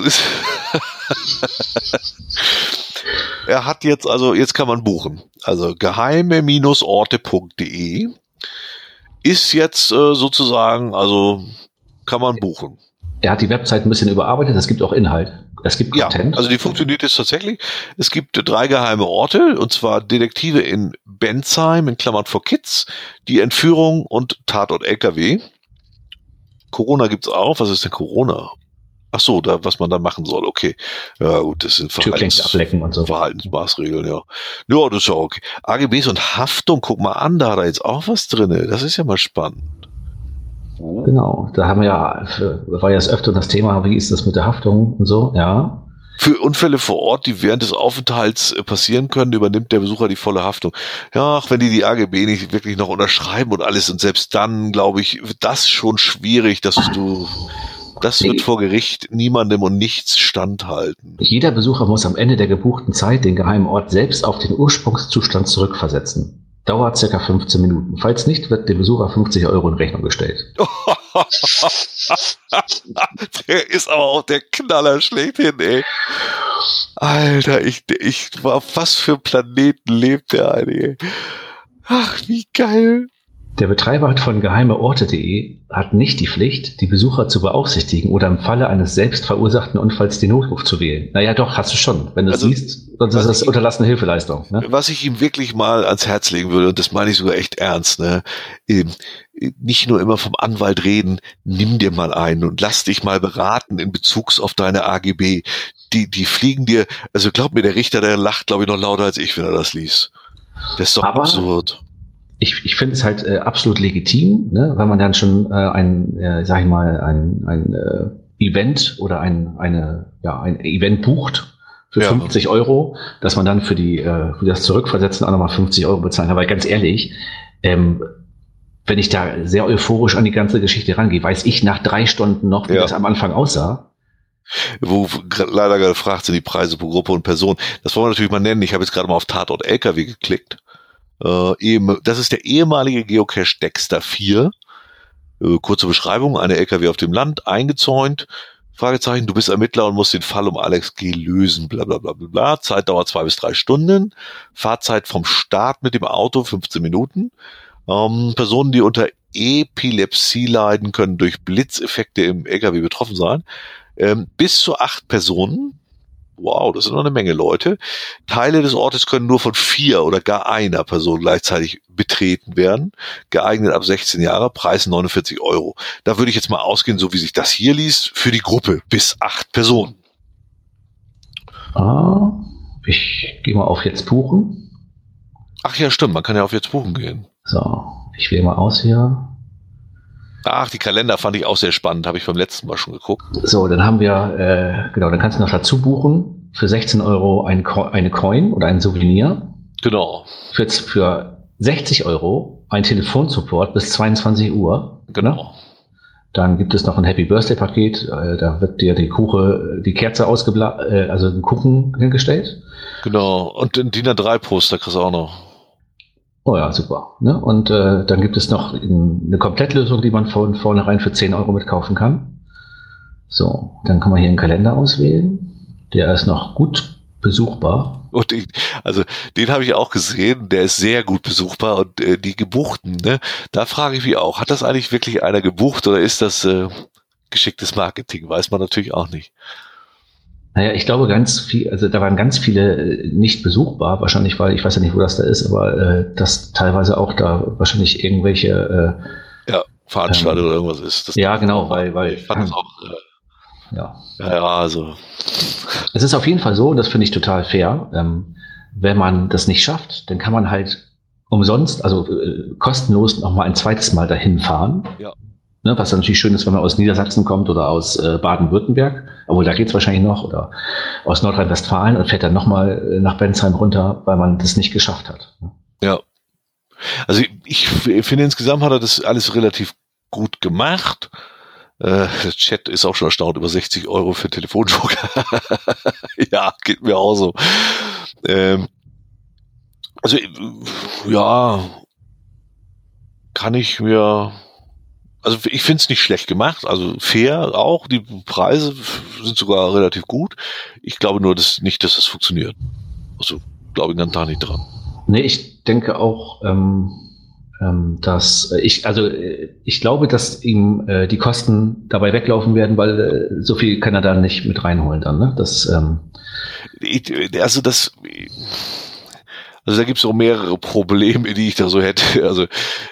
er hat jetzt kann man buchen. Also geheime-orte.de ist jetzt sozusagen, also kann man buchen. Er hat die Website ein bisschen überarbeitet, es gibt auch Inhalt. Es gibt Content. Ja, also die funktioniert jetzt tatsächlich. Es gibt 3 geheime Orte, und zwar Detektive in Bensheim, in Klammern for Kids, die Entführung und Tatort LKW. Corona gibt's auch. Was ist denn Corona? Ach so, was man da machen soll. Okay. Ja gut, das sind ablecken und so. Verhaltensmaßregeln, ja. Ja, das ist ja okay. AGBs und Haftung, guck mal an, da hat er jetzt auch was drin. Das ist ja mal spannend. Genau, da haben wir war ja das öfter das Thema, wie ist das mit der Haftung und so, ja. Für Unfälle vor Ort, die während des Aufenthalts passieren können, übernimmt der Besucher die volle Haftung. Ja, wenn die AGB nicht wirklich noch unterschreiben und alles, und selbst dann, glaube ich, wird das schon schwierig, das wird vor Gericht niemandem und nichts standhalten. Jeder Besucher muss am Ende der gebuchten Zeit den geheimen Ort selbst auf den Ursprungszustand zurückversetzen. Dauert circa 15 Minuten. Falls nicht, wird dem Besucher 50 € in Rechnung gestellt. Der ist aber auch der Knaller schlechthin, ey. Alter, was für Planeten lebt der eine, ey. Ach, wie geil. Der Betreiber von geheimeorte.de hat nicht die Pflicht, die Besucher zu beaufsichtigen oder im Falle eines selbst verursachten Unfalls den Notruf zu wählen. Naja, doch, hast du schon. Wenn du es siehst, sonst ist das unterlassene Hilfeleistung. Ne? Was ich ihm wirklich mal ans Herz legen würde, und das meine ich sogar echt ernst, ne? Nicht nur immer vom Anwalt reden, nimm dir mal einen und lass dich mal beraten in Bezug auf deine AGB. Die fliegen dir, also glaub mir, der Richter, der lacht, glaube ich, noch lauter als ich, wenn er das liest. Das ist doch absurd. Ich finde es halt absolut legitim, ne, weil man dann schon ein Event oder ein Event bucht für 50 €, dass man dann für das Zurückversetzen auch nochmal 50 € bezahlen. Aber ganz ehrlich, wenn ich da sehr euphorisch an die ganze Geschichte rangehe, weiß ich nach 3 Stunden noch, wie das am Anfang aussah. Wo leider gefragt sind die Preise pro Gruppe und Person. Das wollen wir natürlich mal nennen. Ich habe jetzt gerade mal auf Tatort LKW geklickt. Das ist der ehemalige Geocache Dexter 4. Kurze Beschreibung: eine LKW auf dem Land, eingezäunt. Fragezeichen: Du bist Ermittler und musst den Fall um Alex G. lösen. Blablabla. Bla, bla, bla. Zeitdauer 2 bis 3 Stunden. Fahrzeit vom Start mit dem Auto 15 Minuten. Personen, die unter Epilepsie leiden, können durch Blitzeffekte im LKW betroffen sein. Bis zu 8 Personen. Wow, das sind noch eine Menge Leute. Teile des Ortes können nur von 4 oder gar einer Person gleichzeitig betreten werden. Geeignet ab 16 Jahre, Preis 49 €. Da würde ich jetzt mal ausgehen, so wie sich das hier liest, für die Gruppe bis 8 Personen. Ich gehe mal auf jetzt buchen. Ach ja, stimmt, man kann ja auf jetzt buchen gehen. So, ich wähle mal aus hier. Ach, die Kalender fand ich auch sehr spannend, habe ich beim letzten Mal schon geguckt. So, dann haben wir, dann kannst du noch dazu buchen, für 16 € eine Coin oder ein Souvenir. Genau. Für 60 € ein Telefonsupport bis 22 Uhr. Genau. Dann gibt es noch ein Happy Birthday Paket. Da wird dir die Kerze also ein Kuchen hingestellt. Genau. Und den DIN A3 Poster kriegst du auch noch. Oh ja, super. Ne? Und dann gibt es noch eine Komplettlösung, die man von vornherein für 10 Euro mitkaufen kann. So, dann kann man hier einen Kalender auswählen. Der ist noch gut besuchbar. Und den habe ich auch gesehen, der ist sehr gut besuchbar und die Gebuchten, ne, da frage ich mich auch, hat das eigentlich wirklich einer gebucht oder ist das geschicktes Marketing? Weiß man natürlich auch nicht. Naja, ich glaube also da waren ganz viele nicht besuchbar, wahrscheinlich, weil ich weiß ja nicht, wo das da ist, aber dass teilweise auch da wahrscheinlich irgendwelche Veranstaltungen oder irgendwas ist. Das ja, genau, weil ich fand das auch ja, also es ist auf jeden Fall so, und das finde ich total fair, wenn man das nicht schafft, dann kann man halt umsonst, also kostenlos noch mal ein zweites Mal dahin fahren. Ja. Ne, was dann natürlich schön ist, wenn man aus Niedersachsen kommt oder aus Baden-Württemberg, obwohl da geht's wahrscheinlich noch, oder aus Nordrhein-Westfalen und fährt dann nochmal nach Bensheim runter, weil man das nicht geschafft hat. Ja. Also ich finde, insgesamt hat er das alles relativ gut gemacht. Der Chat ist auch schon erstaunt über 60 Euro für Telefonjoker. Ja, geht mir auch so. Also, ja, also ich finde es nicht schlecht gemacht, also fair auch, die Preise sind sogar relativ gut. Ich glaube nur nicht, dass das funktioniert. Also glaube ich dann da nicht dran. Nee, ich denke auch, dass ich glaube, dass ihm die Kosten dabei weglaufen werden, weil so viel kann er da nicht mit reinholen dann. Ne? Also da gibt es auch mehrere Probleme, die ich da so hätte. Also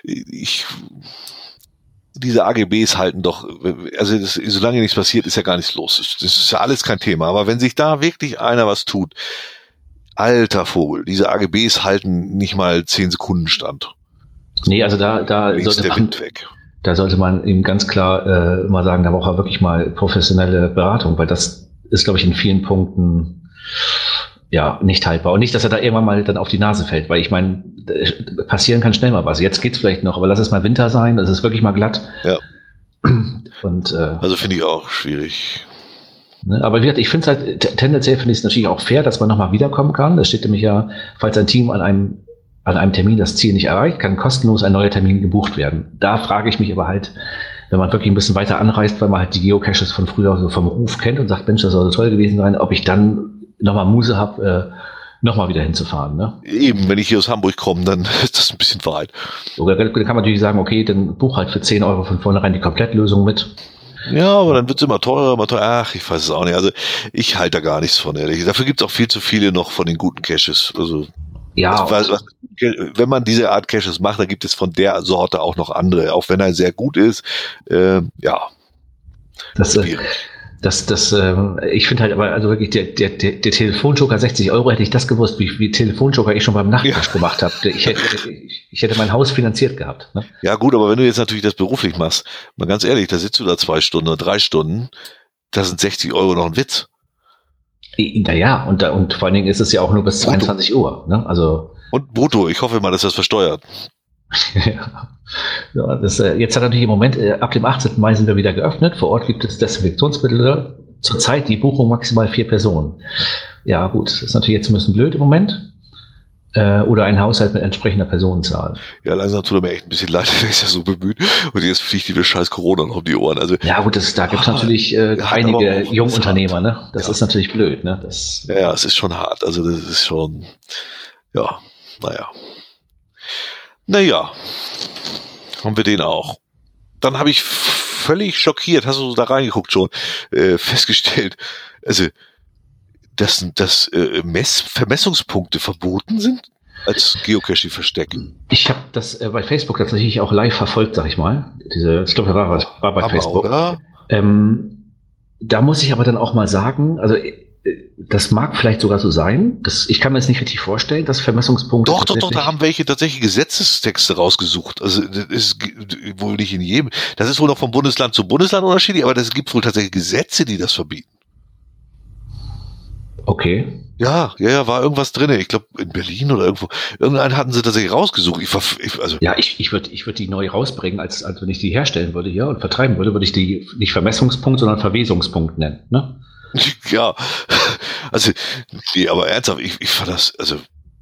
diese AGBs halten doch, also solange nichts passiert, ist ja gar nichts los. Das ist ja alles kein Thema. Aber wenn sich da wirklich einer was tut, alter Vogel, diese AGBs halten nicht mal 10 Sekunden stand. Nee, also da sollte man ihm ganz klar mal sagen, da braucht er wirklich mal professionelle Beratung, weil das ist, glaube ich, in vielen Punkten ja nicht haltbar. Und nicht, dass er da irgendwann mal dann auf die Nase fällt, weil ich meine, passieren kann schnell mal was. Jetzt geht's vielleicht noch, aber lass es mal Winter sein, das ist wirklich mal glatt. Ja. Und also finde ich auch schwierig. Ne, aber wie gesagt, ich finde es halt, tendenziell finde ich es natürlich auch fair, dass man nochmal wiederkommen kann. Das steht nämlich ja, falls ein Team an einem Termin das Ziel nicht erreicht, kann kostenlos ein neuer Termin gebucht werden. Da frage ich mich aber halt, wenn man wirklich ein bisschen weiter anreist, weil man halt die Geocaches von früher so vom Ruf kennt und sagt, Mensch, das soll so toll gewesen sein, ob ich dann nochmal Muse habe, nochmal wieder hinzufahren. Ne? Eben, wenn ich hier aus Hamburg komme, dann ist das ein bisschen weit. Oder kann man natürlich sagen, okay, dann buch halt für 10 Euro von vornherein die Komplettlösung mit. Ja, aber dann wird es immer teurer. Ach, ich weiß es auch nicht. Also ich halte da gar nichts von, ehrlich. Dafür gibt es auch viel zu viele noch von den guten Caches. Also ja. Wenn man diese Art Caches macht, dann gibt es von der Sorte auch noch andere, auch wenn er sehr gut ist. Ja. Ich finde halt aber, also wirklich, der Telefonjoker 60 Euro, hätte ich das gewusst, wie Telefonjoker ich schon beim Nachtwasch gemacht habe. Ich hätte mein Haus finanziert gehabt. Ne? Ja gut, aber wenn du jetzt natürlich das beruflich machst, mal ganz ehrlich, da sitzt du da 2 Stunden oder 3 Stunden, da sind 60 Euro noch ein Witz. Naja, und vor allen Dingen ist es ja auch nur bis 22 Uhr. Ne? Also, und brutto, ich hoffe mal, dass das versteuert. Ja, jetzt hat natürlich im Moment, ab dem 18. Mai sind wir wieder geöffnet. Vor Ort gibt es Desinfektionsmittel. Zurzeit die Buchung maximal 4 Personen. Ja gut, das ist natürlich jetzt ein bisschen blöd im Moment. Oder ein Haushalt mit entsprechender Personenzahl. Ja, langsam tut er mir echt ein bisschen leid, der ist ja so bemüht. Und jetzt fliegt die scheiß Corona noch um die Ohren. Also, ja gut, da gibt es natürlich einige Jungunternehmer. Ne? Das ist natürlich blöd. Ne? Ja, es ist schon hart. Also das ist schon, ja, naja, haben wir den auch. Dann habe ich völlig schockiert, hast du da reingeguckt schon, festgestellt, also dass Vermessungspunkte verboten sind als Geocaching-Versteck. Ich habe das bei Facebook tatsächlich auch live verfolgt, sag ich mal. Ich glaube, war bei Facebook. Oder? Da muss ich aber dann auch mal sagen, also das mag vielleicht sogar so sein. Ich kann mir das nicht richtig vorstellen, dass Vermessungspunkte. Doch, da haben welche tatsächlich Gesetzestexte rausgesucht. Also das ist wohl nicht in jedem. Das ist wohl noch vom Bundesland zu Bundesland unterschiedlich, aber es gibt wohl tatsächlich Gesetze, die das verbieten. Okay. Ja, war irgendwas drin. Ich glaube, in Berlin oder irgendwo. Irgendeinen hatten sie tatsächlich rausgesucht. Ich würd die neu rausbringen, als wenn ich die herstellen würde hier und vertreiben würde ich die nicht Vermessungspunkt, sondern Verwesungspunkt nennen. Ne? Ja, also, nee, aber ernsthaft, ich fand das, also.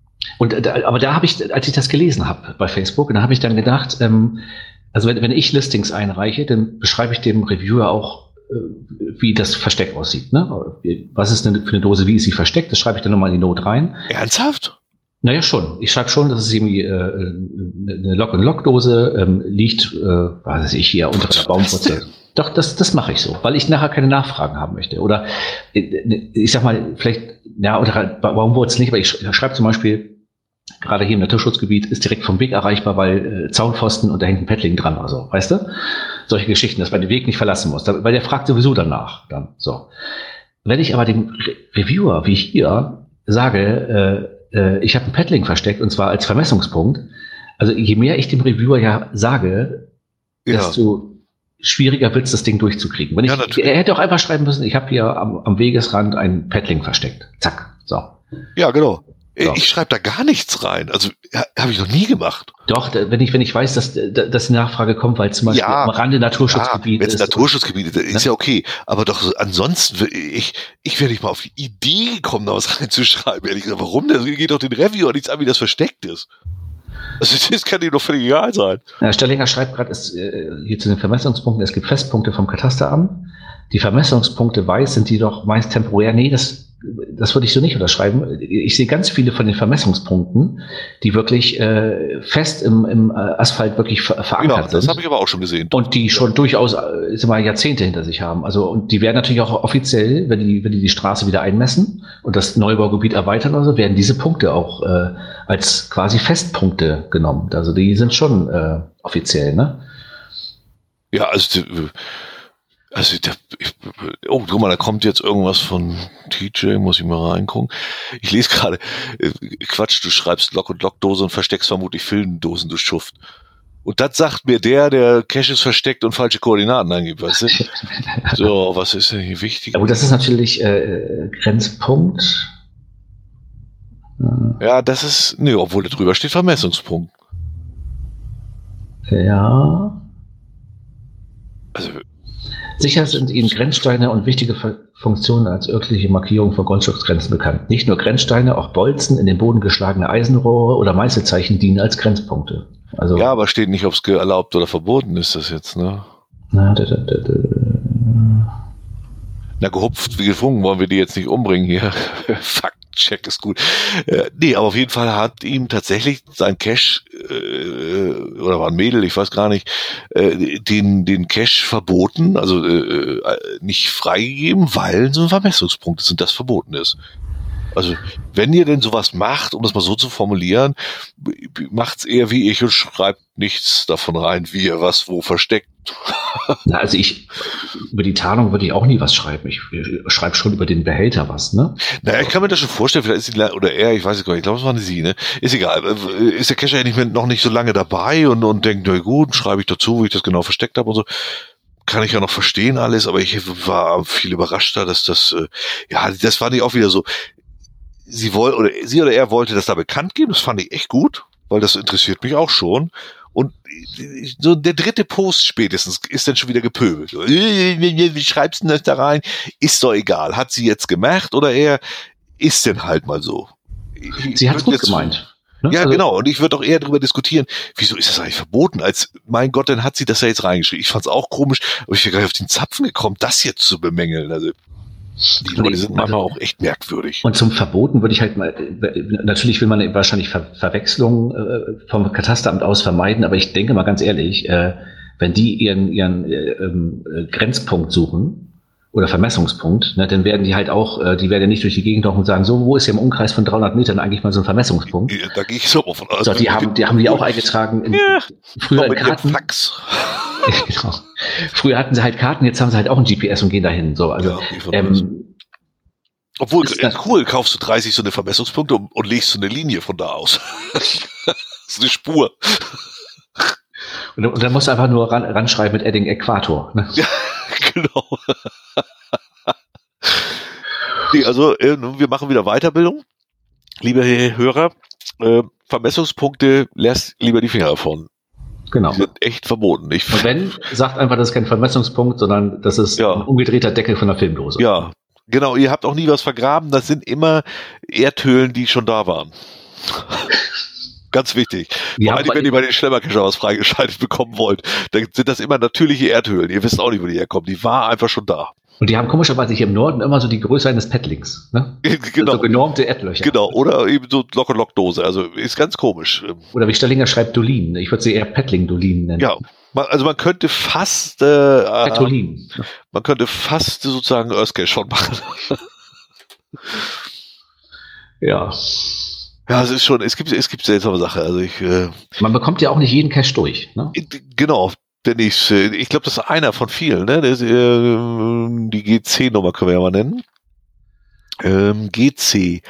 Aber da habe ich, als ich das gelesen habe bei Facebook, da habe ich dann gedacht, also wenn ich Listings einreiche, dann beschreibe ich dem Reviewer auch, wie das Versteck aussieht. Ne? Was ist denn für eine Dose, wie ist sie versteckt? Das schreibe ich dann nochmal in die Note rein. Ernsthaft? Naja, schon. Ich schreibe schon, dass es irgendwie eine Lock-and-Lock-Dose liegt, was weiß ich, hier unter der Baumwurzel. Doch, das mache ich so, weil ich nachher keine Nachfragen haben möchte. Oder ich sag mal, vielleicht, ja, unter Baumwurzel nicht, aber ich schreibe zum Beispiel, gerade hier im Naturschutzgebiet ist direkt vom Weg erreichbar, weil Zaunpfosten und da hängt ein Paddling dran oder so, weißt du? Solche Geschichten, dass man den Weg nicht verlassen muss, weil der fragt sowieso danach. Dann so. Wenn ich aber dem Reviewer, wie ich hier, sage, ich habe ein Paddling versteckt und zwar als Vermessungspunkt, also je mehr ich dem Reviewer ja sage, desto schwieriger wird es, das Ding durchzukriegen. Er hätte auch einfach schreiben müssen, ich habe hier am Wegesrand ein Paddling versteckt. Zack. So. Ja, genau. So. Ich schreibe da gar nichts rein. Also habe ich noch nie gemacht. Doch, wenn ich weiß, dass die Nachfrage kommt, weil zum Beispiel am Rande Naturschutzgebiet ist. Wenn es Naturschutzgebiet ist ja okay. Aber doch ansonsten, ich wäre nicht mal auf die Idee gekommen, da was reinzuschreiben. Ehrlich gesagt, warum? Das geht doch den Reviewer nichts an, wie das versteckt ist. Also das kann ihm doch völlig egal sein. Ja, Stellinger schreibt gerade hier zu den Vermessungspunkten, es gibt Festpunkte vom Katasteramt. Die Vermessungspunkte weiß sind die doch meist temporär. Nee, das würde ich so nicht unterschreiben. Ich sehe ganz viele von den Vermessungspunkten, die wirklich fest im Asphalt wirklich verankert sind. Das habe ich aber auch schon gesehen. Und die schon durchaus Jahrzehnte hinter sich haben. Also und die werden natürlich auch offiziell, wenn die Straße wieder einmessen und das Neubaugebiet erweitern oder so, werden diese Punkte auch als quasi Festpunkte genommen. Also die sind schon offiziell, ne? Ja, guck mal, da kommt jetzt irgendwas von TJ, muss ich mal reingucken. Ich lese gerade, Quatsch, du schreibst Lock- und Lockdose und versteckst vermutlich Filmdosen, du Schuft. Und das sagt mir der Caches versteckt und falsche Koordinaten angibt, weißt du? So, was ist denn hier wichtig? Aber das ist natürlich Grenzpunkt. Ja, das ist, obwohl da drüber steht Vermessungspunkt. Ja. Also, sicher sind Ihnen Grenzsteine und wichtige Funktionen als örtliche Markierung von Grundstücksgrenzen bekannt. Nicht nur Grenzsteine, auch Bolzen, in den Boden geschlagene Eisenrohre oder Meißelzeichen dienen als Grenzpunkte. Also, ja, aber steht nicht, ob es erlaubt oder verboten ist, das jetzt, ne? Na, gehupft wie gefunken, wollen wir die jetzt nicht umbringen hier. Faktencheck ist gut. Nee, aber auf jeden Fall hat ihm tatsächlich sein Cache, oder war ein Mädel, ich weiß gar nicht, den Cache verboten, also nicht freigegeben, weil so ein Vermessungspunkt ist und das verboten ist. Also, wenn ihr denn sowas macht, um das mal so zu formulieren, macht's eher wie ich und schreibt nichts davon rein, wie ihr was wo versteckt. Na, also über die Tarnung würde ich auch nie was schreiben. Ich schreibe schon über den Behälter was, ne? Naja, ich kann mir das schon vorstellen, vielleicht ist sie, oder er, ich weiß es gar nicht, ich glaube, es war eine sie, ne? Ist egal. Ist der Cacher ja noch nicht so lange dabei und denkt, na gut, schreibe ich dazu, wo ich das genau versteckt habe und so. Kann ich ja noch verstehen alles, aber ich war viel überraschter, dass das fand ich auch wieder so. Sie oder er wollte das da bekannt geben, das fand ich echt gut, weil das interessiert mich auch schon. Und so der dritte Post spätestens ist dann schon wieder gepöbelt. Wie schreibst du das da rein? Ist doch egal. Hat sie jetzt gemacht oder er ist denn halt mal so? Sie hat's gut gemeint. Ne? Ja, also, genau. Und ich würde auch eher darüber diskutieren, wieso ist das eigentlich verboten? Als, mein Gott, dann hat sie das ja jetzt reingeschrieben. Ich fand's auch komisch, aber ich wäre gar nicht auf den Zapfen gekommen, das jetzt zu bemängeln. Also die Leute sind manchmal auch echt merkwürdig. Und zum Verboten würde ich halt mal, natürlich will man wahrscheinlich Verwechslungen vom Katasteramt aus vermeiden, aber ich denke mal ganz ehrlich, wenn die ihren Grenzpunkt suchen oder Vermessungspunkt, ne, dann werden die halt auch, die werden ja nicht durch die Gegend laufen und sagen, so, wo ist hier im Umkreis von 300 Metern eigentlich mal so ein Vermessungspunkt? Da gehe ich so von aus. So, die haben die auch eingetragen früher in Karten. Fax. Genau. Früher hatten sie halt Karten, jetzt haben sie halt auch ein GPS und gehen dahin. So, also, obwohl, cool, kaufst du 30 so eine Vermessungspunkte und legst so eine Linie von da aus. So eine Spur. Und dann musst du einfach nur ranschreiben mit Adding Äquator. Ne? Ja, genau. Nee, also wir machen wieder Weiterbildung. Liebe Hörer, Vermessungspunkte, lasst lieber die Finger davon. Genau. Die sind echt verboten. Und wenn, sagt einfach, das ist kein Vermessungspunkt, sondern das ist ein umgedrehter Deckel von der Filmdose. Ja, genau. Ihr habt auch nie was vergraben. Das sind immer Erdhöhlen, die schon da waren. Ganz wichtig. Vor allem, wenn ihr bei den Schlemmercacher was freigeschaltet bekommen wollt, dann sind das immer natürliche Erdhöhlen. Ihr wisst auch nicht, wo die herkommen. Die war einfach schon da. Und die haben komischerweise hier im Norden immer so die Größe eines Pettlings. Ne? Genau. So genormte Erdlöcher. Genau. Oder eben so Lock-and-Lock-Dose. Also ist ganz komisch. Oder wie Stellinger schreibt, Dolin. Ich würde sie eher Pettling-Dolin nennen. Ja. Also man könnte fast Pettolin. Man könnte fast sozusagen Earthcache schon machen. Ja. Ja, es gibt seltsame Sachen. Also man bekommt ja auch nicht jeden Cache durch. Ne? Genau. Der nächste, ich glaube, das ist einer von vielen, ne? Das, die GC-Nummer können wir ja mal nennen. GC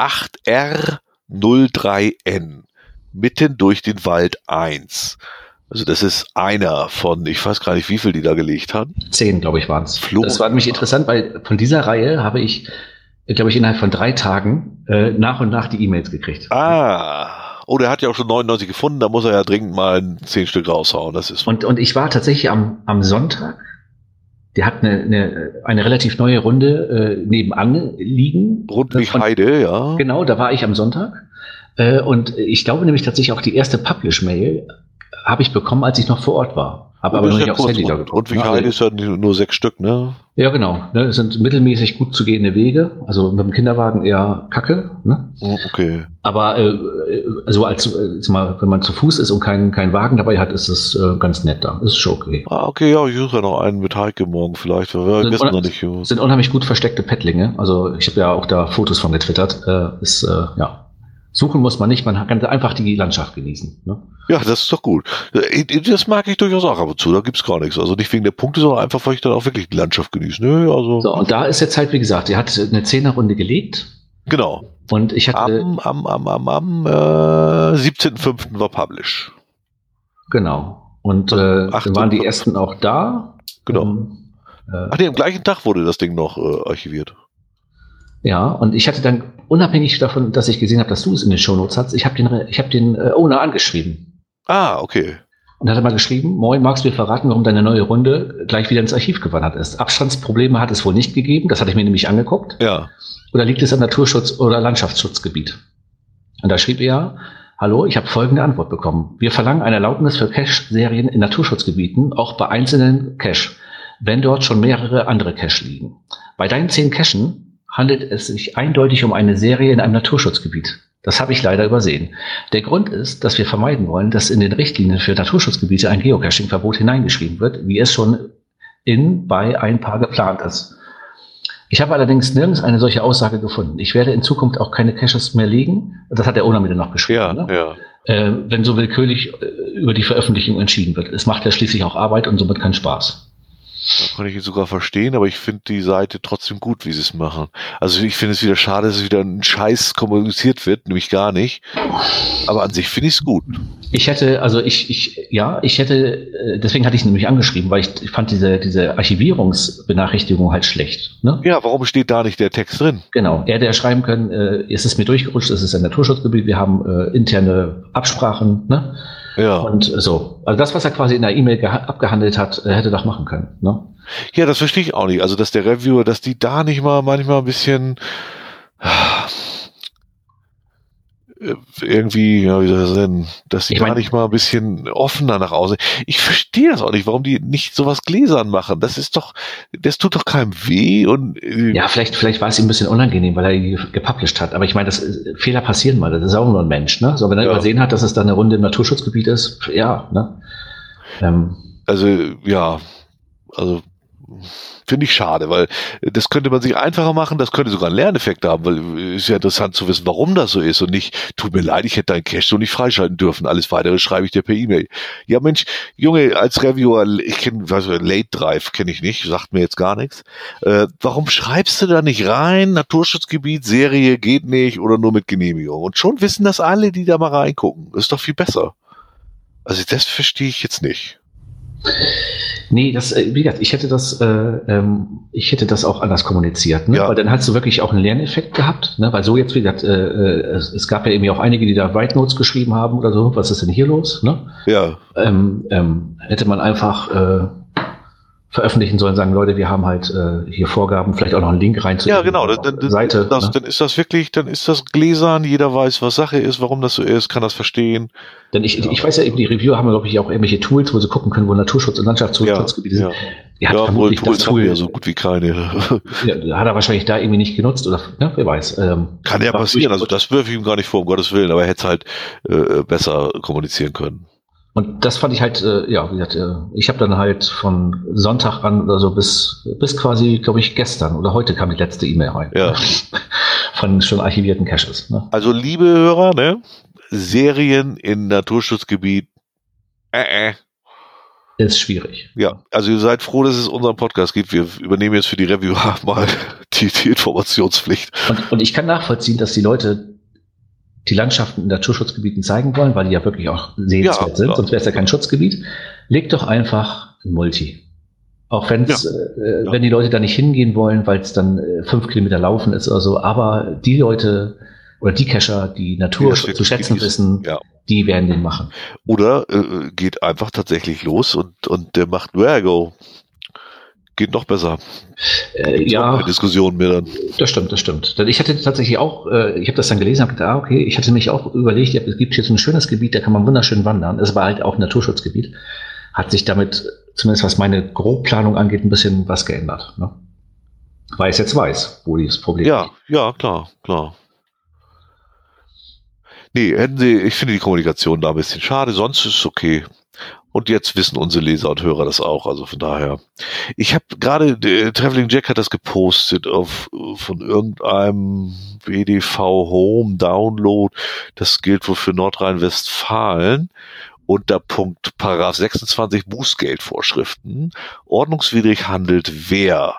8R03N. Mitten durch den Wald 1. Also das ist einer von, ich weiß gar nicht, wie viel die da gelegt haben. 10, glaube ich, waren es. Das war nämlich interessant, weil von dieser Reihe habe ich, glaube ich, innerhalb von 3 Tagen nach und nach die E-Mails gekriegt. Oh, der hat ja auch schon 99 gefunden, da muss er ja dringend mal 10 Stück raushauen. Das ist und ich war tatsächlich am Sonntag, der hat eine relativ neue Runde nebenan liegen. Rundweg Heide, ja. Genau, da war ich am Sonntag. Und ich glaube nämlich tatsächlich auch die erste Publish-Mail habe ich bekommen, als ich noch vor Ort war. Aber noch nicht aufs Handy da geguckt. Rundweg Heide ist ja nur 6 Stück, ne? Ja, genau. Ne, es sind mittelmäßig gut zu gehende Wege. Also mit dem Kinderwagen eher Kacke. Ne? Okay. Aber also wenn man zu Fuß ist und keinen Wagen dabei hat, ist es ganz nett da. Ist schon okay. Okay, ja, ich suche ja noch einen mit Heike morgen vielleicht. Sind unheimlich gut versteckte Pettlinge. Also ich habe ja auch da Fotos von getwittert. Ja. Suchen muss man nicht, man kann einfach die Landschaft genießen. Ne? Ja, das ist doch gut. Das mag ich durchaus auch ab und zu, da gibt's gar nichts. Also nicht wegen der Punkte, sondern einfach, weil ich dann auch wirklich die Landschaft genieße. Nö, also. So, und da ist jetzt halt, wie gesagt, er hat eine 10er-Runde gelegt. Genau. Und ich hatte. Am 17.05. war Publish. Genau. Und dann waren die ersten auch da. Genau. Am gleichen Tag wurde das Ding noch archiviert. Ja, und ich hatte dann, unabhängig davon, dass ich gesehen habe, dass du es in den Shownotes hast, ich habe den Owner angeschrieben. Okay. Und hat er mal geschrieben, moin, magst du mir verraten, warum deine neue Runde gleich wieder ins Archiv gewandert ist? Abstandsprobleme hat es wohl nicht gegeben, das hatte ich mir nämlich angeguckt. Ja. Oder liegt es am Naturschutz- oder Landschaftsschutzgebiet? Und da schrieb er, hallo, ich habe folgende Antwort bekommen. Wir verlangen eine Erlaubnis für Cache-Serien in Naturschutzgebieten, auch bei einzelnen Cache, wenn dort schon mehrere andere Cache liegen. Bei deinen 10 Cachen handelt es sich eindeutig um eine Serie in einem Naturschutzgebiet. Das habe ich leider übersehen. Der Grund ist, dass wir vermeiden wollen, dass in den Richtlinien für Naturschutzgebiete ein Geocaching-Verbot hineingeschrieben wird, wie es schon bei ein paar geplant ist. Ich habe allerdings nirgends eine solche Aussage gefunden. Ich werde in Zukunft auch keine Caches mehr legen. Das hat der Owner mir dann noch geschrieben. Ja, ne? Ja. Wenn so willkürlich über die Veröffentlichung entschieden wird. Es macht ja schließlich auch Arbeit und somit keinen Spaß. Da kann ich ihn sogar verstehen, aber ich finde die Seite trotzdem gut, wie sie es machen. Also ich finde es wieder schade, dass es wieder ein Scheiß kommuniziert wird, nämlich gar nicht. Aber an sich finde ich es gut. Deswegen hatte ich ihn nämlich angeschrieben, weil ich fand diese Archivierungsbenachrichtigung halt schlecht. Ne? Ja, warum steht da nicht der Text drin? Genau, er hätte ja schreiben können, es ist mir durchgerutscht, es ist ein Naturschutzgebiet, wir haben interne Absprachen, ne? Ja. Und so. Also das, was er quasi in der E-Mail abgehandelt hat, hätte doch machen können. Ne? Ja, das verstehe ich auch nicht. Also, dass der Reviewer, dass die da nicht mal manchmal ein bisschen irgendwie, ja, wie soll das denn, dass die gar nicht mal ein bisschen offener nach außen. Ich verstehe das auch nicht, warum die nicht sowas gläsern machen. Das tut doch keinem weh und ja, vielleicht war es ihm ein bisschen unangenehm, weil er ihn gepublished hat. Aber ich meine, Fehler passieren mal. Das ist auch nur ein Mensch, ne? So, wenn er übersehen hat, dass es da eine Runde im Naturschutzgebiet ist, ja, ne? Also finde ich schade, weil das könnte man sich einfacher machen, das könnte sogar einen Lerneffekt haben, weil es ist ja interessant zu wissen, warum das so ist und nicht, tut mir leid, ich hätte deinen Cache so nicht freischalten dürfen, alles weitere schreibe ich dir per E-Mail. Ja Mensch, Junge, als Reviewer, ich kenne, Late Drive kenne ich nicht, sagt mir jetzt gar nichts. Warum schreibst du da nicht rein, Naturschutzgebiet, Serie geht nicht oder nur mit Genehmigung? Und schon wissen das alle, die da mal reingucken. Das ist doch viel besser. Also das verstehe ich jetzt nicht. Nee, wie gesagt, ich hätte das auch anders kommuniziert, ne? Ja. Weil dann hast du wirklich auch einen Lerneffekt gehabt, ne? Weil so jetzt, wie gesagt, es gab ja irgendwie auch einige, die da White Notes geschrieben haben oder so. Was ist denn hier los, ne? Ja. Hätte man einfach veröffentlichen sollen, sagen, Leute, wir haben halt hier Vorgaben, vielleicht auch noch einen Link rein zu Ja, genau. Seite. Dann ist das wirklich, dann ist das gläsern, jeder weiß, was Sache ist, warum das so ist, kann das verstehen. Denn ich weiß ja eben, die Reviewer haben, glaube ich, auch irgendwelche Tools, wo sie gucken können, wo Naturschutz- und Landschaftsschutzgebiete sind. Ja, wohl Tools haben wir so gut wie keine. Ja, hat er wahrscheinlich da irgendwie nicht genutzt oder, ne, wer weiß. Kann ja passieren, also das wirf ich ihm gar nicht vor, um Gottes Willen, aber er hätte es halt besser kommunizieren können. Und das fand ich halt, wie gesagt, ich habe dann halt von Sonntag an oder so bis quasi, glaube ich, gestern oder heute kam die letzte E-Mail rein. Ja. Von schon archivierten Caches. Ne? Also liebe Hörer, ne, Serien in Naturschutzgebiet, Ist schwierig. Ja, also ihr seid froh, dass es unseren Podcast gibt. Wir übernehmen jetzt für die Reviewer mal die Informationspflicht. Und ich kann nachvollziehen, dass die Leute die Landschaften in Naturschutzgebieten zeigen wollen, weil die ja wirklich auch sehenswert sind, sonst wäre es ja kein Schutzgebiet. Legt doch einfach ein Multi. Auch wenn die Leute da nicht hingehen wollen, weil es dann 5 Kilometer laufen ist oder so, aber die Leute oder die Cacher, die Natur zu schätzen wissen, die werden den machen. Oder geht einfach tatsächlich los und der macht Where I Go. Geht noch besser. Ja. Diskussion mehr dann. Das stimmt. Denn ich hatte tatsächlich auch, ich habe das dann gelesen, habe gedacht, okay, ich hatte mich auch überlegt, es gibt hier so ein schönes Gebiet, da kann man wunderschön wandern. Es war halt auch ein Naturschutzgebiet. Hat sich damit, zumindest was meine Grobplanung angeht, ein bisschen was geändert. Ne? Weil ich jetzt weiß, wo das Problem liegt. Ja, klar. Nee, ich finde die Kommunikation da ein bisschen schade, sonst ist es okay. Und jetzt wissen unsere Leser und Hörer das auch, also von daher. Ich habe gerade, Traveling Jack hat das gepostet von irgendeinem WDV Home Download, das gilt wohl für Nordrhein-Westfalen, unter Punkt Paragraph 26 Bußgeldvorschriften. Ordnungswidrig handelt wer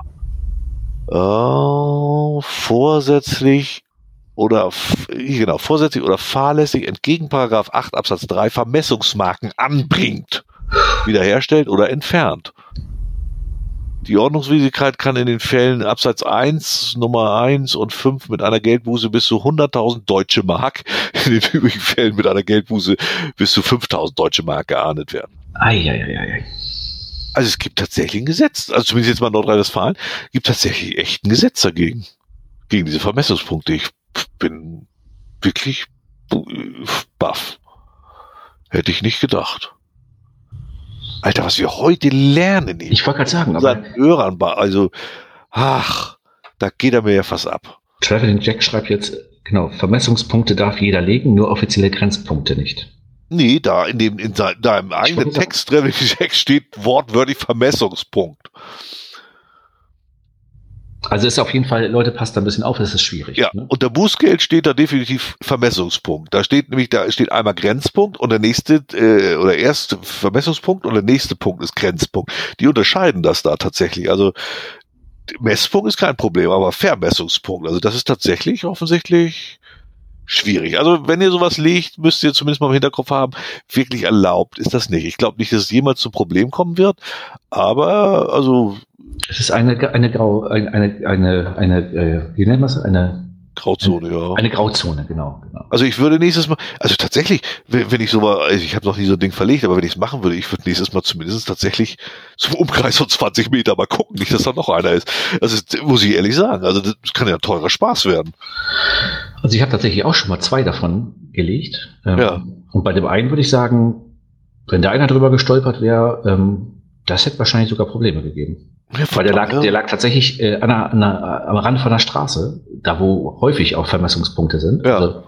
vorsätzlich oder fahrlässig entgegen Paragraph 8 Absatz 3 Vermessungsmarken anbringt, wiederherstellt oder entfernt. Die Ordnungswidrigkeit kann in den Fällen Absatz 1, Nummer 1 und 5 mit einer Geldbuße bis zu 100.000 Deutsche Mark, in den übrigen Fällen mit einer Geldbuße bis zu 5.000 Deutsche Mark geahndet werden. Ei. Also es gibt tatsächlich ein Gesetz, also zumindest jetzt mal Nordrhein-Westfalen, gibt tatsächlich echt ein Gesetz dagegen, gegen diese Vermessungspunkte. Ich bin wirklich baff. Hätte ich nicht gedacht. Alter, was wir heute lernen. Ich wollte gerade sagen, aber Hörern, also, da geht er mir ja fast ab. Traveling Jack schreibt jetzt, genau, Vermessungspunkte darf jeder legen, nur offizielle Grenzpunkte nicht. Nee, da im eigenen Text Traveling Jack steht wortwörtlich Vermessungspunkt. Also ist auf jeden Fall, Leute, passt da ein bisschen auf, das ist schwierig. Ja, ne? Unter Bußgeld steht da definitiv Vermessungspunkt. Da steht einmal Grenzpunkt und der nächste, oder erste Vermessungspunkt und der nächste Punkt ist Grenzpunkt. Die unterscheiden das da tatsächlich. Also, Messpunkt ist kein Problem, aber Vermessungspunkt, also das ist tatsächlich offensichtlich schwierig. Also, wenn ihr sowas legt, müsst ihr zumindest mal im Hinterkopf haben, wirklich erlaubt ist das nicht. Ich glaube nicht, dass es jemals zum Problem kommen wird, aber, also, es ist eine wie nennt man es? Eine Grauzone, ja. Eine Grauzone, genau. Also ich würde nächstes Mal, also tatsächlich, wenn ich ich habe noch nie so ein Ding verlegt, aber wenn ich es machen würde, ich würde nächstes Mal zumindest tatsächlich zum Umkreis von 20 Meter mal gucken, nicht, dass da noch einer ist. Also muss ich ehrlich sagen, also das kann ja ein teurer Spaß werden. Also ich habe tatsächlich auch schon mal 2 davon gelegt. Ja. Und bei dem einen würde ich sagen, wenn da einer drüber gestolpert wäre, das hätte wahrscheinlich sogar Probleme gegeben. Ja, weil der lag tatsächlich am Rand von der Straße, da wo häufig auch Vermessungspunkte sind. Ja.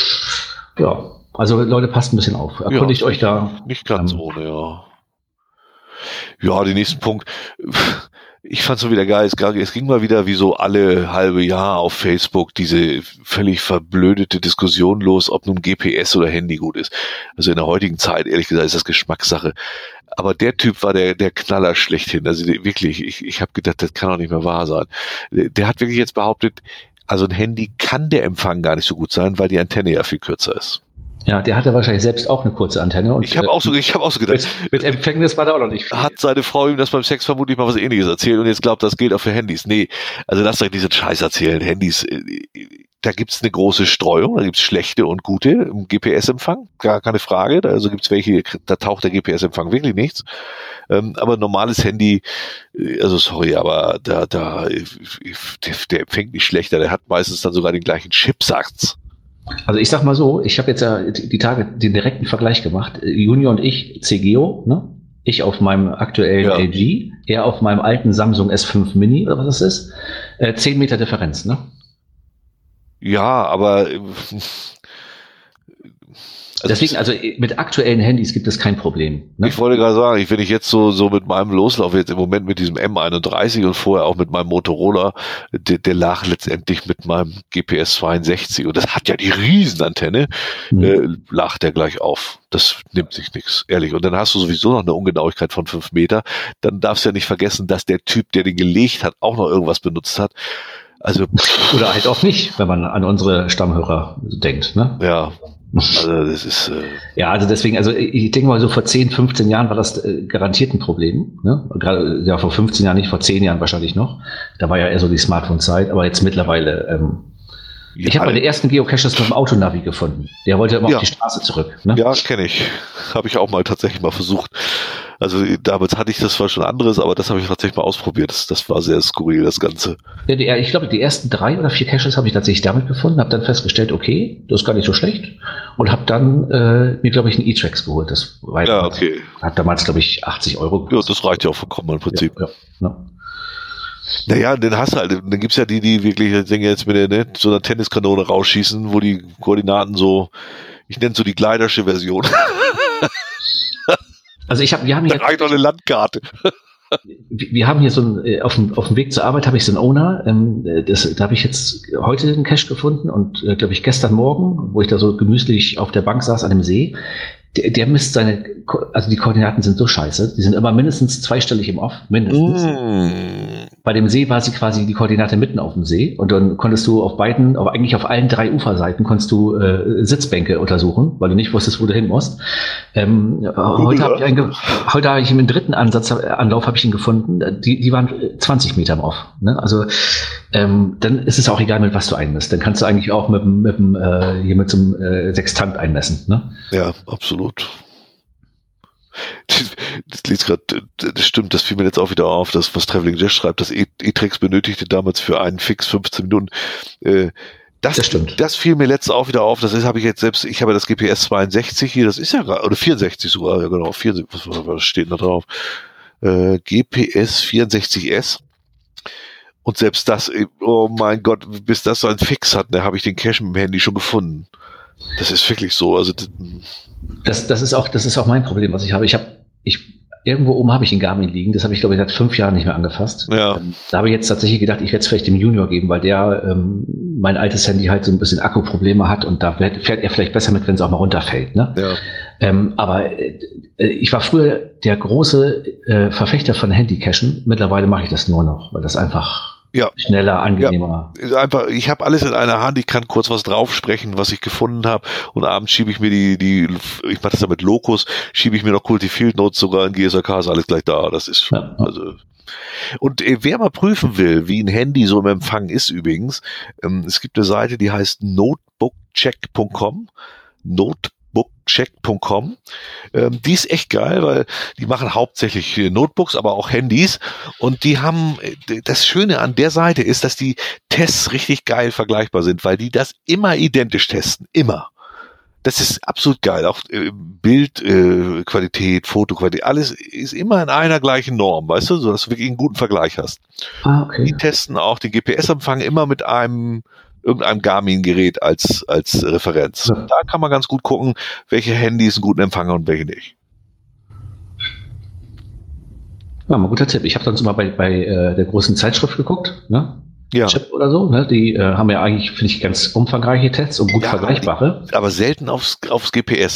Also Leute, passt ein bisschen auf. Erkundigt euch da. Nicht ganz ohne, ja. Ja, den nächsten Punkt. Ich fand's so wieder geil. Es ging mal wieder wie so alle halbe Jahr auf Facebook diese völlig verblödete Diskussion los, ob nun GPS oder Handy gut ist. Also in der heutigen Zeit, ehrlich gesagt, ist das Geschmackssache. Aber der Typ war der Knaller schlechthin. Also wirklich, ich habe gedacht, das kann doch nicht mehr wahr sein. Der hat wirklich jetzt behauptet, also ein Handy kann der Empfang gar nicht so gut sein, weil die Antenne ja viel kürzer ist. Ja, der hatte wahrscheinlich selbst auch eine kurze Antenne. Und ich habe auch so gedacht. Mit Empfängnis war da auch noch nicht viel. Hat seine Frau ihm das beim Sex vermutlich mal was Ähnliches erzählt und jetzt glaubt, das gilt auch für Handys. Nee, also lasst euch diesen Scheiß erzählen. Handys, da gibt's eine große Streuung, da gibt's schlechte und gute im GPS-Empfang, gar keine Frage. Also gibt's welche, da taucht der GPS-Empfang wirklich nichts. Aber ein normales Handy, also sorry, aber der empfängt nicht schlechter, der hat meistens dann sogar den gleichen Chipsatz. Also ich sag mal so, ich habe jetzt ja die Tage den direkten Vergleich gemacht. Junior und ich, CGO, ne? Ich auf meinem aktuellen LG, er auf meinem alten Samsung S5 Mini, oder was das ist. 10 Meter Differenz, ne? Ja, aber deswegen, also mit aktuellen Handys gibt es kein Problem. Ne? Ich wollte gerade sagen, wenn ich jetzt so mit meinem Loslauf jetzt im Moment mit diesem M31 und vorher auch mit meinem Motorola, der lag letztendlich mit meinem GPS 62 und das hat ja die Riesenantenne, lag der gleich auf. Das nimmt sich nichts, ehrlich. Und dann hast du sowieso noch eine Ungenauigkeit von 5 Meter. Dann darfst du ja nicht vergessen, dass der Typ, der den gelegt hat, auch noch irgendwas benutzt hat. Also oder halt auch nicht, wenn man an unsere Stammhörer denkt. Ne? Ja. Also das ist ja, also deswegen, also ich denke mal so vor 10, 15 Jahren war das garantiert ein Problem. Ne? Gerade ja vor 15 Jahren nicht, vor 10 Jahren wahrscheinlich noch. Da war ja eher so die Smartphone-Zeit, aber jetzt mittlerweile. Ich habe meine ersten Geocaches mit dem Autonavi gefunden. Der wollte immer auf die Straße zurück. Ne? Ja, kenne ich. Habe ich auch mal tatsächlich mal versucht. Also damals hatte ich das zwar schon anderes, aber das habe ich tatsächlich mal ausprobiert. Das war sehr skurril, das Ganze. Ja, ich glaube, die ersten 3 oder 4 Caches habe ich tatsächlich damit gefunden, habe dann festgestellt, okay, das ist gar nicht so schlecht und habe dann mir, glaube ich, einen E-Trax geholt. Das war okay. Hat damals, glaube ich, 80 € gekostet. Ja, das reicht ja auch vollkommen im Prinzip. Ja. Naja, dann hast du halt, dann gibt's ja die wirklich Dinge jetzt mit so einer Tenniskanone rausschießen, wo die Koordinaten so, ich nenne so die Gleidersche Version. Also wir haben hier reicht doch eine Landkarte. Wir haben hier so ein, auf dem Weg zur Arbeit habe ich so einen Owner, da habe ich jetzt heute einen Cache gefunden und glaube ich gestern Morgen, wo ich da so gemütlich auf der Bank saß an dem See, der misst also die Koordinaten sind so scheiße, die sind immer mindestens zweistellig im Off, mindestens. Bei dem See war sie quasi die Koordinate mitten auf dem See und dann konntest du aber eigentlich auf allen 3 Uferseiten konntest du Sitzbänke untersuchen, weil du nicht wusstest, wo du hin musst. Heute habe ich im dritten Anlauf habe ich ihn gefunden, die waren 20 Meter im Off. Ne? Also dann ist es auch egal, mit was du einmisst. Dann kannst du eigentlich auch mit so einem Sextant einmessen. Ne? Ja, absolut. Das stimmt, das fiel mir jetzt auch wieder auf, das, was Traveling Jazz schreibt, das E-Trax benötigte damals für einen Fix 15 Minuten. Das stimmt. Das fiel mir letztens auch wieder auf, habe ich jetzt selbst, ich habe das GPS 62 hier, das ist ja gerade, oder 64 sogar, ja genau, 64, was steht da drauf? GPS 64S. Und selbst das, oh mein Gott, bis das so ein Fix hat, da habe ich den Cache mit dem Handy schon gefunden. Das ist wirklich so, also das ist auch mein Problem, was ich habe. Irgendwo oben habe ich einen Garmin liegen, das habe ich, glaube ich, seit 5 Jahren nicht mehr angefasst. Ja. Da habe ich jetzt tatsächlich gedacht, ich werde es vielleicht dem Junior geben, weil der mein altes Handy halt so ein bisschen Akkuprobleme hat und da fährt er vielleicht besser mit, wenn es auch mal runterfällt. Ne? Ja. Aber ich war früher der große Verfechter von Handycachen. Mittlerweile mache ich das nur noch, weil das einfach schneller, angenehmer. Ja, einfach, ich habe alles in einer Hand, ich kann kurz was draufsprechen, was ich gefunden habe und abends schiebe ich mir ich mache das ja mit Locus, schiebe ich mir noch die Field Notes sogar in GSRK, ist alles gleich da. Das ist schon, also. Und wer mal prüfen will, wie ein Handy so im Empfang ist übrigens, es gibt eine Seite, die heißt notebookcheck.com. Notebookcheck.com. Die ist echt geil, weil die machen hauptsächlich Notebooks, aber auch Handys. Und die haben, das Schöne an der Seite ist, dass die Tests richtig geil vergleichbar sind, weil die das immer identisch testen. Immer. Das ist absolut geil. Auch Bildqualität, Fotoqualität, alles ist immer in einer gleichen Norm, weißt du, so dass du wirklich einen guten Vergleich hast. Okay. Die testen auch den GPS-Empfang immer mit irgendeinem Garmin-Gerät als Referenz. Ja. Da kann man ganz gut gucken, welche Handys einen guten Empfang haben und welche nicht. Ja, mal guter Tipp. Ich habe sonst immer bei der großen Zeitschrift geguckt, ne? Ja. Chip oder so, ne? Die haben ja eigentlich, finde ich, ganz umfangreiche Tests und gut vergleichbare. Aber selten aufs GPS.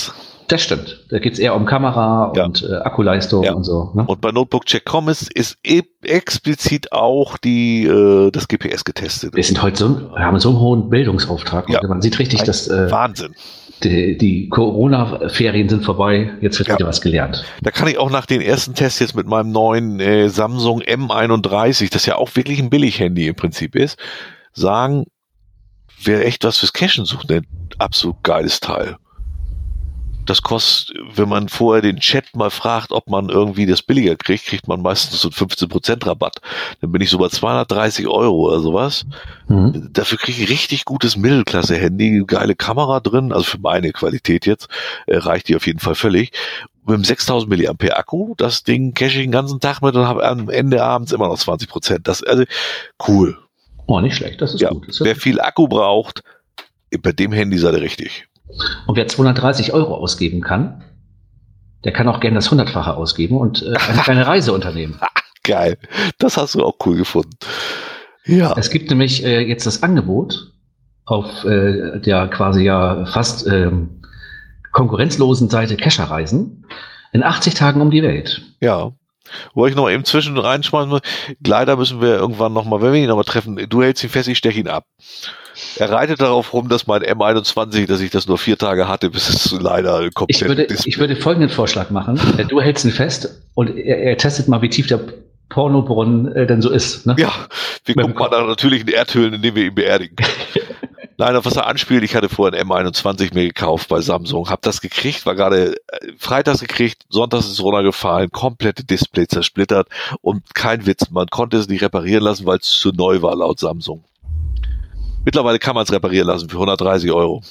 Das stimmt. Da geht es eher um Kamera und Akkuleistung und so. Ne? Und bei Notebook-Check.com ist explizit auch das GPS getestet. Wir sind heute haben so einen hohen Bildungsauftrag. Ja. Man sieht richtig, dass Wahnsinn. Die Corona-Ferien sind vorbei. Jetzt wird wieder was gelernt. Da kann ich auch nach den ersten Tests jetzt mit meinem neuen Samsung M31, das ja auch wirklich ein Billig-Handy im Prinzip ist, sagen, wer echt was fürs Cashen sucht, ein absolut geiles Teil. Das kostet, wenn man vorher den Chat mal fragt, ob man irgendwie das billiger kriegt, kriegt man meistens so einen 15% Rabatt. Dann bin ich so bei 230 € oder sowas. Mhm. Dafür kriege ich richtig gutes Mittelklasse-Handy, geile Kamera drin, also für meine Qualität jetzt, reicht die auf jeden Fall völlig. Mit einem 6000 mAh Akku, das Ding cache ich den ganzen Tag mit und habe am Ende abends immer noch 20%. Das, also, cool. Oh, nicht schlecht, das ist gut. Wer viel Akku braucht, bei dem Handy seid ihr richtig. Und wer 230 € ausgeben kann, der kann auch gerne das 100-fache ausgeben und eine kleine Reise unternehmen. Geil. Das hast du auch cool gefunden. Ja. Es gibt nämlich jetzt das Angebot auf der quasi fast konkurrenzlosen Seite Kescherreisen in 80 Tagen um die Welt. Ja. Wo ich noch eben zwischen reinschmeißen muss, leider müssen wir irgendwann nochmal, wenn wir ihn aber treffen, du hältst ihn fest, ich steche ihn ab. Er reitet darauf rum, dass mein M21, dass ich das nur 4 Tage hatte, bis es leider komplett Ich würde folgenden Vorschlag machen. Du hältst ihn fest und er testet mal, wie tief der Pornobrunnen denn so ist. Ne? Ja, wir gucken mal nach natürlichen Erdhöhlen, indem wir ihn beerdigen. Nein, auf was er anspielt, ich hatte vorher ein M21 mir gekauft bei Samsung, hab das gekriegt, war gerade freitags gekriegt, sonntags ist es runtergefallen, komplette Display zersplittert und kein Witz, man konnte es nicht reparieren lassen, weil es zu neu war laut Samsung. Mittlerweile kann man es reparieren lassen für 130 €.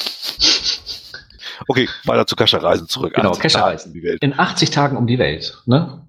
Okay, weiter zu Kescherreisen zurück. Genau, Kescherreisen. In 80 Tagen um die Welt. Ne?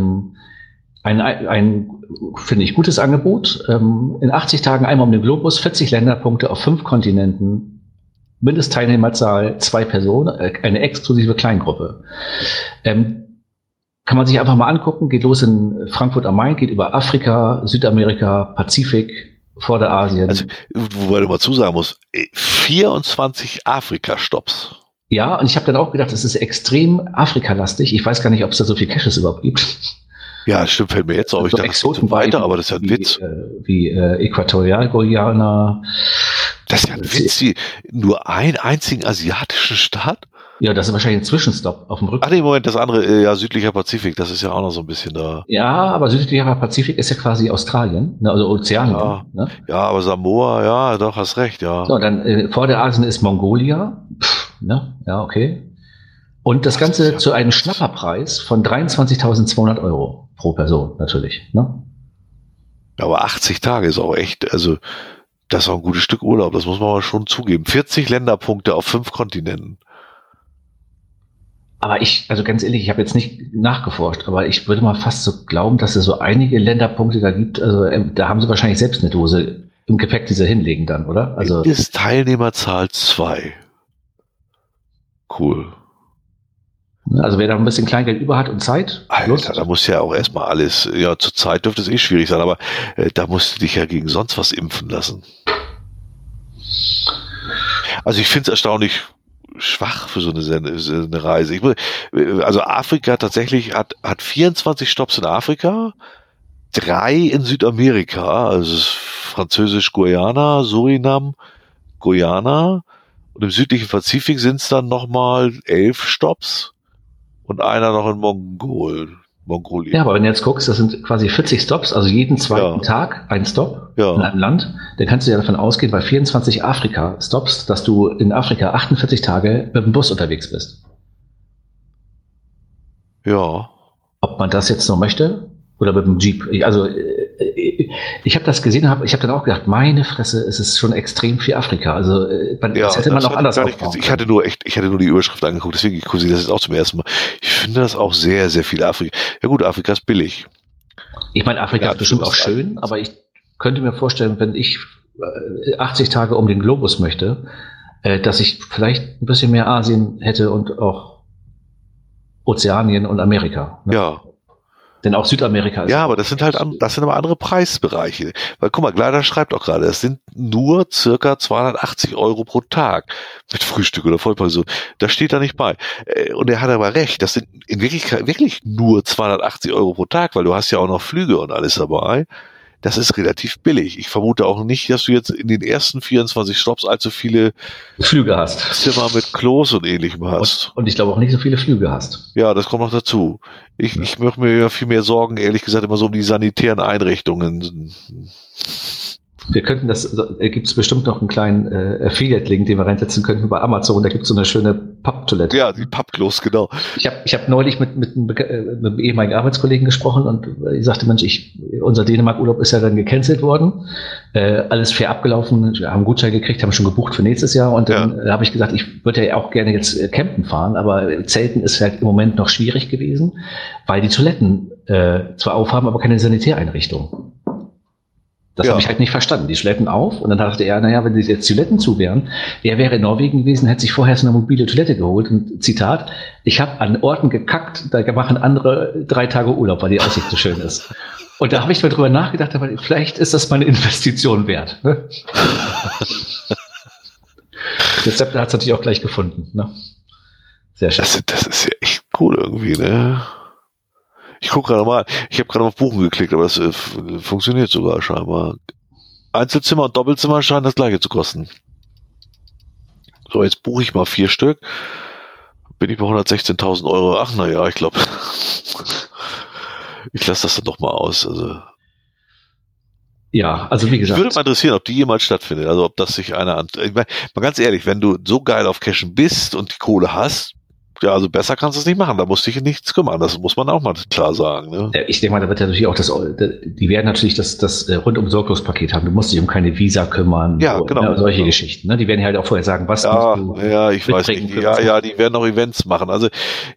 Ein finde ich, gutes Angebot. In 80 Tagen einmal um den Globus, 40 Länderpunkte auf 5 Kontinenten, Mindestteilnehmerzahl 2 Personen, eine exklusive Kleingruppe. Kann man sich einfach mal angucken, geht los in Frankfurt am Main, geht über Afrika, Südamerika, Pazifik, Vorderasien. Also, wobei du mal zusagen musst, 24 Afrika-Stops. Ja, und ich habe dann auch gedacht, das ist extrem Afrikalastig. Ich weiß gar nicht, ob es da so viel Caches überhaupt gibt. Ja, stimmt, fällt mir jetzt auf. Ich dachte, es geht so weiter, aber das ist ja ein Witz. Wie Äquatorialguyana. Das ist ja ein Witz, nur einen einzigen asiatischen Staat? Ja, das ist wahrscheinlich ein Zwischenstopp auf dem Rücken. Ach nee, Moment, das andere, südlicher Pazifik, das ist ja auch noch so ein bisschen da. Ja, aber südlicher Pazifik ist ja quasi Australien, ne, also Ozeanien. Ja, ne? Ja, aber Samoa, ja, doch, hast recht, ja. So, dann vor der Asien ist Mongolia. Ne? Ja, okay. Und das Ganze zu einem Schnapperpreis von 23.200 € pro Person, natürlich. Ne? Aber 80 Tage ist auch echt, also das ist auch ein gutes Stück Urlaub, das muss man mal schon zugeben. 40 Länderpunkte auf 5 Kontinenten. Aber also ganz ehrlich, ich habe jetzt nicht nachgeforscht, aber ich würde mal fast so glauben, dass es so einige Länderpunkte da gibt. Also da haben sie wahrscheinlich selbst eine Dose im Gepäck, die sie hinlegen dann, oder? Also Mindestteilnehmerzahl 2. Cool. Also wer da ein bisschen Kleingeld über hat und Zeit. Alter, da muss ja auch erstmal alles, ja, zur Zeit dürfte es schwierig sein, aber da musst du dich ja gegen sonst was impfen lassen. Also ich finde es erstaunlich schwach für so eine Reise. Also Afrika tatsächlich hat 24 Stopps in Afrika, 3 in Südamerika, also französisch Guyana, Surinam, Guyana, und im südlichen Pazifik sind es dann nochmal 11 Stopps und einer noch in Mongolien. Ja, aber wenn du jetzt guckst, das sind quasi 40 Stops, also jeden zweiten Tag ein Stop in einem Land, dann kannst du ja davon ausgehen, bei 24 Afrika-Stops, dass du in Afrika 48 Tage mit dem Bus unterwegs bist. Ja. Ob man das jetzt noch möchte oder mit dem Jeep. Also ich habe das gesehen, ich habe dann auch gedacht, meine Fresse, es ist schon extrem viel Afrika. Also das hätte man auch anders aufbauen können. Ich hatte nur die Überschrift angeguckt, deswegen kursiere das jetzt auch zum ersten Mal. Ich finde das auch sehr, sehr viel Afrika. Ja gut, Afrika ist billig. Ich meine, Afrika ist bestimmt auch schön, aber ich könnte mir vorstellen, wenn ich 80 Tage um den Globus möchte, dass ich vielleicht ein bisschen mehr Asien hätte und auch Ozeanien und Amerika. Ne? Ja. Denn auch Südamerika ist... Ja, aber das sind aber andere Preisbereiche. Weil guck mal, Gleider schreibt auch gerade, das sind nur circa 280 € pro Tag mit Frühstück oder Vollpension. Das steht da nicht bei. Und er hat aber recht, das sind in Wirklichkeit wirklich nur 280 € pro Tag, weil du hast ja auch noch Flüge und alles dabei. Das ist relativ billig. Ich vermute auch nicht, dass du jetzt in den ersten 24 Stops allzu viele Flüge hast. Zimmer mit Klos und Ähnlichem hast. Und ich glaube auch nicht so viele Flüge hast. Ja, das kommt noch dazu. Ich mache mir ja viel mehr Sorgen, ehrlich gesagt, immer so um die sanitären Einrichtungen. Wir könnten gibt es bestimmt noch einen kleinen Affiliate-Link, den wir reinsetzen könnten bei Amazon. Da gibt es so eine schöne Papptoilette. Ja, die Pappklos, genau. Ich hab neulich mit einem ehemaligen Arbeitskollegen gesprochen und ich sagte, Mensch, unser Dänemark-Urlaub ist ja dann gecancelt worden. Alles fair abgelaufen, wir haben einen Gutschein gekriegt, haben schon gebucht für nächstes Jahr. Und dann habe ich gesagt, ich würde ja auch gerne jetzt campen fahren, aber Zelten ist halt im Moment noch schwierig gewesen, weil die Toiletten zwar aufhaben, aber keine Sanitäreinrichtung. Das habe ich halt nicht verstanden. Die schleppen auf und dann dachte er, naja, wenn die jetzt Toiletten zu wären, er wäre in Norwegen gewesen, hätte sich vorher so eine mobile Toilette geholt und Zitat, ich habe an Orten gekackt, da machen andere 3 Tage Urlaub, weil die Aussicht so schön ist. Und da habe ich mal drüber nachgedacht, aber vielleicht ist das mal eine Investition wert. Ne? Der Zeppler hat es natürlich auch gleich gefunden. Ne? Sehr schön. Das ist ja echt cool irgendwie, ne? Ich gucke gerade mal, ich habe gerade auf Buchen geklickt, aber das funktioniert sogar scheinbar. Einzelzimmer und Doppelzimmer scheinen das gleiche zu kosten. So, jetzt buche ich mal 4 Stück. Bin ich bei 116.000 €. Ach naja, ich glaube, ich lasse das dann doch mal aus. Also, ja, also wie gesagt. Ich würde mal interessieren, ob die jemals stattfindet. Also ob das sich einer ich meine, mal ganz ehrlich, wenn du so geil auf Cashen bist und die Kohle hast, ja, also besser kannst du es nicht machen. Da musst du dich nichts kümmern. Das muss man auch mal klar sagen. Ne? Ich denke mal, da wird ja natürlich auch die werden natürlich das Rundum-Sorglos-Paket haben. Du musst dich um keine Visa kümmern. Ja, genau. Ne, solche Geschichten. Ne? Die werden halt auch vorher sagen, was musst du. Ja, ich weiß nicht. Ja, die werden auch Events machen. Also,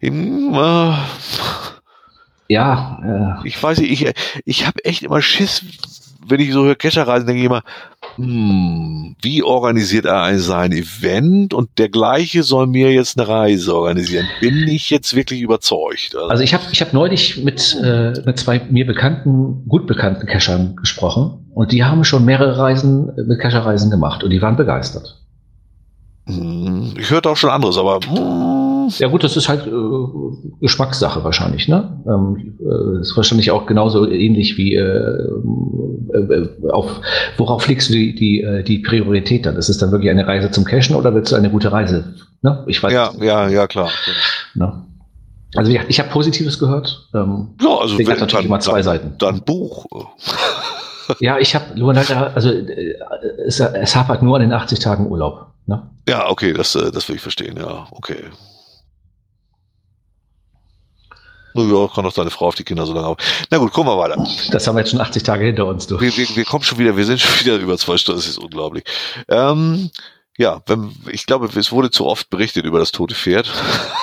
ich weiß nicht, ich habe echt immer Schiss, wenn ich so höre Kescherreisen, denke ich immer, wie organisiert er sein Event und der gleiche soll mir jetzt eine Reise organisieren? Bin ich jetzt wirklich überzeugt? Also ich hab neulich mit 2 mir gut bekannten Cachern gesprochen und die haben schon mehrere Reisen mit Cacherreisen gemacht und die waren begeistert. Ich hörte auch schon anderes, aber ja gut, das ist halt Geschmackssache wahrscheinlich, ne? Ist wahrscheinlich auch genauso ähnlich wie worauf legst du die Priorität dann? Ist es dann wirklich eine Reise zum Cashen oder willst du eine gute Reise? Ne? Ich weiß. Ja, klar. Ne? Also ich habe Positives gehört. Ja, also hat natürlich immer 2 Seiten. Dann Buch. Ja, ich habe nur leider, also es hapert nur an den 80 Tagen Urlaub. Ne? Ja, okay, das will ich verstehen, ja, okay. Ja, kann doch deine Frau auf die Kinder so lange haben. Na gut, kommen wir weiter. Das haben wir jetzt schon 80 Tage hinter uns, du. Wir kommen schon wieder, wir sind schon wieder über 2 Stunden, das ist unglaublich. Ja, ich glaube, es wurde zu oft berichtet über das tote Pferd.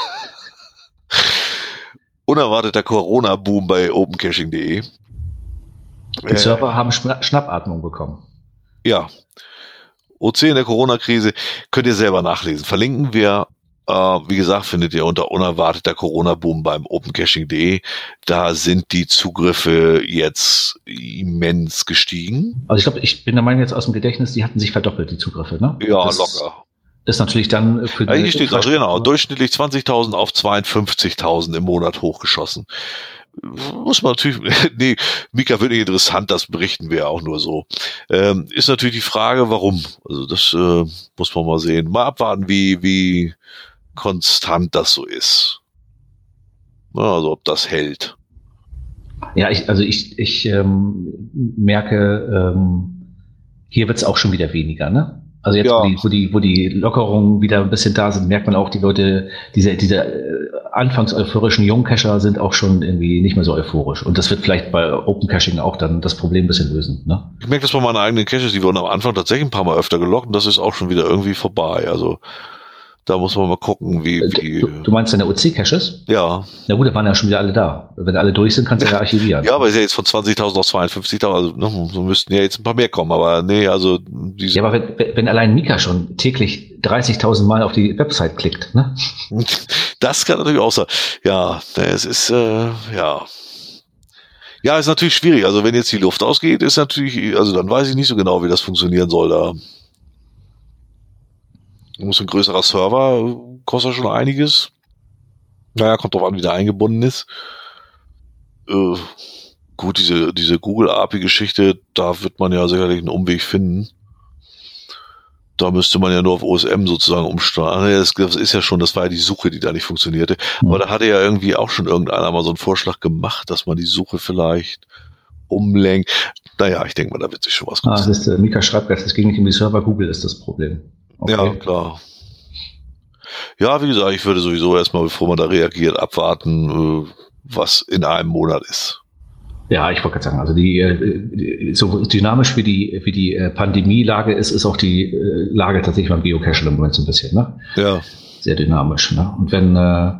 Unerwarteter Corona-Boom bei opencaching.de. Die Server haben Schnappatmung bekommen. Ja. OC in der Corona-Krise könnt ihr selber nachlesen. Verlinken wir. Wie gesagt, findet ihr unter unerwarteter Corona-Boom beim opencaching.de. Da sind die Zugriffe jetzt immens gestiegen. Also ich glaube, ich bin der Meinung jetzt aus dem Gedächtnis, die hatten sich verdoppelt, die Zugriffe, ne? Ja, das locker. Ist natürlich dann für die... Hier steht auch, genau, durchschnittlich 20.000 auf 52.000 im Monat hochgeschossen. Muss man natürlich, nee, Mika wird nicht interessant, das berichten wir auch nur so. Ist natürlich die Frage, warum. Also das muss man mal sehen. Mal abwarten, wie konstant das so ist. Also ob das hält. Ja, ich merke, hier wird es auch schon wieder weniger, ne? Also jetzt, ja. wo die Lockerungen wieder ein bisschen da sind, merkt man auch, die Leute, diese anfangs euphorischen Jungcacher sind auch schon irgendwie nicht mehr so euphorisch. Und das wird vielleicht bei Open Caching auch dann das Problem ein bisschen lösen, ne? Ich merke das bei meinen eigenen Caches, die wurden am Anfang tatsächlich ein paar Mal öfter gelockt und das ist auch schon wieder irgendwie vorbei. Also da muss man mal gucken, wie... Du meinst deine OC-Caches? Ja. Na gut, da waren ja schon wieder alle da. Wenn alle durch sind, kannst du ja archivieren. Ja, aber ist ja jetzt von 20.000 auf 52.000, also ne, so müssten ja jetzt ein paar mehr kommen, aber nee, also... Ja, aber wenn allein Mika schon täglich 30.000 Mal auf die Website klickt, ne? Das kann natürlich auch sein. Ja, es ist, ja... Ja, ist natürlich schwierig. Also wenn jetzt die Luft ausgeht, ist natürlich, also dann weiß ich nicht so genau, wie das funktionieren soll da. Muss ein größerer Server, kostet schon einiges. Naja, kommt drauf an, wie der eingebunden ist. Gut, diese Google-API-Geschichte, da wird man ja sicherlich einen Umweg finden. Da müsste man ja nur auf OSM sozusagen umsteuern. Das ist ja schon, das war ja die Suche, die da nicht funktionierte. Aber da hatte ja irgendwie auch schon irgendeiner mal so einen Vorschlag gemacht, dass man die Suche vielleicht umlenkt. Naja, ich denke mal, da wird sich schon was das ist, Mika schreibt gerade, es ging nicht um die Server, Google ist das Problem. Okay. Ja, klar. Ja, wie gesagt, ich würde sowieso erstmal, bevor man da reagiert, abwarten, was in einem Monat ist. Ja, ich wollte gerade sagen, also so dynamisch wie die Pandemielage ist auch die Lage tatsächlich beim Geocachen im Moment so ein bisschen, ne? Ja. Sehr dynamisch, ne? Und wenn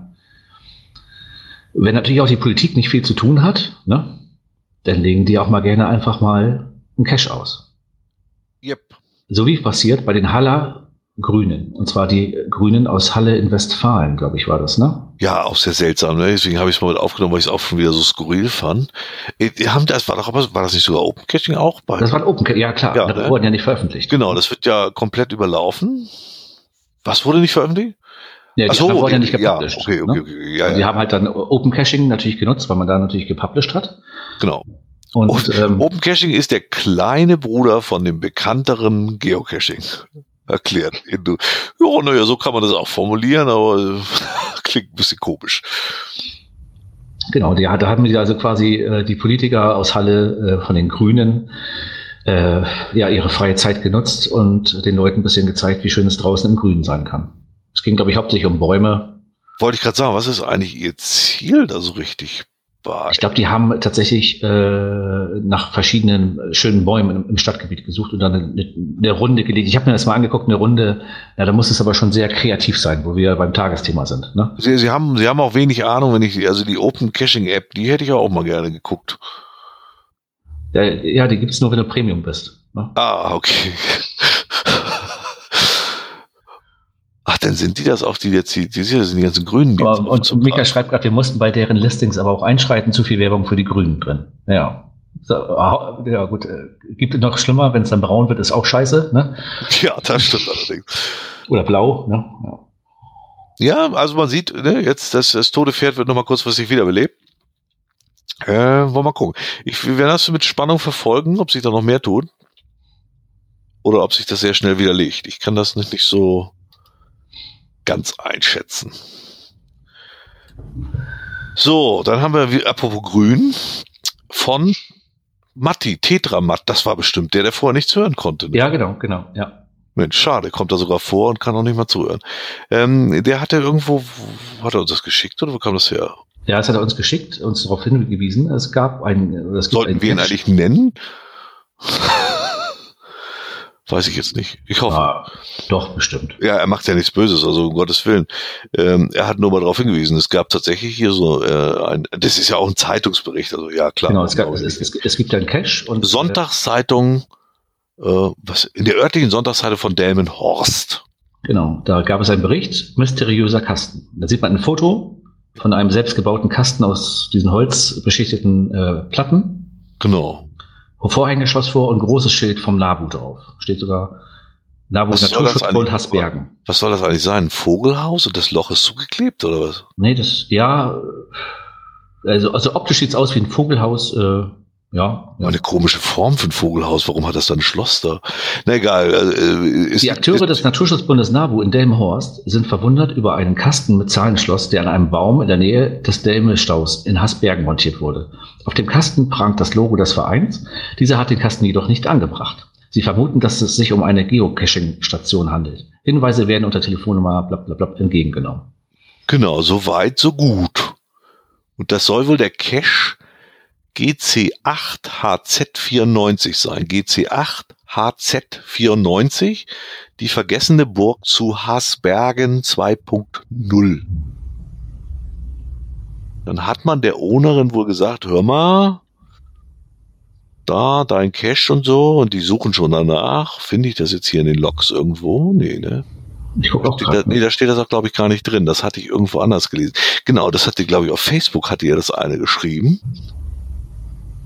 natürlich auch die Politik nicht viel zu tun hat, ne? Dann legen die auch mal gerne einfach mal einen Cache aus. Yep. So wie passiert bei den Haller Grünen. Und zwar die Grünen aus Halle in Westfalen, glaube ich, war das, ne? Ja, auch sehr seltsam, ne? Deswegen habe ich es mal mit aufgenommen, weil ich es auch schon wieder so skurril fand. War das nicht sogar Open Caching auch? Das war ein Open Caching, ja klar. Ja, das wurde ja nicht veröffentlicht. Genau, das wird ja komplett überlaufen. Was wurde nicht veröffentlicht? Ja, die wurden ja nicht gepublished. Ja, okay. Ja, die haben halt dann Open Caching natürlich genutzt, weil man da natürlich gepublished hat. Genau. Und Open Caching ist der kleine Bruder von dem bekannteren Geocaching. Erklärt. Ja, naja, so kann man das auch formulieren, aber klingt ein bisschen komisch. Genau, da haben wir also quasi die Politiker aus Halle von den Grünen ihre freie Zeit genutzt und den Leuten ein bisschen gezeigt, wie schön es draußen im Grünen sein kann. Es ging, glaube ich, hauptsächlich um Bäume. Wollte ich gerade sagen, was ist eigentlich ihr Ziel da so richtig? Ich glaube, die haben tatsächlich nach verschiedenen schönen Bäumen im Stadtgebiet gesucht und dann eine Runde gelegt. Ich habe mir das mal angeguckt, eine Runde, da muss es aber schon sehr kreativ sein, wo wir beim Tagesthema sind. Ne? Sie haben auch wenig Ahnung, also die Open Caching App, die hätte ich auch mal gerne geguckt. Ja, die gibt es nur, wenn du Premium bist. Ne? Ah, okay. Ach, dann sind die das auch, die sind die ganzen Grünen. Und Mika schreibt gerade, wir mussten bei deren Listings aber auch einschreiten, zu viel Werbung für die Grünen drin. Ja. So, ja, gut. Gibt es noch schlimmer, wenn es dann braun wird, ist auch scheiße, ne? Ja, das stimmt allerdings. Oder blau, ne? Ja, also man sieht, ne, jetzt das tote Pferd wird nochmal kurzfristig wiederbelebt. Wollen wir mal gucken. Wir werden das mit Spannung verfolgen, ob sich da noch mehr tut. Oder ob sich das sehr schnell widerlegt. Ich kann das nicht so ganz einschätzen. So, dann haben wir, apropos Grün, von Matti, Tetramatt, das war bestimmt der vorher nichts hören konnte. Ne? Ja, genau, ja. Mensch, schade, kommt da sogar vor und kann auch nicht mal zuhören. Der hat uns das geschickt oder wo kam das her? Ja, das hat er uns geschickt, uns darauf hingewiesen. Sollten wir ihn eigentlich nennen? Weiß ich jetzt nicht. Ich hoffe. Ja, doch, bestimmt. Ja, er macht ja nichts Böses, also um Gottes Willen. Er hat nur mal darauf hingewiesen, es gab tatsächlich hier so das ist ja auch ein Zeitungsbericht, also ja, klar. Genau, es gibt einen Cache. Und Sonntagszeitung, in der örtlichen Sonntagszeitung von Delmenhorst. Genau, da gab es einen Bericht, mysteriöser Kasten. Da sieht man ein Foto von einem selbstgebauten Kasten aus diesen holzbeschichteten Platten. Genau. Vorhängeschloss vor und großes Schild vom NABU drauf. Steht sogar NABU Naturschutzbund Hasbergen. Was soll das eigentlich sein? Ein Vogelhaus und das Loch ist zugeklebt oder was? Nee, also optisch sieht's aus wie ein Vogelhaus, ja. Eine komische Form für ein Vogelhaus. Warum hat das dann ein Schloss da? Na egal. Die Akteure des Naturschutzbundes NABU in Delmenhorst sind verwundert über einen Kasten mit Zahlenschloss, der an einem Baum in der Nähe des Delmenstaus in Hasbergen montiert wurde. Auf dem Kasten prangt das Logo des Vereins. Dieser hat den Kasten jedoch nicht angebracht. Sie vermuten, dass es sich um eine Geocaching-Station handelt. Hinweise werden unter Telefonnummer blablabla entgegengenommen. Genau, so weit, so gut. Und das soll wohl der Cache GC8HZ94 sein. GC8HZ94, die vergessene Burg zu Hasbergen 2.0. Dann hat man der Ownerin wohl gesagt, hör mal, da, dein Cache und so, und die suchen schon danach. Finde ich das jetzt hier in den Logs irgendwo? Nee, ne? Ich guck auch da steht das auch, glaube ich, gar nicht drin. Das hatte ich irgendwo anders gelesen. Genau, das hatte, glaube ich, auf Facebook hatte ihr das eine geschrieben.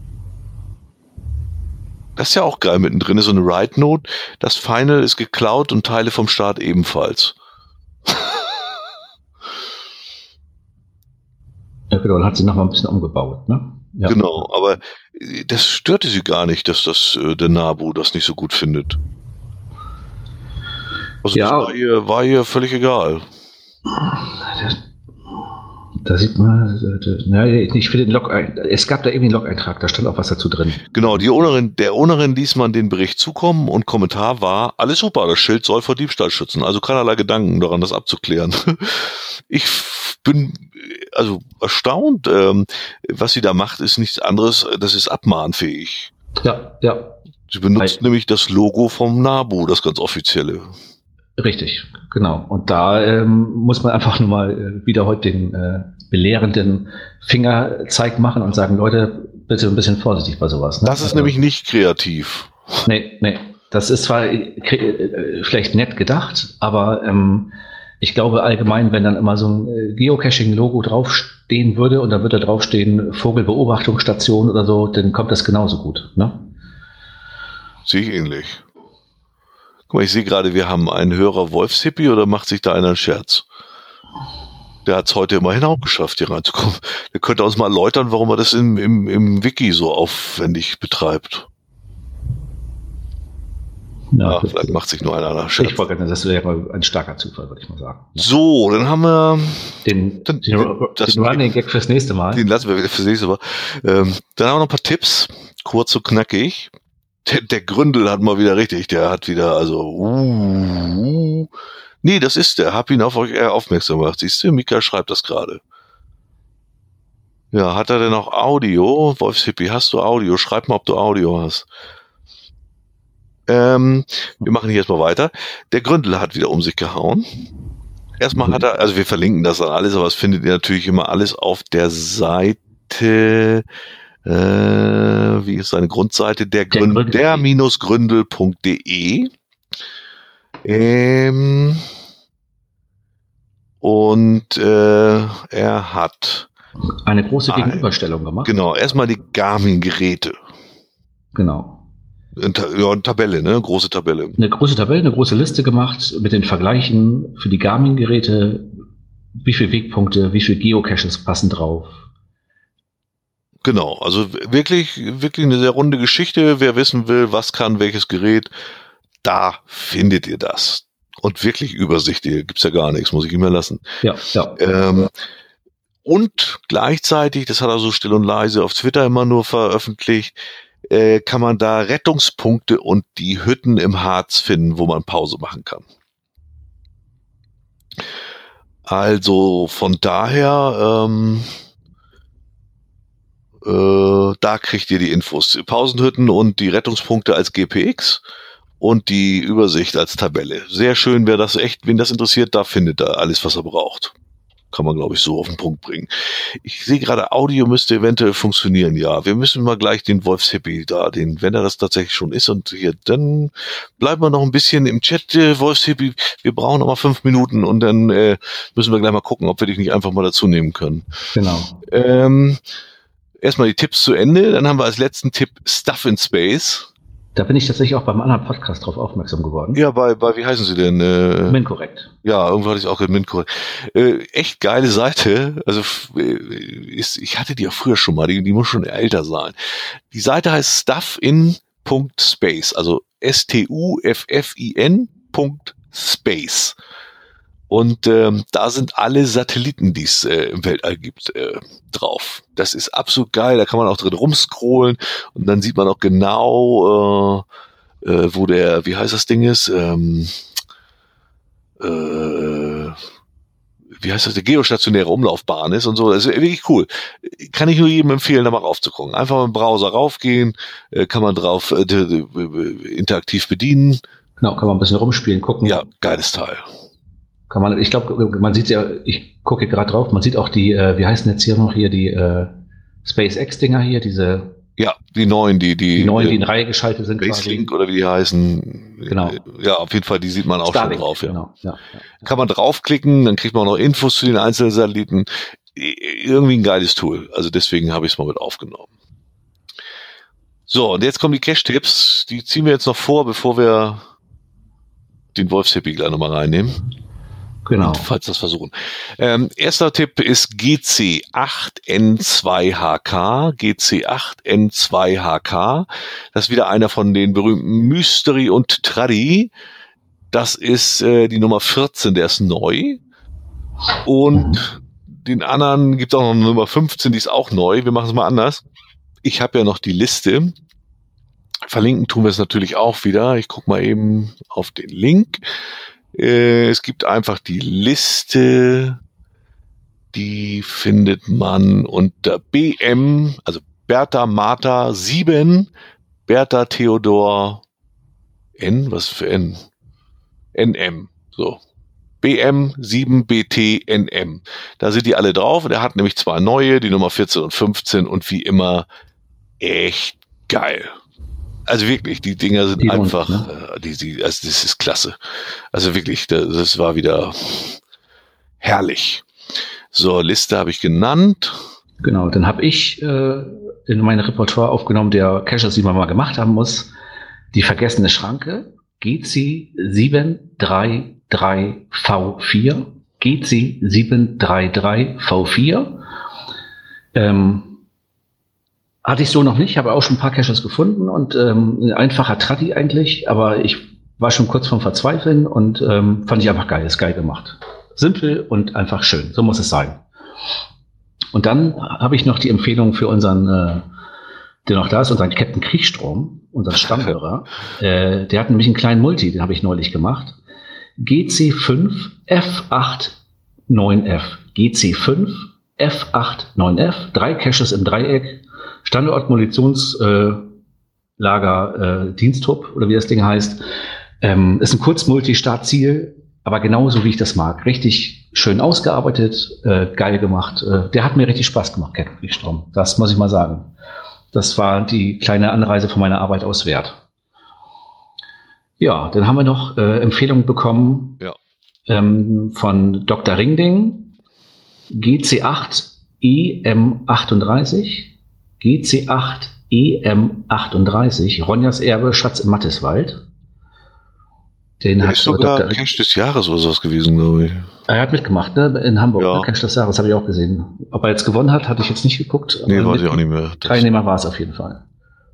Das ist ja auch geil. Mittendrin ist so eine Write-Note. Das Final ist geklaut und Teile vom Start ebenfalls. Ja, genau, dann hat sie nochmal ein bisschen umgebaut, ne? Ja. Genau, aber das störte sie gar nicht, dass der Nabu das nicht so gut findet. Also Ja. das war ihr völlig egal. Da sieht man, ich finde den es gab da irgendwie einen Log-Eintrag, da stand auch was dazu drin. Genau, der Ownerin ließ man den Bericht zukommen und Kommentar war, alles super, das Schild soll vor Diebstahl schützen, also keinerlei Gedanken daran, das abzuklären. Ich bin also erstaunt, was sie da macht, ist nichts anderes, das ist abmahnfähig. Ja. Sie benutzt nämlich das Logo vom NABU, das ganz offizielle. Richtig, genau. Und da muss man einfach nur mal wieder heute den belehrenden Fingerzeig machen und sagen, Leute, bitte ein bisschen vorsichtig bei sowas. Ne? Das ist nämlich nicht kreativ. Nee. Das ist zwar vielleicht nett gedacht, aber ich glaube allgemein, wenn dann immer so ein Geocaching-Logo draufstehen würde und dann würde da draufstehen Vogelbeobachtungsstation oder so, dann kommt das genauso gut. Ne? Sehe ich ähnlich. Guck mal, ich sehe gerade, wir haben einen Hörer Wolfshippie oder macht sich da einer einen Scherz? Der hat es heute immerhin auch geschafft, hier reinzukommen. Der könnte uns mal erläutern, warum er das im Wiki so aufwendig betreibt. Ja, vielleicht macht sich nur einer Scherz. Ich wollte, das wäre ein starker Zufall, würde ich mal sagen. So, dann haben wir den Running Gag fürs nächste Mal. Den lassen wir wieder fürs nächste Mal. Dann haben wir noch ein paar Tipps, kurz und knackig. Der Gründel hat mal wieder richtig, der hat wieder, nee, das ist der, hab ihn auf euch aufmerksam gemacht. Siehst du, Mika schreibt das gerade. Ja, hat er denn auch Audio? Wolfshippie, hast du Audio? Schreib mal, ob du Audio hast. Wir machen hier erstmal weiter. Der Gründel hat wieder um sich gehauen. Erstmal hat er, also wir verlinken das dann alles, aber das findet ihr natürlich immer alles auf der Seite, wie ist seine Grundseite? der-gründel.de. Und er hat eine große Gegenüberstellung gemacht. Genau, erstmal die Garmin-Geräte. Genau. Eine Tabelle, ne? Große Tabelle. Eine große Tabelle, eine große Liste gemacht mit den Vergleichen für die Garmin-Geräte. Wie viele Wegpunkte, wie viele Geocaches passen drauf. Genau, also wirklich eine sehr runde Geschichte. Wer wissen will, was kann welches Gerät, da findet ihr das. Und wirklich Übersicht, hier gibt's ja gar nichts, muss ich ihm lassen. Ja. Und gleichzeitig, das hat er so still und leise auf Twitter immer nur veröffentlicht, kann man da Rettungspunkte und die Hütten im Harz finden, wo man Pause machen kann. Also von daher, da kriegt ihr die Infos. Pausenhütten und die Rettungspunkte als GPX und die Übersicht als Tabelle. Sehr schön, wen das interessiert, da findet er alles, was er braucht. Kann man, glaube ich, so auf den Punkt bringen. Ich sehe gerade, Audio müsste eventuell funktionieren, ja. Wir müssen mal gleich den Wolfshippie da, wenn er das tatsächlich schon ist und hier, dann bleiben wir noch ein bisschen im Chat, Wolfshippie. Wir brauchen noch mal 5 Minuten und dann müssen wir gleich mal gucken, ob wir dich nicht einfach mal dazu nehmen können. Genau. Erstmal die Tipps zu Ende, dann haben wir als letzten Tipp Stuff in Space. Da bin ich tatsächlich auch beim anderen Podcast drauf aufmerksam geworden. Ja, bei wie heißen sie denn? Minkorrekt. Ja, irgendwo hatte ich auch Minkorrekt. Echt geile Seite. Also ich hatte die ja früher schon mal, die muss schon älter sein. Die Seite heißt stuffin.space, also stuffin.space. Und da sind alle Satelliten, die es im Weltall gibt, drauf. Das ist absolut geil. Da kann man auch drin rumscrollen und dann sieht man auch genau, wo wie heißt das Ding ist? Wie heißt das? Die geostationäre Umlaufbahn ist und so. Das ist wirklich cool. Kann ich nur jedem empfehlen, da mal raufzugucken. Einfach mit dem Browser raufgehen, kann man drauf interaktiv bedienen. Genau, kann man ein bisschen rumspielen, gucken. Ja, geiles Teil. Ich glaube, man sieht ja, ich gucke gerade drauf, man sieht auch die, wie heißen jetzt hier noch die SpaceX-Dinger hier, diese. Ja, die neuen, die in Reihe geschaltet sind. Spacelink oder wie die heißen. Genau. Ja, auf jeden Fall, die sieht man auch Starlink, schon drauf. Ja. Genau. Ja. Kann man draufklicken, dann kriegt man auch noch Infos zu den einzelnen Satelliten. Irgendwie ein geiles Tool. Also deswegen habe ich es mal mit aufgenommen. So, und jetzt kommen die Cache-Tipps. Die ziehen wir jetzt noch vor, bevor wir den Wolfshippie gleich nochmal reinnehmen. Genau. Falls das versuchen. Erster Tipp ist GC8N2HK. GC8N2HK. Das ist wieder einer von den berühmten Mystery und Tradi. Das ist die Nummer 14, der ist neu. Und den anderen gibt es auch noch eine Nummer 15, die ist auch neu. Wir machen es mal anders. Ich habe ja noch die Liste. Verlinken tun wir es natürlich auch wieder. Ich gucke mal eben auf den Link. Es gibt einfach die Liste, die findet man unter BM, also Bertha Martha 7, Bertha Theodor N, was für N? NM, so. BM 7BT NM. Da sind die alle drauf. Der hat nämlich 2 neue, die Nummer 14 und 15 und wie immer echt geil. Also wirklich, die Dinger sind einfach, also das ist klasse. Also wirklich, das war wieder herrlich. So, Liste habe ich genannt. Genau, dann habe ich in mein Repertoire aufgenommen, der Caches, die man mal gemacht haben muss. Die vergessene Schranke, GC733V4. GC733V4. Hatte ich so noch nicht, habe auch schon ein paar Caches gefunden und ein einfacher Tratti eigentlich, aber ich war schon kurz vorm Verzweifeln und fand ich einfach geil, ist geil gemacht. Simpel und einfach schön, so muss es sein. Und dann habe ich noch die Empfehlung für unseren, der noch da ist, unseren Captain Kriegstrom, unseren Stammhörer. Der hat nämlich einen kleinen Multi, den habe ich neulich gemacht. GC5F89F. GC5F89F, 3 Caches im Dreieck. Standort Munitionslager Dienstrupp oder wie das Ding heißt, ist ein Kurzmulti-Startziel, aber genauso wie ich das mag. Richtig schön ausgearbeitet, geil gemacht. Der hat mir richtig Spaß gemacht, Captain Kriegstrom. Das muss ich mal sagen. Das war die kleine Anreise von meiner Arbeit aus wert. Ja, dann haben wir noch Empfehlungen bekommen von Dr. Ringding, GC8EM38. GC8EM38, Ronjas Erbe, Schatz im Mattiswald. Den hat ist sogar Cache des Jahres oder sowas gewesen, glaube ich. Er hat mitgemacht, ne? In Hamburg, ja. Cache des Jahres, habe ich auch gesehen. Ob er jetzt gewonnen hat, hatte ich jetzt nicht geguckt. Nee, weiß ich auch nicht mehr. Teilnehmer war es auf jeden Fall.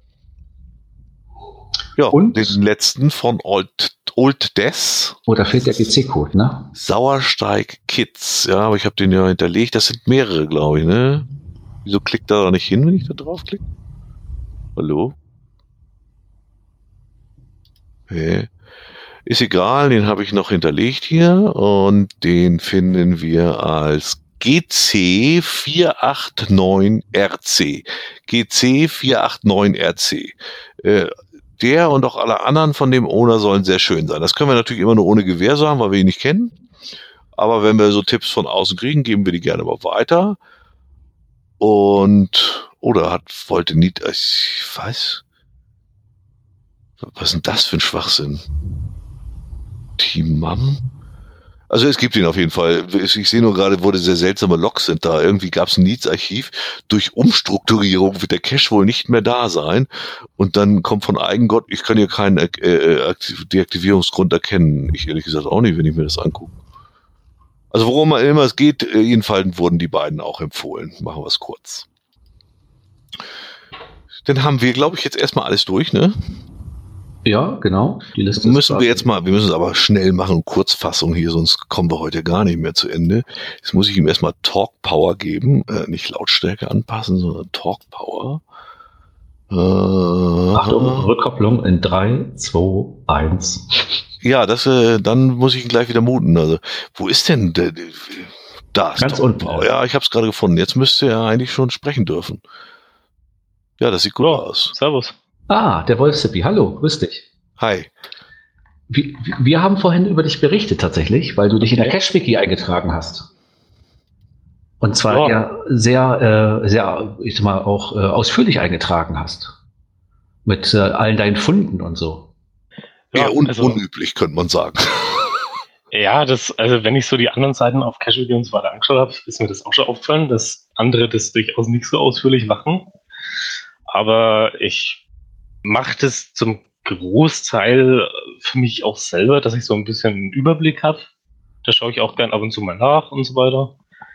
Ja, und den letzten von Old Death. Oh, da fehlt der GC-Code, ne? Sauersteig Kids, ja, aber ich habe den ja hinterlegt. Das sind mehrere, glaube ich, ne? Wieso klickt da nicht hin, wenn ich da drauf klicke? Hallo? Okay. Ist egal, den habe ich noch hinterlegt hier und den finden wir als GC489RC. GC489RC. Der und auch alle anderen von dem Owner sollen sehr schön sein. Das können wir natürlich immer nur ohne Gewähr sagen, weil wir ihn nicht kennen. Aber wenn wir so Tipps von außen kriegen, geben wir die gerne mal weiter. Und, wollte nicht, ich weiß, was ist denn das für ein Schwachsinn? Team Mom? Also es gibt ihn auf jeden Fall. Ich sehe nur gerade, wo diese seltsame Logs sind da. Irgendwie gab es ein Needs-Archiv. Durch Umstrukturierung wird der Cache wohl nicht mehr da sein. Und dann kommt von Eigengott, ich kann hier keinen Deaktivierungsgrund erkennen. Ich ehrlich gesagt auch nicht, wenn ich mir das angucke. Also worum immer es geht, jedenfalls wurden die beiden auch empfohlen. Machen wir es kurz. Dann haben wir, glaube ich, jetzt erstmal alles durch, ne? Ja, genau. Die Liste wir müssen es aber schnell machen, Kurzfassung hier, sonst kommen wir heute gar nicht mehr zu Ende. Jetzt muss ich ihm erstmal Talk Power geben, nicht Lautstärke anpassen, sondern Talk Power. Achtung, Rückkopplung in 3, 2, 1. Ja, dann muss ich ihn gleich wieder muten. Also, wo ist denn der? Da ist ganz unten. Ja, ich habe es gerade gefunden. Jetzt müsste er eigentlich schon sprechen dürfen. Ja, das sieht gut aus. Servus. Ah, der Wolfshippie. Hallo, grüß dich. Hi. Wir haben vorhin über dich berichtet tatsächlich, weil du dich in der Cache-Wiki eingetragen hast. Und zwar sehr, ich sag mal, auch ausführlich eingetragen hast. Mit allen deinen Funden und so. Ja, unüblich, könnte man sagen. Ja, wenn ich so die anderen Seiten auf Cache-Wiki und so weiter angeschaut habe, ist mir das auch schon aufgefallen, dass andere das durchaus nicht so ausführlich machen. Aber ich mache das zum Großteil für mich auch selber, dass ich so ein bisschen einen Überblick habe. Da schaue ich auch gern ab und zu mal nach und so weiter.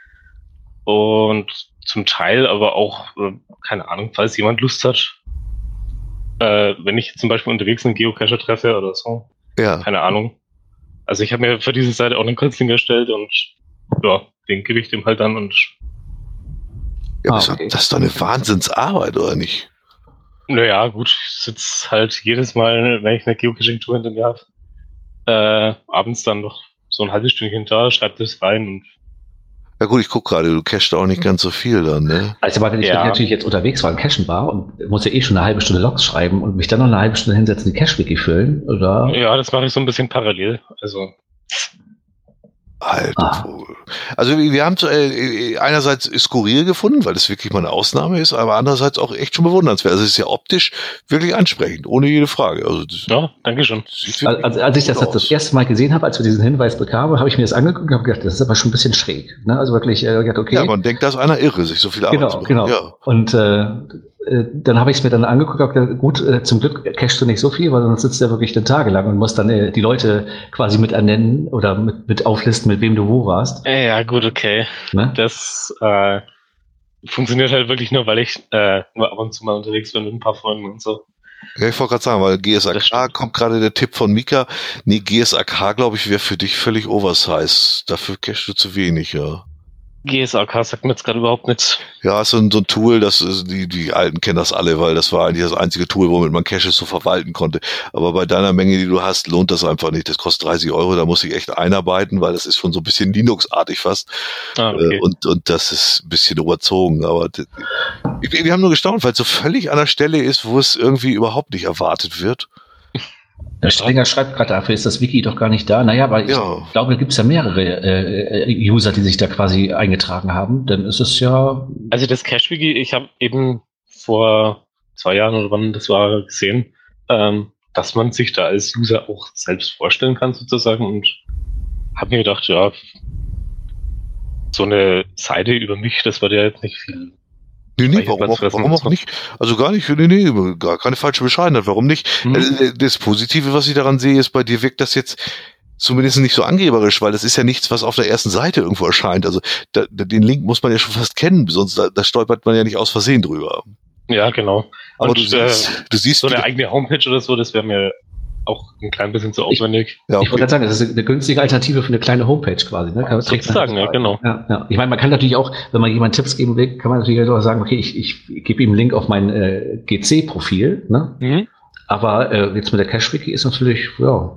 Und zum Teil aber auch, keine Ahnung, falls jemand Lust hat, wenn ich zum Beispiel unterwegs einen Geocacher treffe oder so, Ja. keine Ahnung. Also ich habe mir für diese Seite auch einen Kürzling erstellt und ja, den gebe ich dem halt dann und Ja, das ist doch eine Wahnsinnsarbeit, oder nicht? naja, gut, ich sitze halt jedes Mal, wenn ich eine Geocaching-Tour hinter mir habe, abends dann noch so ein halbes Stündchen da, schreibe das rein und Ja gut, ich guck gerade, du cachst auch nicht ganz so viel dann, ne? Also, wenn ich natürlich jetzt unterwegs war und cashen war und muss ja eh schon eine halbe Stunde Logs schreiben und mich dann noch eine halbe Stunde hinsetzen, die Cache-Wiki füllen, oder? Ja, das mache ich so ein bisschen parallel. Also Alter Vogel. Also wir haben es einerseits skurril gefunden, weil es wirklich mal eine Ausnahme ist, aber andererseits auch echt schon bewundernswert. Also es ist ja optisch wirklich ansprechend, ohne jede Frage. Also ja, danke schon. Also als ich das erste Mal gesehen habe, als wir diesen Hinweis bekamen, habe ich mir das angeguckt und habe gedacht, das ist aber schon ein bisschen schräg. Ne? Also wirklich, gedacht, okay. Ja, man denkt, da ist einer irre, sich so viel Arbeit zu machen. Genau. Ja. Und dann habe ich es mir dann angeguckt und gedacht, gut, zum Glück cachst du nicht so viel, weil sonst sitzt du ja wirklich dann tagelang und musst dann die Leute quasi mit ernennen oder mit auflisten, mit wem du wo warst. Ja, gut, okay. Ne? Das funktioniert halt wirklich nur, weil ich nur ab und zu mal unterwegs bin mit ein paar Freunden und so. Ja, ich wollte gerade sagen, weil GSAK kommt gerade der Tipp von Mika. Nee, GSAK, glaube ich, wäre für dich völlig oversize. Dafür cachst du zu wenig, ja. GSAK sagt mir jetzt gerade überhaupt nichts. Ja, ist so ein Tool, das ist, die Alten kennen das alle, weil das war eigentlich das einzige Tool, womit man Caches so verwalten konnte. Aber bei deiner Menge, die du hast, lohnt das einfach nicht. Das kostet 30 €, da muss ich echt einarbeiten, weil das ist schon so ein bisschen Linux-artig fast. Okay. Und das ist ein bisschen überzogen. Aber wir haben nur gestaunt, weil es so völlig an der Stelle ist, wo es irgendwie überhaupt nicht erwartet wird. Der Strenger schreibt gerade, dafür ist das Wiki doch gar nicht da. Naja, weil ich glaube, da gibt es ja mehrere User, die sich da quasi eingetragen haben. Dann ist es ja... Also das Cache-Wiki, ich habe eben vor 2 Jahren oder wann das war gesehen, dass man sich da als User auch selbst vorstellen kann sozusagen und habe mir gedacht, ja, so eine Seite über mich, das war ja jetzt nicht viel. Nee, warum auch nicht? Also gar nicht, nee, gar keine falsche Bescheidenheit, warum nicht? Das Positive, was ich daran sehe, ist, bei dir wirkt das jetzt zumindest nicht so angeberisch, weil das ist ja nichts, was auf der ersten Seite irgendwo erscheint. Also den Link muss man ja schon fast kennen, sonst da stolpert man ja nicht aus Versehen drüber. Ja, genau. Aber und, du siehst so eine eigene Homepage oder so, das wäre mir auch ein klein bisschen zu aufwendig. Ich wollte gerade sagen, das ist eine günstige Alternative für eine kleine Homepage quasi. Ne? Kann man sagen, ja, genau. Ja. Ich meine, man kann natürlich auch, wenn man jemandem Tipps geben will, kann man natürlich auch sagen, okay, ich gebe ihm einen Link auf mein GC-Profil. Ne? Mhm. Aber jetzt mit der Cache-Wiki ist natürlich, ja,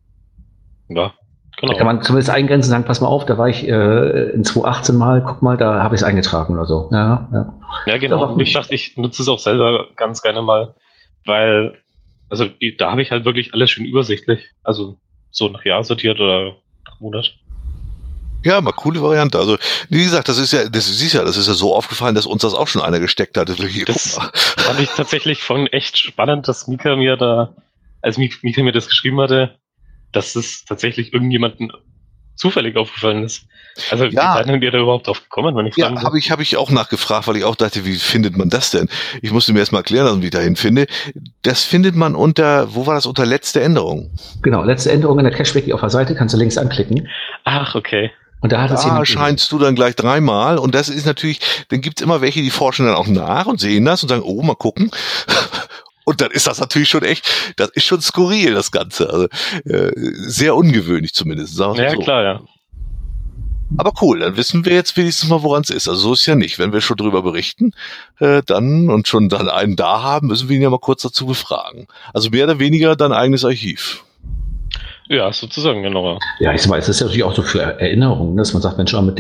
genau. Da kann man zumindest eingrenzen und sagen, pass mal auf, da war ich in 2018 mal, guck mal, da habe ich es eingetragen oder so. Ja, genau. Ich dachte, ich nutze es auch selber ganz gerne mal, weil also da habe ich halt wirklich alles schön übersichtlich. Also so nach Jahr sortiert oder nach Monat. Ja, mal coole Variante. Also, wie gesagt, das ist ja so aufgefallen, dass uns das auch schon einer gesteckt hat. Das fand ich tatsächlich von echt spannend, dass Mika mir da, als Mika mir das geschrieben hatte, dass es tatsächlich irgendjemanden zufällig aufgefallen ist. Also wie seid ihr da überhaupt drauf gekommen, wenn ich fragen darf? Habe ich auch nachgefragt, weil ich auch dachte, wie findet man das denn? Ich musste mir erst mal erklären, wie ich dahin finde. Das findet man wo war das unter letzte Änderung? Genau, letzte Änderung in der Cache-Wiki auf der Seite, kannst du links anklicken. Ach, okay. Und da erscheinst du dann gleich 3-mal und das ist natürlich, dann gibt's immer welche, die forschen dann auch nach und sehen das und sagen, oh, mal gucken. Und dann ist das natürlich schon echt, das ist schon skurril, das Ganze. Also sehr ungewöhnlich zumindest. Ja, so. Klar, ja. Aber cool, dann wissen wir jetzt wenigstens mal, woran es ist. Also so ist ja nicht. Wenn wir schon drüber berichten, dann einen da haben, müssen wir ihn ja mal kurz dazu befragen. Also mehr oder weniger dein eigenes Archiv. Ja, sozusagen, genau. Ja, ich sag mal, es ist ja natürlich auch so für Erinnerungen, dass man sagt, Mensch, mit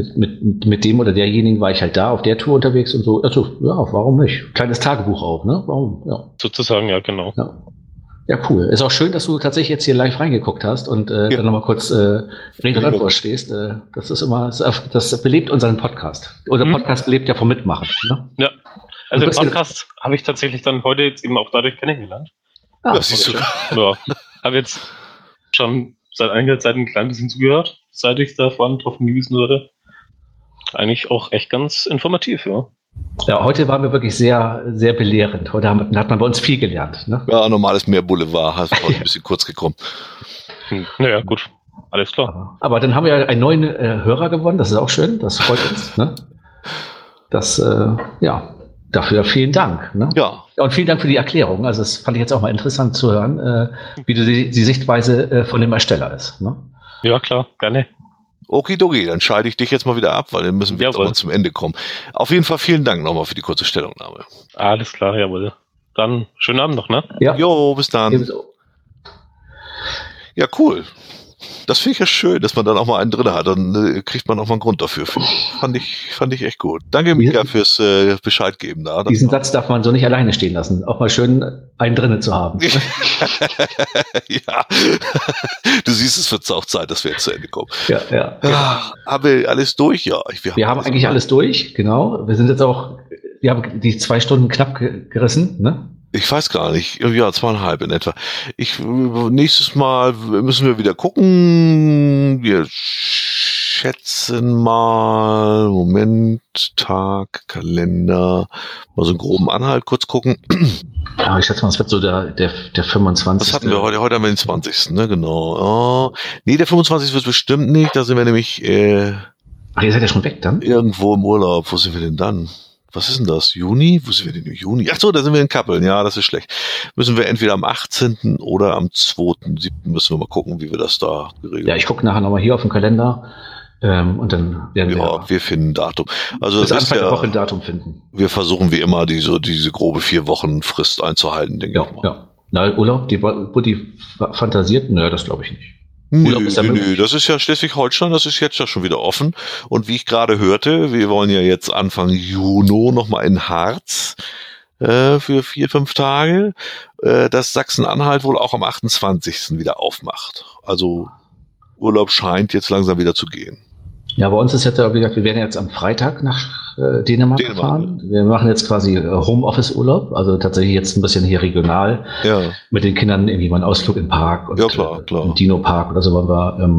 dem oder derjenigen war ich halt da auf der Tour unterwegs und so. Also, ja, warum nicht? Kleines Tagebuch auch, ne? Warum? Ja. Sozusagen, ja, genau. Ja, cool. Ist auch schön, dass du tatsächlich jetzt hier live reingeguckt hast und dann nochmal kurz Rede und Antwort stehst. Das ist immer, das belebt unseren Podcast. Unser Podcast belebt ja vom Mitmachen. Ne? Ja. Also den Podcast habe ich tatsächlich dann heute jetzt eben auch dadurch kennengelernt. Das siehst du. Ja. Habe jetzt schon seit einiger Zeit ein klein bisschen zugehört, seit ich da vorhin drauf hingewiesen wurde. Eigentlich auch echt ganz informativ, ja. Ja, heute waren wir wirklich sehr, sehr belehrend. Heute hat man bei uns viel gelernt. Ne? Ja, normales Meerboulevard, hast du heute ein bisschen kurz gekommen. Naja, gut. Alles klar. Aber dann haben wir ja einen neuen Hörer gewonnen. Das ist auch schön. Das freut uns. Ne? Das, dafür vielen Dank. Ne? Ja. Und vielen Dank für die Erklärung. Also das fand ich jetzt auch mal interessant zu hören, wie die Sichtweise von dem Ersteller ist. Ne? Ja, klar. Gerne. Okidoki, dann schalte ich dich jetzt mal wieder ab, weil dann müssen wir Jawohl. zum Ende kommen. Auf jeden Fall vielen Dank nochmal für die kurze Stellungnahme. Alles klar, jawohl. Dann schönen Abend noch, ne? Ja. Jo, bis dann. Ebenso. Ja, cool. Das finde ich ja schön, dass man dann auch mal einen drin hat. Dann kriegt man auch mal einen Grund dafür. Fand ich echt gut. Danke, Mika, fürs Bescheid geben da. Diesen Satz darf man so nicht alleine stehen lassen. Auch mal schön einen drinnen zu haben. Ja. Du siehst, es wird auch Zeit, dass wir jetzt zu Ende kommen. Ja. Haben wir alles durch? Ja. Wir haben eigentlich alles durch, genau. Wir haben die 2 Stunden knapp gerissen, ne? Ich weiß gar nicht. Ja, 2,5 in etwa. Nächstes Mal müssen wir wieder gucken. Wir schätzen mal, Moment, Tag, Kalender, mal so einen groben Anhalt kurz gucken. Ja, ich schätze mal, es wird so der 25. Was hatten wir heute? Heute haben wir den 20. Ne, genau. Oh. Nee, der 25. wird bestimmt nicht. Da sind wir nämlich Ach, ihr seid ja schon weg dann? irgendwo im Urlaub. Wo sind wir denn dann? Was ist denn das? Juni? Wo sind wir denn im Juni? Ach so, da sind wir in Kappeln. Ja, das ist schlecht. Müssen wir entweder am 18. oder am 2.7. müssen wir mal gucken, wie wir das da geregelt haben. Ja, ich gucke nachher nochmal hier auf dem Kalender und dann werden wir finden ein Datum. Also bis das ist Anfang der ja, Woche ein Datum finden. wir versuchen wie immer diese grobe 4 Wochen Frist einzuhalten, denke ich mal. Ja. Na, Urlaub, die fantasiert? Nö, das glaube ich nicht. Urlaub ist ja möglich. Das ist ja Schleswig-Holstein, das ist jetzt ja schon wieder offen. Und wie ich gerade hörte, wir wollen ja jetzt Anfang Juni nochmal in Harz für 4-5 Tage, dass Sachsen-Anhalt wohl auch am 28. wieder aufmacht. Also Urlaub scheint jetzt langsam wieder zu gehen. Ja, bei uns ist jetzt, wie gesagt, wir werden jetzt am Freitag nach Dänemark fahren. Wir machen jetzt quasi Homeoffice-Urlaub, also tatsächlich jetzt ein bisschen hier regional. Ja. Mit den Kindern irgendwie mal einen Ausflug im Park und ja, klar. Im Dino-Park oder so wollen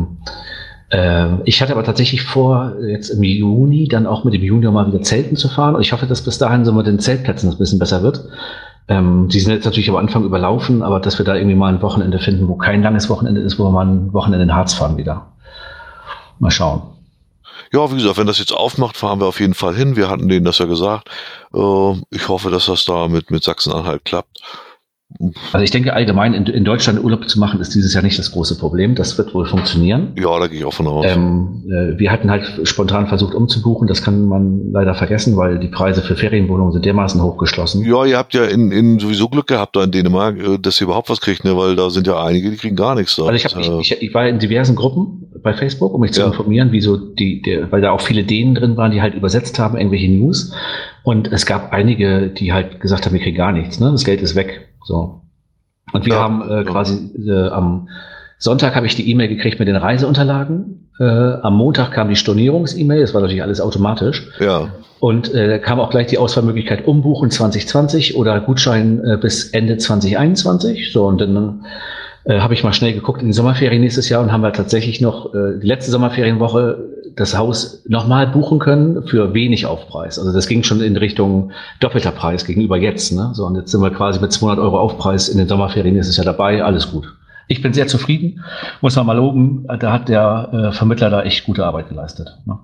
wir. Ich hatte aber tatsächlich vor, jetzt im Juni dann auch mit dem Junior mal wieder zelten zu fahren. Und ich hoffe, dass bis dahin so mit den Zeltplätzen ein bisschen besser wird. Die sind jetzt natürlich am Anfang überlaufen, aber dass wir da irgendwie mal ein Wochenende finden, wo kein langes Wochenende ist, wo wir mal ein Wochenende in Harz fahren wieder. Mal schauen. Ja, wie gesagt, wenn das jetzt aufmacht, fahren wir auf jeden Fall hin. Wir hatten denen das ja gesagt. Ich hoffe, dass das da mit Sachsen-Anhalt klappt. Also ich denke allgemein, in Deutschland Urlaub zu machen, ist dieses Jahr nicht das große Problem. Das wird wohl funktionieren. Ja, da gehe ich auch von aus. Wir hatten halt spontan versucht umzubuchen. Das kann man leider vergessen, weil die Preise für Ferienwohnungen sind dermaßen hochgeschlossen. Ja, ihr habt ja in sowieso Glück gehabt da in Dänemark, dass ihr überhaupt was kriegt, ne? Weil da sind ja einige, die kriegen gar nichts. Da. Also ich war in diversen Gruppen bei Facebook, um mich zu informieren, wieso weil da auch viele Dänen drin waren, die halt übersetzt haben, irgendwelche News. Und es gab einige, die halt gesagt haben, wir kriegen gar nichts, ne? Das Geld ist weg. So. Und wir haben quasi am Sonntag habe ich die E-Mail gekriegt mit den Reiseunterlagen. Am Montag kam die Stornierungs-E-Mail, das war natürlich alles automatisch. Ja. Und kam auch gleich die Auswahlmöglichkeit umbuchen 2020 oder Gutschein bis Ende 2021. So, und dann habe ich mal schnell geguckt in die Sommerferien nächstes Jahr und haben wir tatsächlich noch die letzte Sommerferienwoche das Haus nochmal buchen können für wenig Aufpreis. Also das ging schon in Richtung doppelter Preis gegenüber jetzt. Ne? So, und jetzt sind wir quasi mit 200 € Aufpreis in den Sommerferien nächstes Jahr dabei. Alles gut. Ich bin sehr zufrieden. Muss man mal loben. Da hat der Vermittler da echt gute Arbeit geleistet. Ne?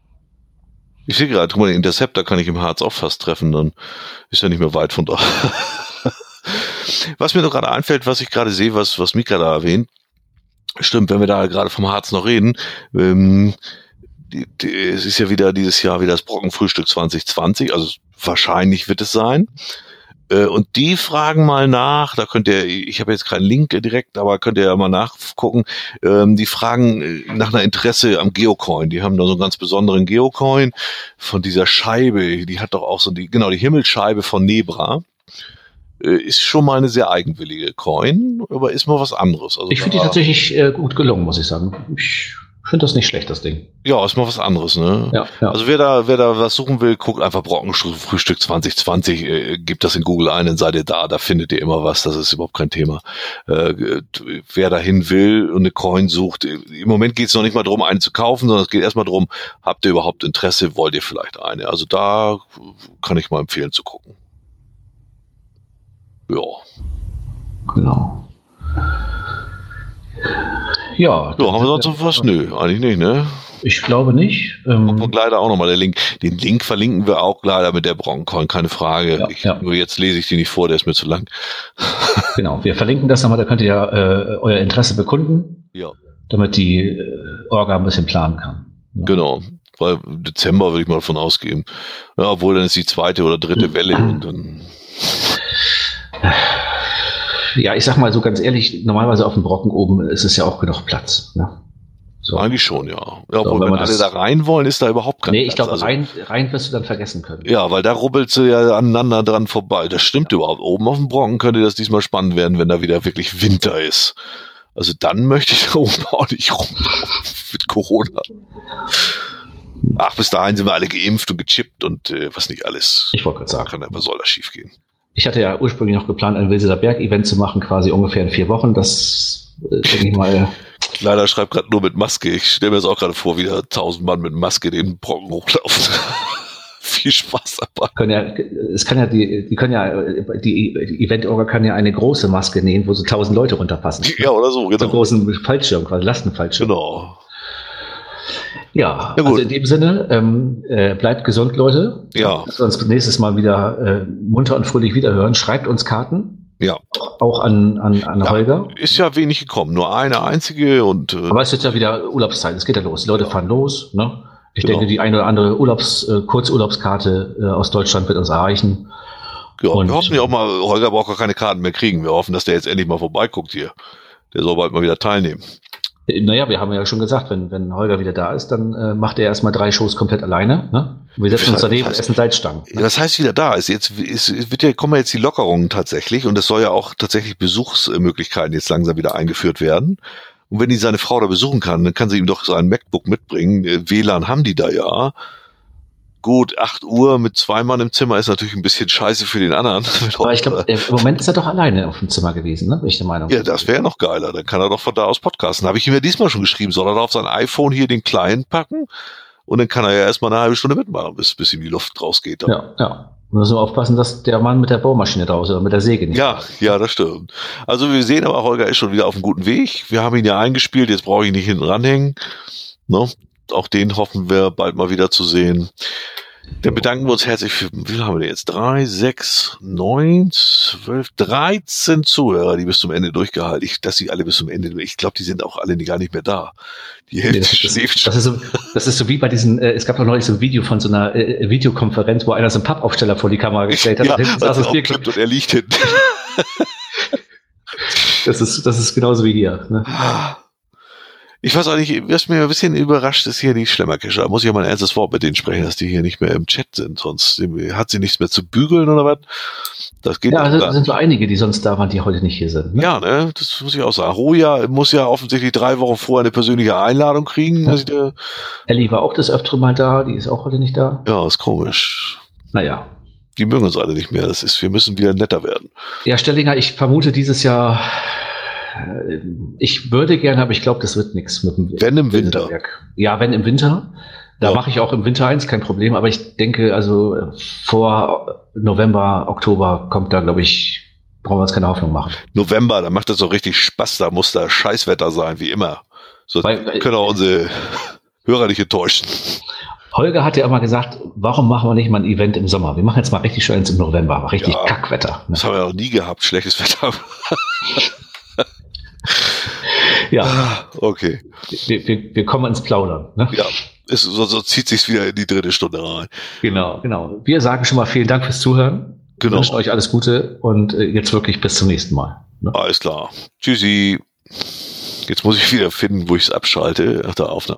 Ich sehe gerade, guck mal, den Interceptor kann ich im Harz auch fast treffen. Dann ist er nicht mehr weit von da. Was mir noch gerade einfällt, was ich gerade sehe, was Mika da erwähnt, stimmt, wenn wir da gerade vom Harz noch reden, es ist ja wieder dieses Jahr wieder das Brockenfrühstück 2020, also wahrscheinlich wird es sein. Und die fragen mal nach, da könnt ihr, ich habe jetzt keinen Link direkt, aber könnt ihr ja mal nachgucken, die fragen nach einer Interesse am Geocoin. Die haben da so einen ganz besonderen Geocoin von dieser Scheibe, die hat doch auch so die Himmelsscheibe von Nebra. Ist schon mal eine sehr eigenwillige Coin, aber ist mal was anderes. Also ich finde die tatsächlich gut gelungen, muss ich sagen. Ich finde das nicht schlecht, das Ding. Ja, ist mal was anderes, ne? Ja. Also wer da was suchen will, guckt einfach Brockenfrühstück 2020, gebt das in Google ein, dann seid ihr da findet ihr immer was, das ist überhaupt kein Thema. Wer dahin will und eine Coin sucht, im Moment geht es noch nicht mal darum, eine zu kaufen, sondern es geht erstmal darum, habt ihr überhaupt Interesse, wollt ihr vielleicht eine? Also da kann ich mal empfehlen zu gucken. Ja. Genau. Ja. Haben wir sonst noch was? Nö, eigentlich nicht, ne? Ich glaube nicht. Und leider auch nochmal der Link. Den Link verlinken wir auch leider mit der Broncoin, keine Frage. Nur jetzt lese ich die nicht vor, der ist mir zu lang. Genau, wir verlinken das nochmal, da könnt ihr ja euer Interesse bekunden, damit die Orga ein bisschen planen kann. Ja. Genau, weil im Dezember würde ich mal davon ausgehen. Ja, obwohl dann ist die zweite oder dritte Welle und dann... Ja, ich sag mal so ganz ehrlich, normalerweise auf dem Brocken oben ist es ja auch genug Platz. Ne? So. Eigentlich schon, ja. Obwohl, wenn alle da rein wollen, ist da überhaupt kein Platz. Nee, ich glaube, rein wirst du dann vergessen können. Ja, weil da rubbelt sie ja aneinander dran vorbei. Das stimmt überhaupt. Oben auf dem Brocken könnte das diesmal spannend werden, wenn da wieder wirklich Winter ist. Also dann möchte ich da oben auch nicht rumlaufen mit Corona. Ach, bis dahin sind wir alle geimpft und gechippt und was nicht alles. Ich wollte gerade sagen. Was soll da schief gehen? Ich hatte ja ursprünglich noch geplant, ein Wilseler Berg-Event zu machen, quasi ungefähr in 4 Wochen. Das, denke ich mal... Leider schreibt gerade nur mit Maske. Ich stelle mir das auch gerade vor, wieder 1000 Mann mit Maske den Brocken hochlaufen. Viel Spaß dabei. Die Event-Orga kann ja eine große Maske nähen, wo so 1000 Leute runterpassen. Ja, oder so, genau. So einen großen Fallschirm, quasi Lastenfallschirm. Genau. Ja, also in dem Sinne, bleibt gesund, Leute. Ja. Dass wir uns nächstes Mal wieder munter und fröhlich wiederhören. Schreibt uns Karten. Ja. Auch an Holger. Ist ja wenig gekommen, nur eine einzige und. Aber es ist jetzt ja wieder Urlaubszeit, es geht ja los. Die Leute fahren los, ne? Ich denke, die eine oder andere Kurzurlaubskarte aus Deutschland wird uns erreichen. Ja, und wir hoffen ja auch mal, Holger braucht gar keine Karten mehr kriegen. Wir hoffen, dass der jetzt endlich mal vorbeiguckt hier. Der soll bald mal wieder teilnehmen. Naja, wir haben ja schon gesagt, wenn Holger wieder da ist, dann macht er erstmal 3 Shows komplett alleine. Ne? Wir setzen uns daneben und essen Salzstangen. Ne? Das heißt, wieder da ist. Kommen jetzt die Lockerungen tatsächlich und es soll ja auch tatsächlich Besuchsmöglichkeiten jetzt langsam wieder eingeführt werden. Und wenn die seine Frau da besuchen kann, dann kann sie ihm doch sein MacBook mitbringen. WLAN haben die da ja. Gut, 8 Uhr mit 2 Mann im Zimmer ist natürlich ein bisschen scheiße für den anderen. Aber ich glaube, im Moment ist er doch alleine auf dem Zimmer gewesen, ne? Bin ich der Meinung. Ja, das wäre noch geiler. Dann kann er doch von da aus podcasten. Habe ich ihm ja diesmal schon geschrieben. Soll er da auf sein iPhone hier den Client packen? Und dann kann er ja erstmal eine halbe Stunde mitmachen, bis ihm die Luft rausgeht. Dann. Ja. Müssen wir aufpassen, dass der Mann mit der Bohrmaschine da ist oder mit der Säge nicht. Ja, das stimmt. Also wir sehen aber, Holger ist schon wieder auf einem guten Weg. Wir haben ihn ja eingespielt. Jetzt brauche ich ihn nicht hinten ranhängen. Ne? Auch den hoffen wir bald mal wieder zu sehen. Dann bedanken wir uns herzlich für, wie viel haben wir denn jetzt? 3, 6, 9, 12, 13 Zuhörer, die bis zum Ende durchgehalten. Dass sie alle bis zum Ende, ich glaube, die sind auch alle gar nicht mehr da. Die Hälfte schläft schon. Das ist so wie bei diesen, es gab doch neulich so ein Video von so einer Videokonferenz, wo einer so einen Pappaufsteller vor die Kamera gestellt hat. Ja, und und er liegt hinten. Das ist genauso wie hier. Ne? Ich weiß auch nicht, was mir ein bisschen überrascht ist hier die Schlemmerkische. Da muss ich ja mal ein ernstes Wort mit denen sprechen, dass die hier nicht mehr im Chat sind. Sonst hat sie nichts mehr zu bügeln oder was. Das geht ja, also sind so einige, die sonst da waren, die heute nicht hier sind. Ne? Ja, ne, das muss ich auch sagen. Roja muss ja offensichtlich 3 Wochen vorher eine persönliche Einladung kriegen. Ja. Ellie war auch das Öfteren mal da, die ist auch heute nicht da. Ja, ist komisch. Naja. Die mögen uns alle nicht mehr. Wir müssen wieder netter werden. Ja, Stellinger, ich vermute dieses Jahr, ich würde gerne, aber ich glaube, das wird nichts mit dem Wenn im Winter. Ja, wenn im Winter. Da mache ich auch im Winter eins, kein Problem. Aber ich denke, also vor November, Oktober kommt da, glaube ich, brauchen wir uns keine Hoffnung machen. November, da macht das so richtig Spaß. Da muss da Scheißwetter sein, wie immer. So können auch unsere Hörer nicht enttäuschen. Holger hat ja immer gesagt, warum machen wir nicht mal ein Event im Sommer? Wir machen jetzt mal richtig schön im November. Richtig Kackwetter. Ne? Das haben wir noch nie gehabt, schlechtes Wetter. Ja. Okay. Wir kommen ins Plaudern. Ne? Ja, so zieht sich's wieder in die 3. Stunde rein. Genau. Wir sagen schon mal vielen Dank fürs Zuhören. Genau. Wir wünschen euch alles Gute und jetzt wirklich bis zum nächsten Mal. Ne? Alles klar. Tschüssi. Jetzt muss ich wieder finden, wo ich es abschalte. Ach, da Aufnahme.